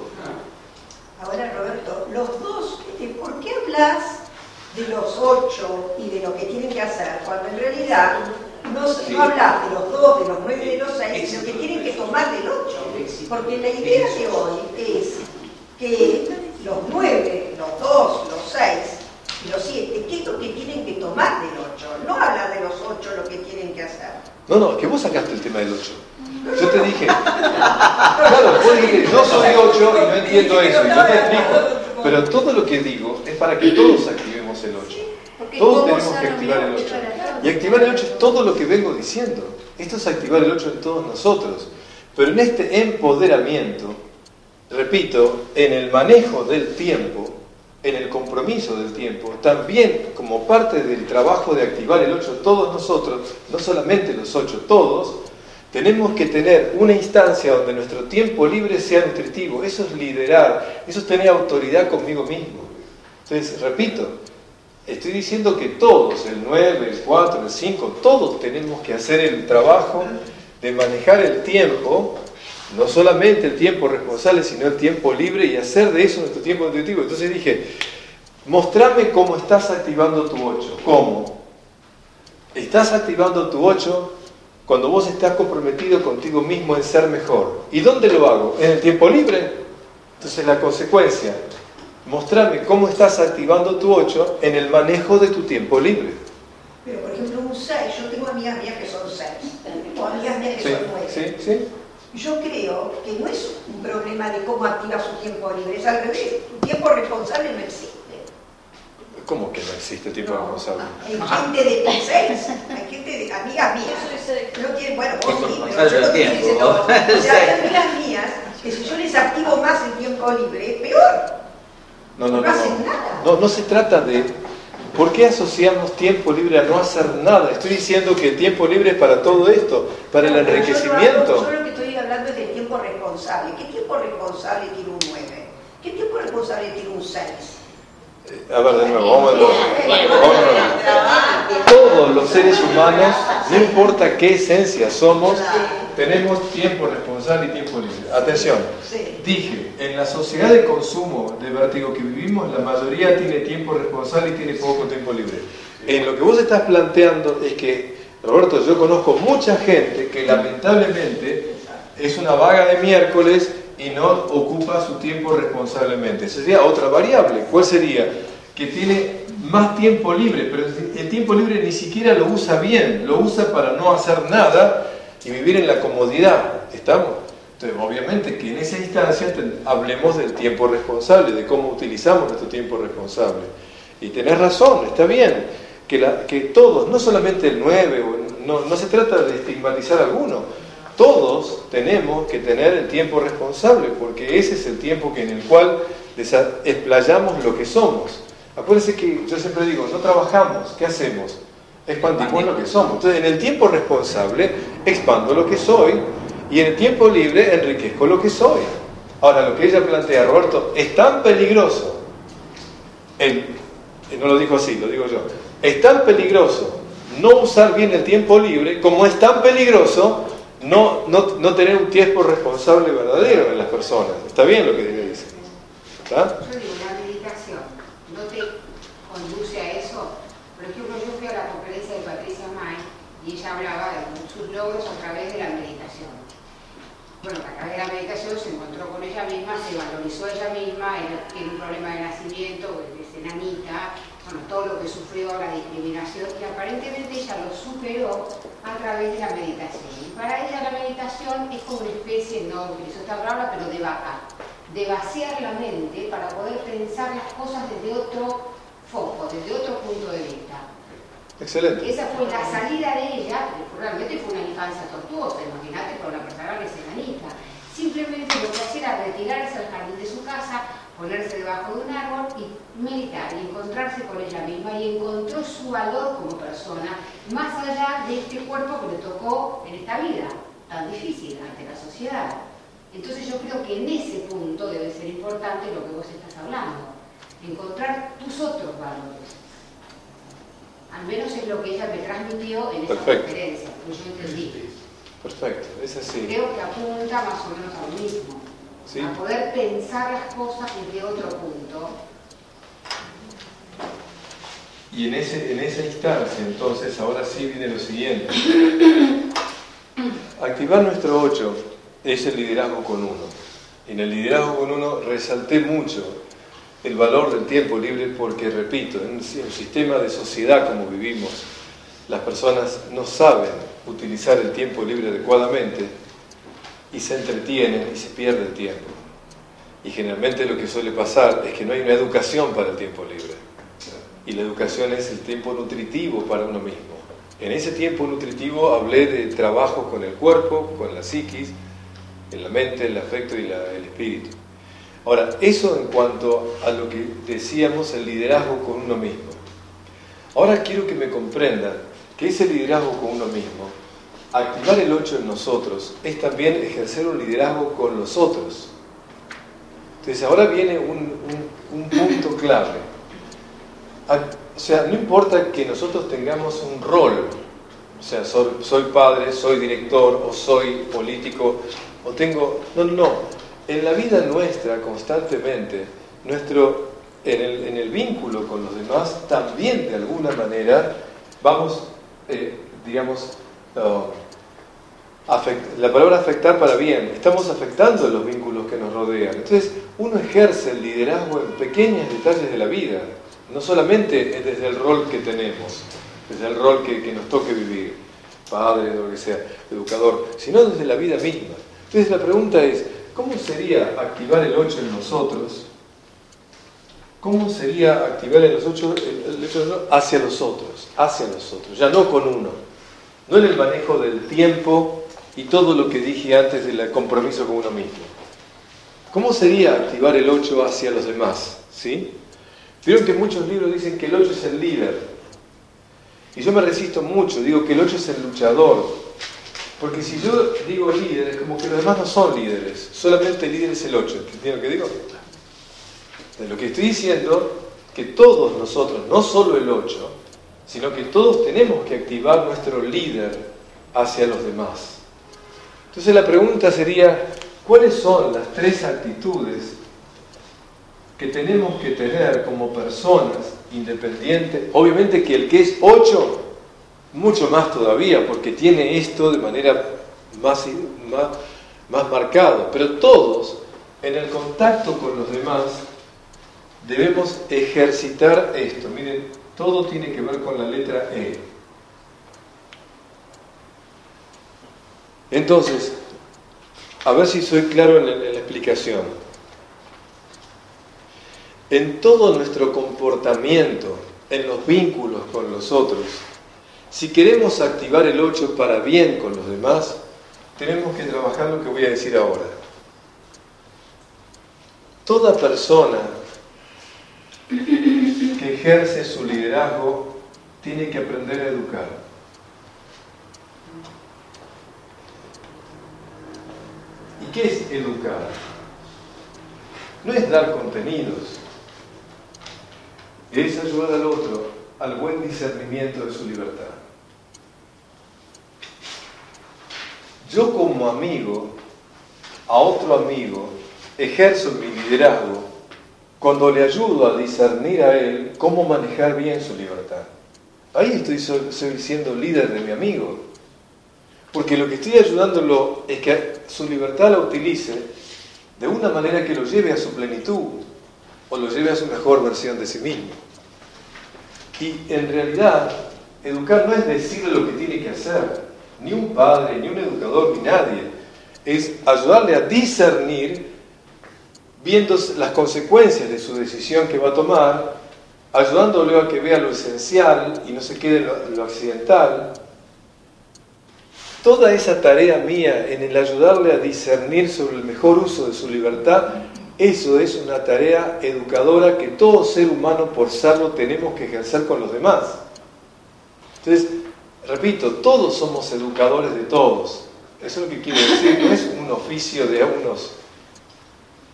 Ahora, Roberto, los dos, ¿por qué hablas de los ocho y de lo que tienen que hacer, cuando en realidad no, sí. no hablas de los dos, de los nueve y de los seis, sino que tienen que tomar del ocho? Porque la idea de hoy es que los nueve, los dos, los seis y los siete, ¿qué es lo que tienen que tomar del ocho? No hablar de los ocho, lo que tienen que hacer. No, no, es que vos sacaste el tema del ocho. Yo te dije, claro, vos dijiste, yo soy ocho y no entiendo eso, y yo te explico. Pero todo lo que digo es para que todos activemos el ocho. Todos tenemos que activar el ocho. Y activar el ocho es todo lo que vengo diciendo. Esto es activar el ocho en todos nosotros. Pero en este empoderamiento, repito, en el manejo del tiempo, en el compromiso del tiempo, también como parte del trabajo de activar el ocho, todos nosotros, no solamente los ocho, todos, tenemos que tener una instancia donde nuestro tiempo libre sea nutritivo. Eso es liderar, eso es tener autoridad conmigo mismo. Entonces, repito, estoy diciendo que todos, el nueve, el cuatro, el cinco, todos tenemos que hacer el trabajo de manejar el tiempo, no solamente el tiempo responsable, sino el tiempo libre, y hacer de eso nuestro tiempo nutritivo. Entonces dije, mostrame cómo estás activando tu ocho. ¿Cómo? Estás activando tu ocho cuando vos estás comprometido contigo mismo en ser mejor. ¿Y dónde lo hago? ¿En el tiempo libre? Entonces la consecuencia, mostrame cómo estás activando tu ocho en el manejo de tu tiempo libre. Pero por ejemplo un seis, yo tengo amigas mías que son seis, o amigas mías que sí, son nueve. Sí, sí. Yo creo que no es un problema de cómo activa su tiempo libre, es al revés. Tu tiempo responsable no existe. ¿Cómo que no existe el tiempo no, responsable? Hay gente de seis, hay gente de amigas mías. No tienen, bueno, vos sí, pero yo no te estoy diciendo. O sea, hay amigas mías que si yo les activo más el tiempo libre, peor. No, no, no. No hacen nada. No, no se trata de... ¿Por qué asociamos tiempo libre a no hacer nada? Estoy diciendo que el tiempo libre es para todo esto, para el enriquecimiento. Yo lo que estoy hablando es del tiempo responsable. ¿Qué tiempo responsable tiene un nueve? ¿Qué tiempo responsable tiene un seis? A ver, de nuevo, vamos de nuevo. Vamos de nuevo. Todos los seres humanos, no importa qué esencia somos, tenemos tiempo responsable y tiempo libre. Atención, dije, en la sociedad de consumo de vértigo que vivimos, la mayoría tiene tiempo responsable y tiene poco tiempo libre. En lo que vos estás planteando es que, Roberto, yo conozco mucha gente que lamentablemente es una vaga de miércoles y no ocupa su tiempo responsablemente. Esa sería otra variable. ¿Cuál sería? Que tiene más tiempo libre, pero el tiempo libre ni siquiera lo usa bien, lo usa para no hacer nada y vivir en la comodidad. ¿Estamos? Entonces, obviamente que en esa instancia hablemos del tiempo responsable, de cómo utilizamos nuestro tiempo responsable. Y tenés razón, está bien, que, la, que todos, no solamente el nueve, no, no se trata de estigmatizar a alguno, todos tenemos que tener el tiempo responsable, porque ese es el tiempo que, en el cual explayamos lo que somos. Acuérdense que yo siempre digo, no trabajamos, ¿qué hacemos? Expandimos lo que somos. Entonces, en el tiempo responsable, expando lo que soy, y en el tiempo libre, enriquezco lo que soy. Ahora, lo que ella plantea, Roberto, es tan peligroso, el, no lo dijo así, lo digo yo, es tan peligroso no usar bien el tiempo libre, como es tan peligroso No, no, no tener un tiempo responsable verdadero en las personas. ¿Está bien lo que dice? ¿Está? Yo digo, la meditación no te conduce a eso. Por ejemplo, yo fui a la conferencia de Patricia May y ella hablaba de sus logros a través de la meditación. Bueno, a través de la meditación se encontró con ella misma, se valorizó ella misma, ella tiene un problema de nacimiento, es enanita, bueno, todo lo que sufrió, la discriminación, y aparentemente ella lo superó a través de la meditación. Y para ella la meditación es como una especie, no utilizó esta palabra, pero de vaca, de vaciar la mente para poder pensar las cosas desde otro foco, desde otro punto de vista. Excelente. Esa fue la salida de ella, realmente fue una infancia tortuosa, imagínate, para una persona que es enanita. Simplemente lo que hacía era retirarse al jardín de su casa, ponerse debajo de un árbol y meditar y encontrarse con ella misma, y encontró su valor como persona más allá de este cuerpo que le tocó en esta vida tan difícil ante la sociedad. Entonces yo creo que en ese punto debe ser importante lo que vos estás hablando, encontrar tus otros valores. Al menos es lo que ella me transmitió en esa Perfecto. conferencia, que yo entendí. Perfecto, es así. Creo que apunta más o menos a lo mismo. ¿Sí? A poder pensar las cosas desde otro punto. Y en, ese, en esa instancia, entonces, ahora sí viene lo siguiente. Activar nuestro ocho es el liderazgo con uno. En el liderazgo con uno resalté mucho el valor del tiempo libre porque, repito, en un sistema de sociedad como vivimos, las personas no saben utilizar el tiempo libre adecuadamente y se entretienen y se pierde el tiempo. Y generalmente lo que suele pasar es que no hay una educación para el tiempo libre. Y la educación es el tiempo nutritivo para uno mismo. En ese tiempo nutritivo hablé de trabajo con el cuerpo, con la psiquis, en la mente, el afecto y la, el espíritu. Ahora, eso en cuanto a lo que decíamos, el liderazgo con uno mismo. Ahora quiero que me comprendan que ese liderazgo con uno mismo, activar el ocho en nosotros, es también ejercer un liderazgo con los otros. Entonces ahora viene un, un, un punto clave. O sea, no importa que nosotros tengamos un rol, o sea, soy, soy padre, soy director, o soy político, o tengo... No, no, no. En la vida nuestra, constantemente, nuestro, en, el, en el vínculo con los demás, también de alguna manera vamos, eh, digamos, uh, afect, la palabra afectar para bien, estamos afectando los vínculos que nos rodean. Entonces, uno ejerce el liderazgo en pequeños detalles de la vida. No solamente es desde el rol que tenemos, desde el rol que, que nos toque vivir, padre, lo que sea, educador, sino desde la vida misma. Entonces la pregunta es, ¿cómo sería activar el ocho en nosotros? ¿Cómo sería activar el ocho, el ocho hacia los otros? Hacia los otros, ya no con uno. No en el manejo del tiempo y todo lo que dije antes del compromiso con uno mismo. ¿Cómo sería activar el ocho hacia los demás? ¿Sí? Vieron que muchos libros dicen que el ocho es el líder. Y yo me resisto mucho, digo que el ocho es el luchador. Porque si yo digo líder, es como que los demás no son líderes. Solamente el líder es el ocho. ¿Entienden lo que digo? De lo que estoy diciendo, que todos nosotros, no solo el ocho, sino que todos tenemos que activar nuestro líder hacia los demás. Entonces la pregunta sería, ¿cuáles son las tres actitudes que tenemos que tener como personas independientes? Obviamente que el que es ocho, mucho más todavía, porque tiene esto de manera más, más, más marcado. Pero todos, en el contacto con los demás, debemos ejercitar esto. Miren, todo tiene que ver con la letra E. Entonces, a ver si soy claro en la, en la explicación. En todo nuestro comportamiento, en los vínculos con los otros, si queremos activar el ocho para bien con los demás, tenemos que trabajar lo que voy a decir ahora. Toda persona que ejerce su liderazgo tiene que aprender a educar. ¿Y qué es educar? No es dar contenidos, es ayudar al otro al buen discernimiento de su libertad. Yo como amigo, a otro amigo, ejerzo mi liderazgo cuando le ayudo a discernir a él cómo manejar bien su libertad. Ahí estoy, soy siendo líder de mi amigo. Porque lo que estoy ayudándolo es que su libertad la utilice de una manera que lo lleve a su plenitud o lo lleve a su mejor versión de sí mismo. Y en realidad, educar no es decirle lo que tiene que hacer. Ni un padre, ni un educador, ni nadie. Es ayudarle a discernir, viendo las consecuencias de su decisión que va a tomar, ayudándole a que vea lo esencial y no se quede en lo, en lo accidental. Toda esa tarea mía en el ayudarle a discernir sobre el mejor uso de su libertad, eso es una tarea educadora que todo ser humano, por serlo, tenemos que ejercer con los demás. Entonces, repito, todos somos educadores de todos. Eso es lo que quiero decir, no es un oficio de unos.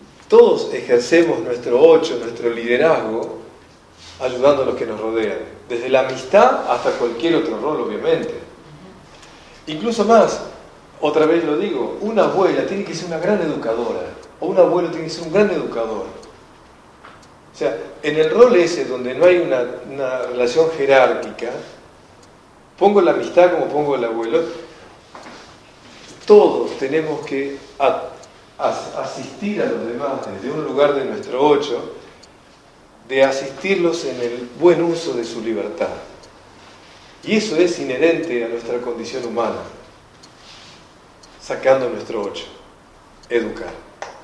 Todos ejercemos nuestro ocho, nuestro liderazgo, ayudando a los que nos rodean. Desde la amistad hasta cualquier otro rol, obviamente. Incluso más, otra vez lo digo, una abuela tiene que ser una gran educadora, o un abuelo tiene que ser un gran educador. O sea, en el rol ese donde no hay una, una relación jerárquica, pongo la amistad como pongo el abuelo, todos tenemos que a, a, asistir a los demás desde un lugar de nuestro ocho, de asistirlos en el buen uso de su libertad. Y eso es inherente a nuestra condición humana, sacando nuestro ocho, educar.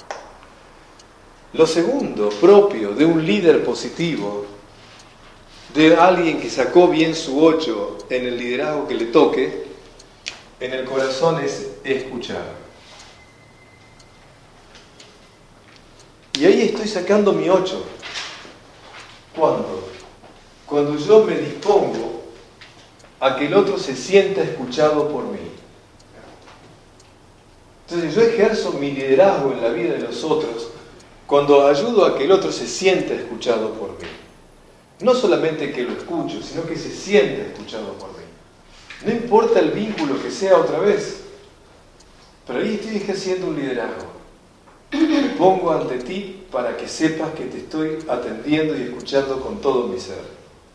Lo segundo, propio de un líder positivo, de alguien que sacó bien su ocho en el liderazgo que le toque, en el corazón es escuchar. Y ahí estoy sacando mi ocho. ¿Cuándo? Cuando yo me dispongo a que el otro se sienta escuchado por mí. Entonces yo ejerzo mi liderazgo en la vida de los otros cuando ayudo a que el otro se sienta escuchado por mí. No solamente que lo escucho, sino que se sienta escuchado por mí. No importa el vínculo que sea otra vez, pero ahí estoy ejerciendo un liderazgo. Me pongo ante ti para que sepas que te estoy atendiendo y escuchando con todo mi ser.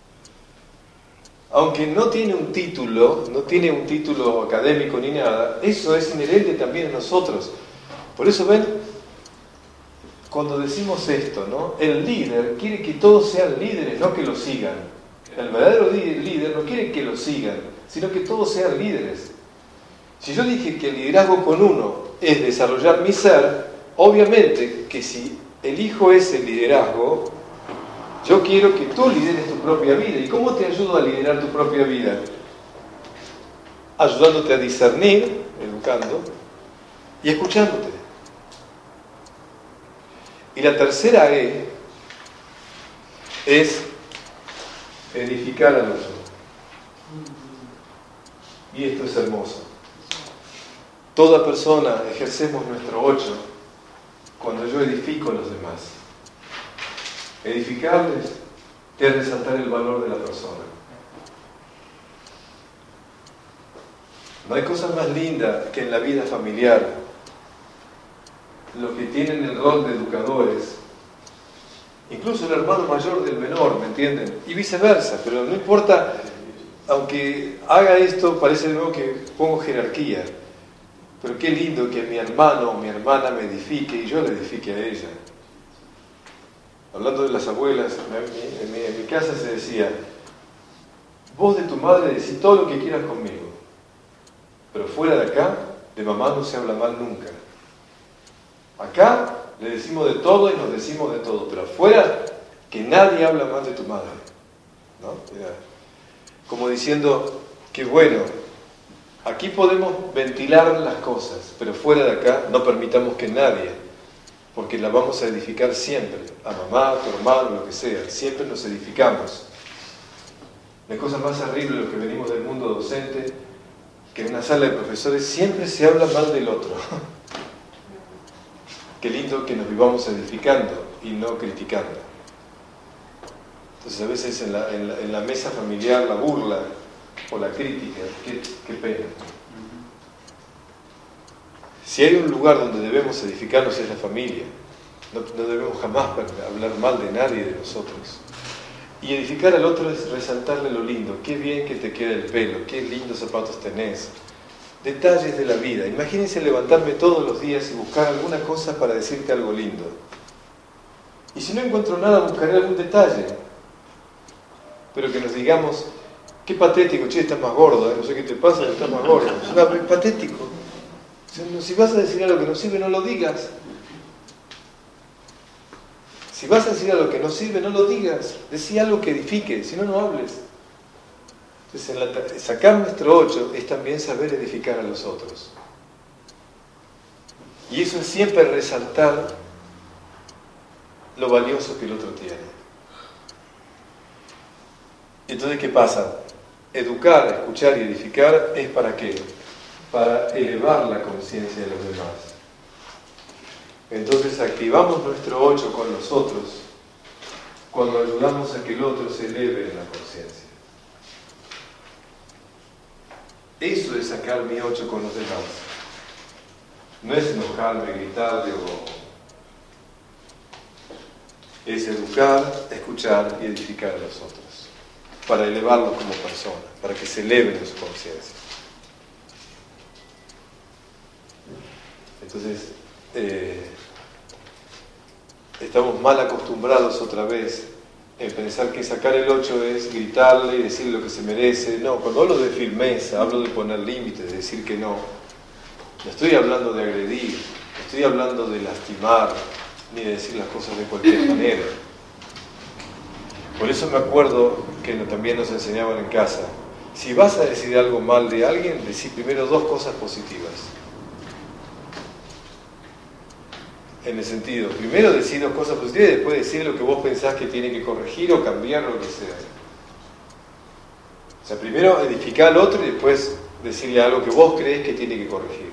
Aunque no tiene un título, no tiene un título académico ni nada, eso es inherente también a nosotros. Por eso ven, cuando decimos esto, ¿no? El líder quiere que todos sean líderes, no que lo sigan. El verdadero líder no quiere que lo sigan, sino que todos sean líderes. Si yo dije que el liderazgo con uno es desarrollar mi ser, obviamente que si elijo ese liderazgo, yo quiero que tú lideres tu propia vida. ¿Y cómo te ayudo a liderar tu propia vida? Ayudándote a discernir, educando, y escuchándote. Y la tercera E es edificar al otro. Y esto es hermoso. Toda persona ejercemos nuestro ocho cuando yo edifico a los demás. Edificarles es resaltar el valor de la persona. No hay cosa más linda que en la vida familiar los que tienen el rol de educadores, incluso el hermano mayor del menor, ¿me entienden? Y viceversa, pero no importa, aunque haga esto, parece de nuevo que pongo jerarquía, pero qué lindo que mi hermano o mi hermana me edifique y yo le edifique a ella. Hablando de las abuelas, en mi, en mi casa se decía, vos de tu madre decís todo lo que quieras conmigo, pero fuera de acá, de mamá no se habla mal nunca. Acá le decimos de todo y nos decimos de todo, pero afuera que nadie habla mal de tu madre, ¿no? Mira, como diciendo que bueno, aquí podemos ventilar las cosas, pero fuera de acá no permitamos que nadie, porque la vamos a edificar siempre, a mamá, a tu hermano, lo que sea, siempre nos edificamos. La cosa más horrible de los que venimos del mundo docente, que en una sala de profesores siempre se habla mal del otro. Qué lindo que nos vivamos edificando y no criticando. Entonces a veces en la, en la, en la mesa familiar la burla o la crítica, qué, qué pena. Si hay un lugar donde debemos edificarnos es la familia. No, no debemos jamás hablar mal de nadie de nosotros. Y edificar al otro es resaltarle lo lindo. Qué bien que te queda el pelo, qué lindos zapatos tenés. Detalles de la vida. Imagínense levantarme todos los días y buscar alguna cosa para decirte algo lindo. Y si no encuentro nada, buscaré algún detalle. Pero que nos digamos, qué patético, che, estás más gordo, ¿eh? No sé qué te pasa, pero estás más gordo. Es patético. Si vas a decir algo que no sirve, no lo digas. Si vas a decir algo que no sirve, no lo digas. Decí algo que edifique, si no, no hables. Entonces, en la, sacar nuestro ocho es también saber edificar a los otros. Y eso es siempre resaltar lo valioso que el otro tiene. Entonces, ¿qué pasa? Educar, escuchar y edificar es ¿para qué? Para elevar la conciencia de los demás. Entonces activamos nuestro ocho con los otros cuando ayudamos a que el otro se eleve en la conciencia. Eso es sacar mi ocho con los demás. No es enojarme, gritarle o... Es educar, escuchar y edificar a los otros. Para elevarlos como personas, para que se eleven en su conciencia. Entonces, eh, estamos mal acostumbrados otra vez en pensar que sacar el ocho es gritarle y decirle lo que se merece. No, cuando hablo de firmeza, hablo de poner límites, de decir que no. No estoy hablando de agredir, no estoy hablando de lastimar, ni de decir las cosas de cualquier manera. Por eso me acuerdo que también nos enseñaban en casa, si vas a decir algo mal de alguien, decí primero dos cosas positivas. En el sentido, primero decir dos cosas positivas y después decir lo que vos pensás que tiene que corregir o cambiar o lo que sea. O sea, primero edificar al otro y después decirle algo que vos crees que tiene que corregir.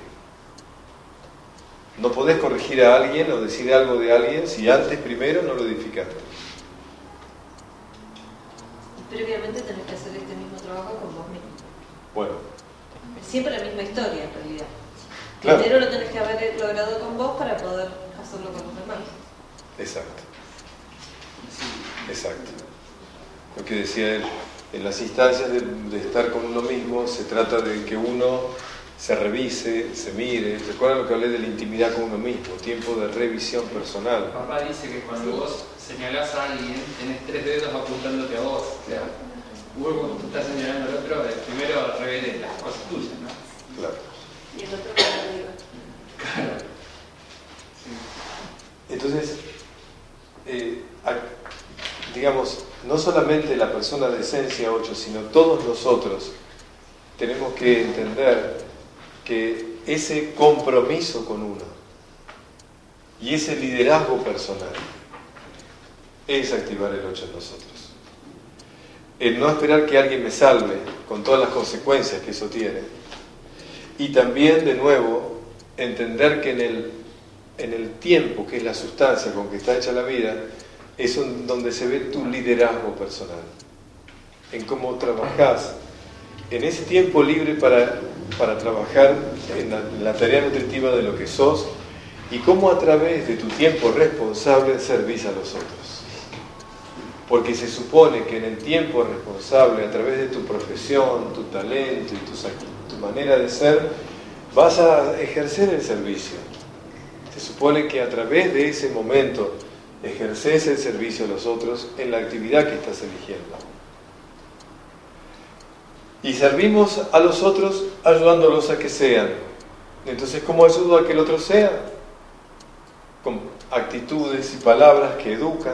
No podés corregir a alguien o decir algo de alguien si antes primero no lo edificaste. Y previamente tenés que hacer este mismo trabajo con vos mismo. Bueno. Siempre la misma historia en realidad. Claro. Primero lo tenés que haber logrado con vos para poder hacerlo con los demás. Exacto. Exacto. Lo que decía él, en las instancias de, de estar con uno mismo se trata de que uno se revise, se mire. ¿Recuerdan lo que hablé de la intimidad con uno mismo? Tiempo de revisión personal. Papá dice que cuando vos señalás a alguien, tenés tres dedos apuntándote a vos. O sea, vos cuando estás señalando al otro, primero revele las cosas tuyas, ¿no? Claro. Y el otro para arriba. Claro. Sí. Entonces, eh, digamos, no solamente la persona de esencia ocho, sino todos nosotros tenemos que entender que ese compromiso con uno y ese liderazgo personal es activar el ocho en nosotros. El no esperar que alguien me salve con todas las consecuencias que eso tiene. Y también, de nuevo, entender que en el, en el tiempo, que es la sustancia con que está hecha la vida, es un, donde se ve tu liderazgo personal, en cómo trabajás, en ese tiempo libre para, para trabajar en la, en la tarea nutritiva de lo que sos y cómo a través de tu tiempo responsable servís a los otros. Porque se supone que en el tiempo responsable, a través de tu profesión, tu talento y tu, tu manera de ser, vas a ejercer el servicio. Se supone que a través de ese momento ejerces el servicio a los otros en la actividad que estás eligiendo. Y servimos a los otros ayudándolos a que sean. Entonces, ¿cómo ayudo a que el otro sea? Con actitudes y palabras que educan,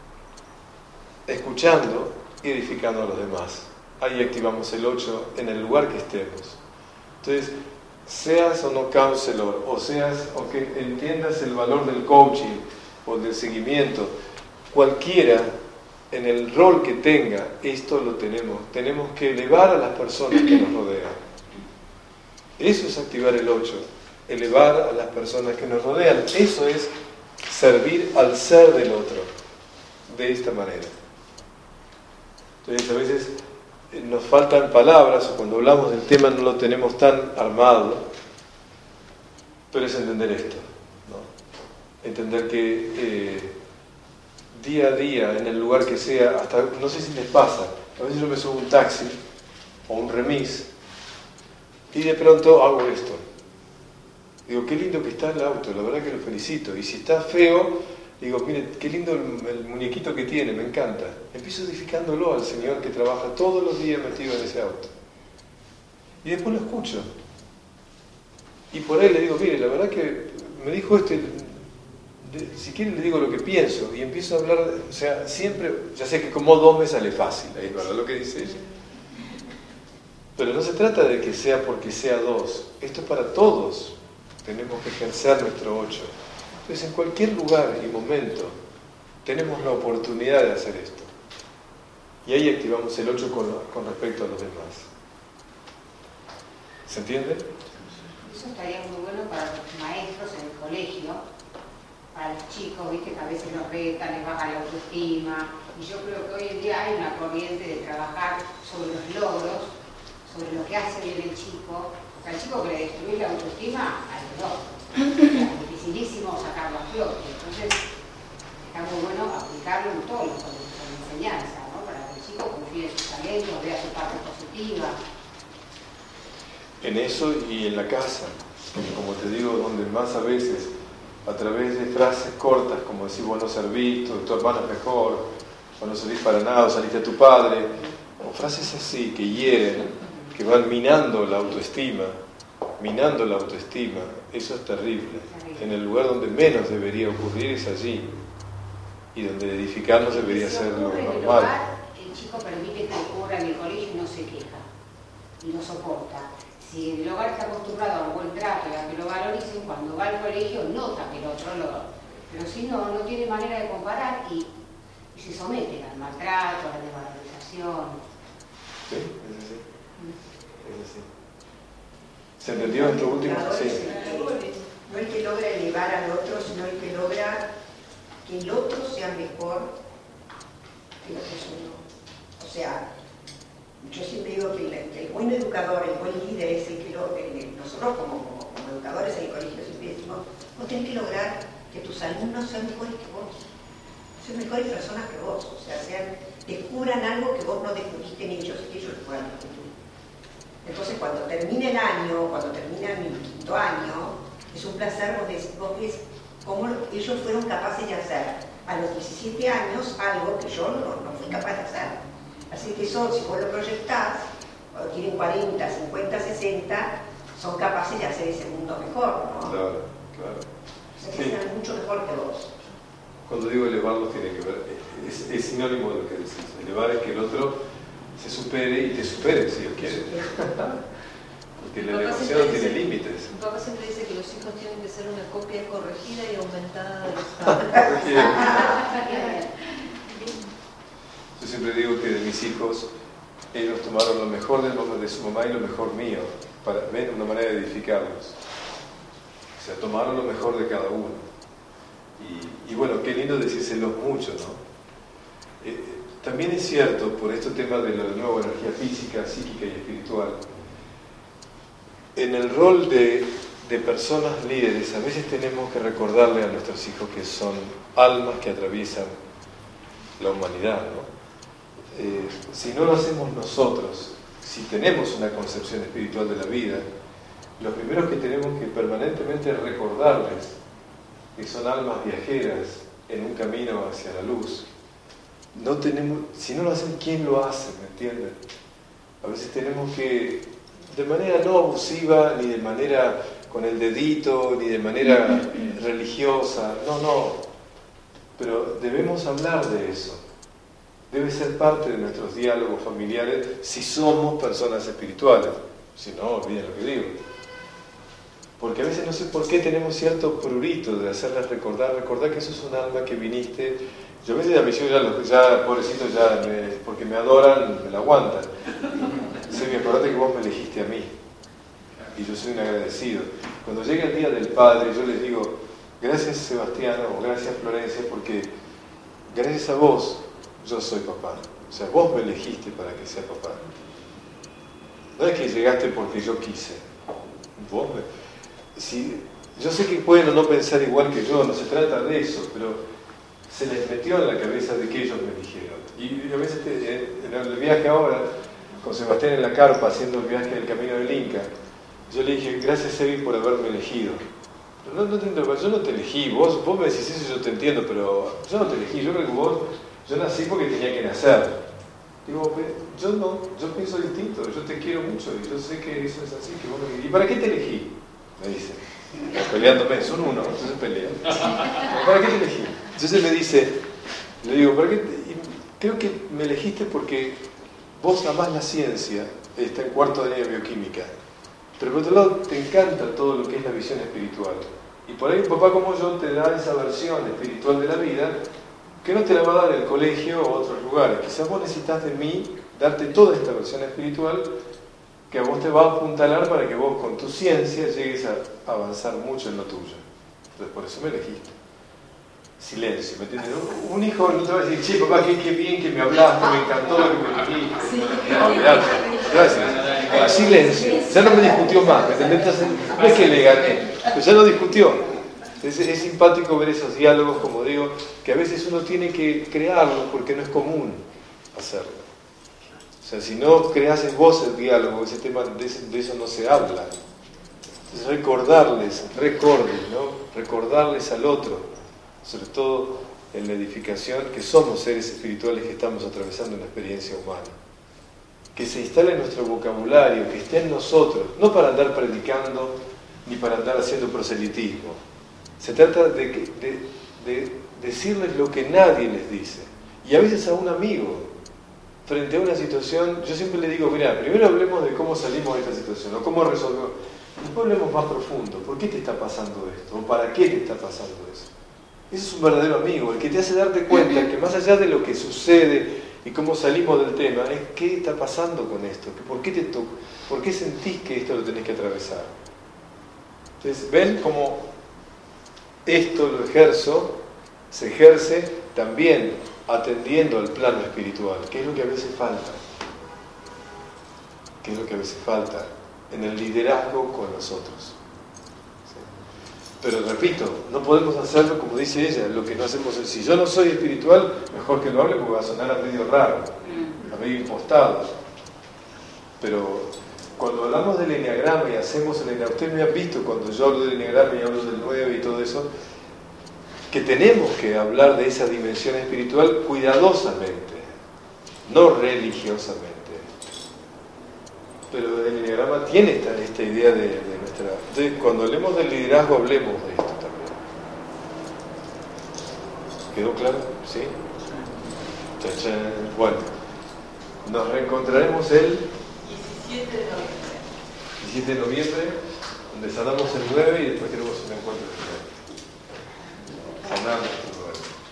escuchando y edificando a los demás. Ahí activamos el ocho en el lugar que estemos. Entonces, seas o no counselor, o seas o que entiendas el valor del coaching o del seguimiento, cualquiera en el rol que tenga, esto lo tenemos. Tenemos que elevar a las personas que nos rodean. Eso es activar el ocho, elevar a las personas que nos rodean. Eso es servir al ser del otro, de esta manera. Entonces, a veces nos faltan palabras, o cuando hablamos del tema no lo tenemos tan armado, pero es entender esto, ¿no? Entender que eh, día a día, en el lugar que sea, hasta no sé si les pasa, a veces yo me subo a un taxi o un remis y de pronto hago esto. Digo, qué lindo que está el auto, la verdad que lo felicito. Y si está feo, digo, mire, qué lindo el, el muñequito que tiene, me encanta. Empiezo edificándolo al señor que trabaja todos los días metido en ese auto. Y después lo escucho. Y por ahí le digo, mire, la verdad que me dijo este, de, si quiere le digo lo que pienso. Y empiezo a hablar, o sea, siempre, ya sé que como dos me sale fácil, ahí es verdad lo que dice ella. Pero no se trata de que sea porque sea dos. Esto es para todos. Tenemos que ejercer nuestro ocho. Entonces, en cualquier lugar y momento tenemos la oportunidad de hacer esto. Y ahí activamos el ocho con, con respecto a los demás. ¿Se entiende? Eso estaría muy bueno para los maestros en el colegio, para los chicos, viste que a veces los retan, les baja la autoestima. Y yo creo que hoy en día hay una corriente de trabajar sobre los logros, sobre lo que hace bien el chico, chico, porque al chico que le destruye la autoestima, al dolor. Es dificilísimo sacarlo a flote. Entonces, está muy bueno aplicarlo en todos los colegios de enseñanza, ¿no? Para que el chico confíe en sus talentos, vea su parte positiva. En eso y en la casa, como te digo, donde más a veces, a través de frases cortas, como decir, vos no servís, tu, tu hermano es mejor, vos no servís para nada, saliste a tu padre, o frases así que hieren, que van minando la autoestima, minando la autoestima, eso es terrible. En el lugar donde menos debería ocurrir es allí, y donde edificarnos debería ser lo normal. En el normal. hogar, el chico permite que ocurra en el colegio y no se queja, y lo soporta. Si el hogar está acostumbrado a un buen trato y a que lo valoricen, cuando va al colegio nota que el otro lo... Pero si no, no tiene manera de comparar y, y se somete al maltrato, a la desvalorización. Sí, es así. Es así. ¿Se entendió esto último? Sí. No el que logra elevar al otro, sino el que logra que el otro sea mejor que lo que es uno. O sea, yo siempre digo que el, que el buen educador, el buen líder es el que lo, el, nosotros como, como, como educadores en el colegio siempre decimos, vos tenés que lograr que tus alumnos sean mejores que vos, sean mejores personas que vos, o sea, sean, descubran algo que vos no descubriste en ellos y que ellos lo puedan descubrir. Entonces cuando termina el año, cuando termina mi quinto año, es un placer, vos ves, vos ves cómo ellos fueron capaces de hacer a los diecisiete años algo que yo no, no fui capaz de hacer. Así que eso, si vos lo proyectás, cuando tienen cuarenta, cincuenta, sesenta, son capaces de hacer ese mundo mejor, ¿no? Claro, claro. O sea, que Sí. sean mucho mejor que vos. Cuando digo elevarlos tiene que ver, es, es sinónimo de lo que decís. Elevar es que el otro se supere y te supere, si Dios quiere. Porque la Mi papá elevación siempre tiene dice- límites. Mi papá siempre dice que los hijos tienen que ser una copia corregida y aumentada de los padres. Yo siempre digo que de mis hijos, ellos tomaron lo mejor de, de su mamá y lo mejor mío, para ver una manera de edificarlos. O sea, tomaron lo mejor de cada uno. Y, y bueno, qué lindo decírselos mucho, ¿no? Eh, también es cierto, por este tema de la nueva energía física, psíquica y espiritual, en el rol de, de personas líderes, a veces tenemos que recordarle a nuestros hijos que son almas que atraviesan la humanidad, ¿no? Eh, si no lo hacemos nosotros, si tenemos una concepción espiritual de la vida, los primeros que tenemos que permanentemente recordarles que son almas viajeras en un camino hacia la luz. No tenemos, si no lo hacen, ¿quién lo hace? ¿Me entienden? A veces tenemos que, de manera no abusiva, ni de manera con el dedito, ni de manera religiosa, no, no, pero debemos hablar de eso. Debe ser parte de nuestros diálogos familiares si somos personas espirituales. Si no, olviden lo que digo. Porque a veces no sé por qué tenemos cierto prurito de hacerles recordar, recordar que eso es un alma que viniste. Yo a veces a mis hijos ya, los, ya pobrecitos, ya me, porque me adoran, me la aguantan. Sí, me acordate que vos me elegiste a mí. Y yo soy un agradecido. Cuando llega el Día del Padre, yo les digo, gracias Sebastián o gracias Florencia, porque gracias a vos yo soy papá. O sea, vos me elegiste para que sea papá. No es que llegaste porque yo quise. Vos me... Si, yo sé que pueden o no pensar igual que yo, no se trata de eso, pero se les metió en la cabeza de que ellos me eligieron. Y a veces te, en el viaje ahora, con Sebastián en la carpa, haciendo el viaje del Camino del Inca, yo le dije, gracias Evi por haberme elegido. No, no te, yo no te elegí, vos, vos me decís eso y yo te entiendo, pero yo no te elegí, yo creo que vos, yo nací porque tenía que nacer. Digo, yo no, yo pienso distinto, yo te quiero mucho y yo sé que eso es así, que vos me... ¿Y para qué te elegí? Me dice, peleándome, son uno, entonces pelean. ¿Para qué te elegí? Entonces me dice, le digo, ¿para qué? Y creo que me elegiste porque vos amás la ciencia, está en cuarto de año de bioquímica, pero por otro lado te encanta todo lo que es la visión espiritual. Y por ahí un papá como yo te da esa versión espiritual de la vida que no te la va a dar el colegio o otros lugares. Quizás vos necesitas de mí darte toda esta versión espiritual que a vos te va a apuntalar para que vos con tu ciencia llegues a avanzar mucho en lo tuyo. Entonces por eso me elegiste. Silencio, ¿me entiendes? Un hijo no te va a decir, che papá, qué, qué bien que me hablaste, me encantó lo que me dijiste. No, mirá, gracias. a silencio, ya no me discutió más, ¿me entendés? No es que le gané, pero ya no discutió. Es, es simpático ver esos diálogos, como digo, que a veces uno tiene que crearlos porque no es común hacerlo. O sea, si no creases vos el diálogo, ese tema, de, ese, de eso no se habla. Entonces recordarles, recorden, ¿no? Recordarles al otro, sobre todo en la edificación, que somos seres espirituales que estamos atravesando una experiencia humana. Que se instale en nuestro vocabulario, que esté en nosotros, no para andar predicando ni para andar haciendo proselitismo. Se trata de, de, de decirles lo que nadie les dice. Y a veces a un amigo, frente a una situación, yo siempre le digo, mira, primero hablemos de cómo salimos de esta situación, o cómo resolvemos. Después hablemos más profundo. ¿Por qué te está pasando esto? ¿O para qué te está pasando eso? Ese es un verdadero amigo, el que te hace darte cuenta que más allá de lo que sucede y cómo salimos del tema, es qué está pasando con esto, por qué, te to- por qué sentís que esto lo tenés que atravesar. Entonces, ven cómo esto lo ejerzo, se ejerce también atendiendo al plano espiritual, que es lo que a veces falta, que es lo que a veces falta en el liderazgo con los otros. Pero repito, no podemos hacerlo como dice ella, lo que no hacemos es, si yo no soy espiritual, mejor que lo hable porque va a sonar a medio raro, a medio impostado. Pero cuando hablamos del enneagrama y hacemos el enneagrama, ustedes me han visto cuando yo hablo del enneagrama y hablo del nueve y todo eso, que tenemos que hablar de esa dimensión espiritual cuidadosamente, no religiosamente. Pero el enneagrama tiene esta, esta idea de, de nuestra... Entonces, cuando hablemos del liderazgo, hablemos de esto también. ¿Quedó claro? ¿Sí? Chachán. Bueno, nos reencontraremos el diecisiete de noviembre. diecisiete de noviembre, donde sanamos el nueve y después tenemos un encuentro final. Sanamos el nueve.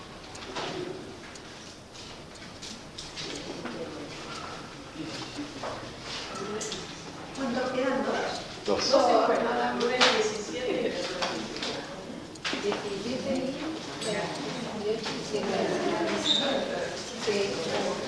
¿Cuántos quedan? Dos. Dos. doce jornadas, nueve, diecisiete. diecisiete, dieciocho y diecinueve.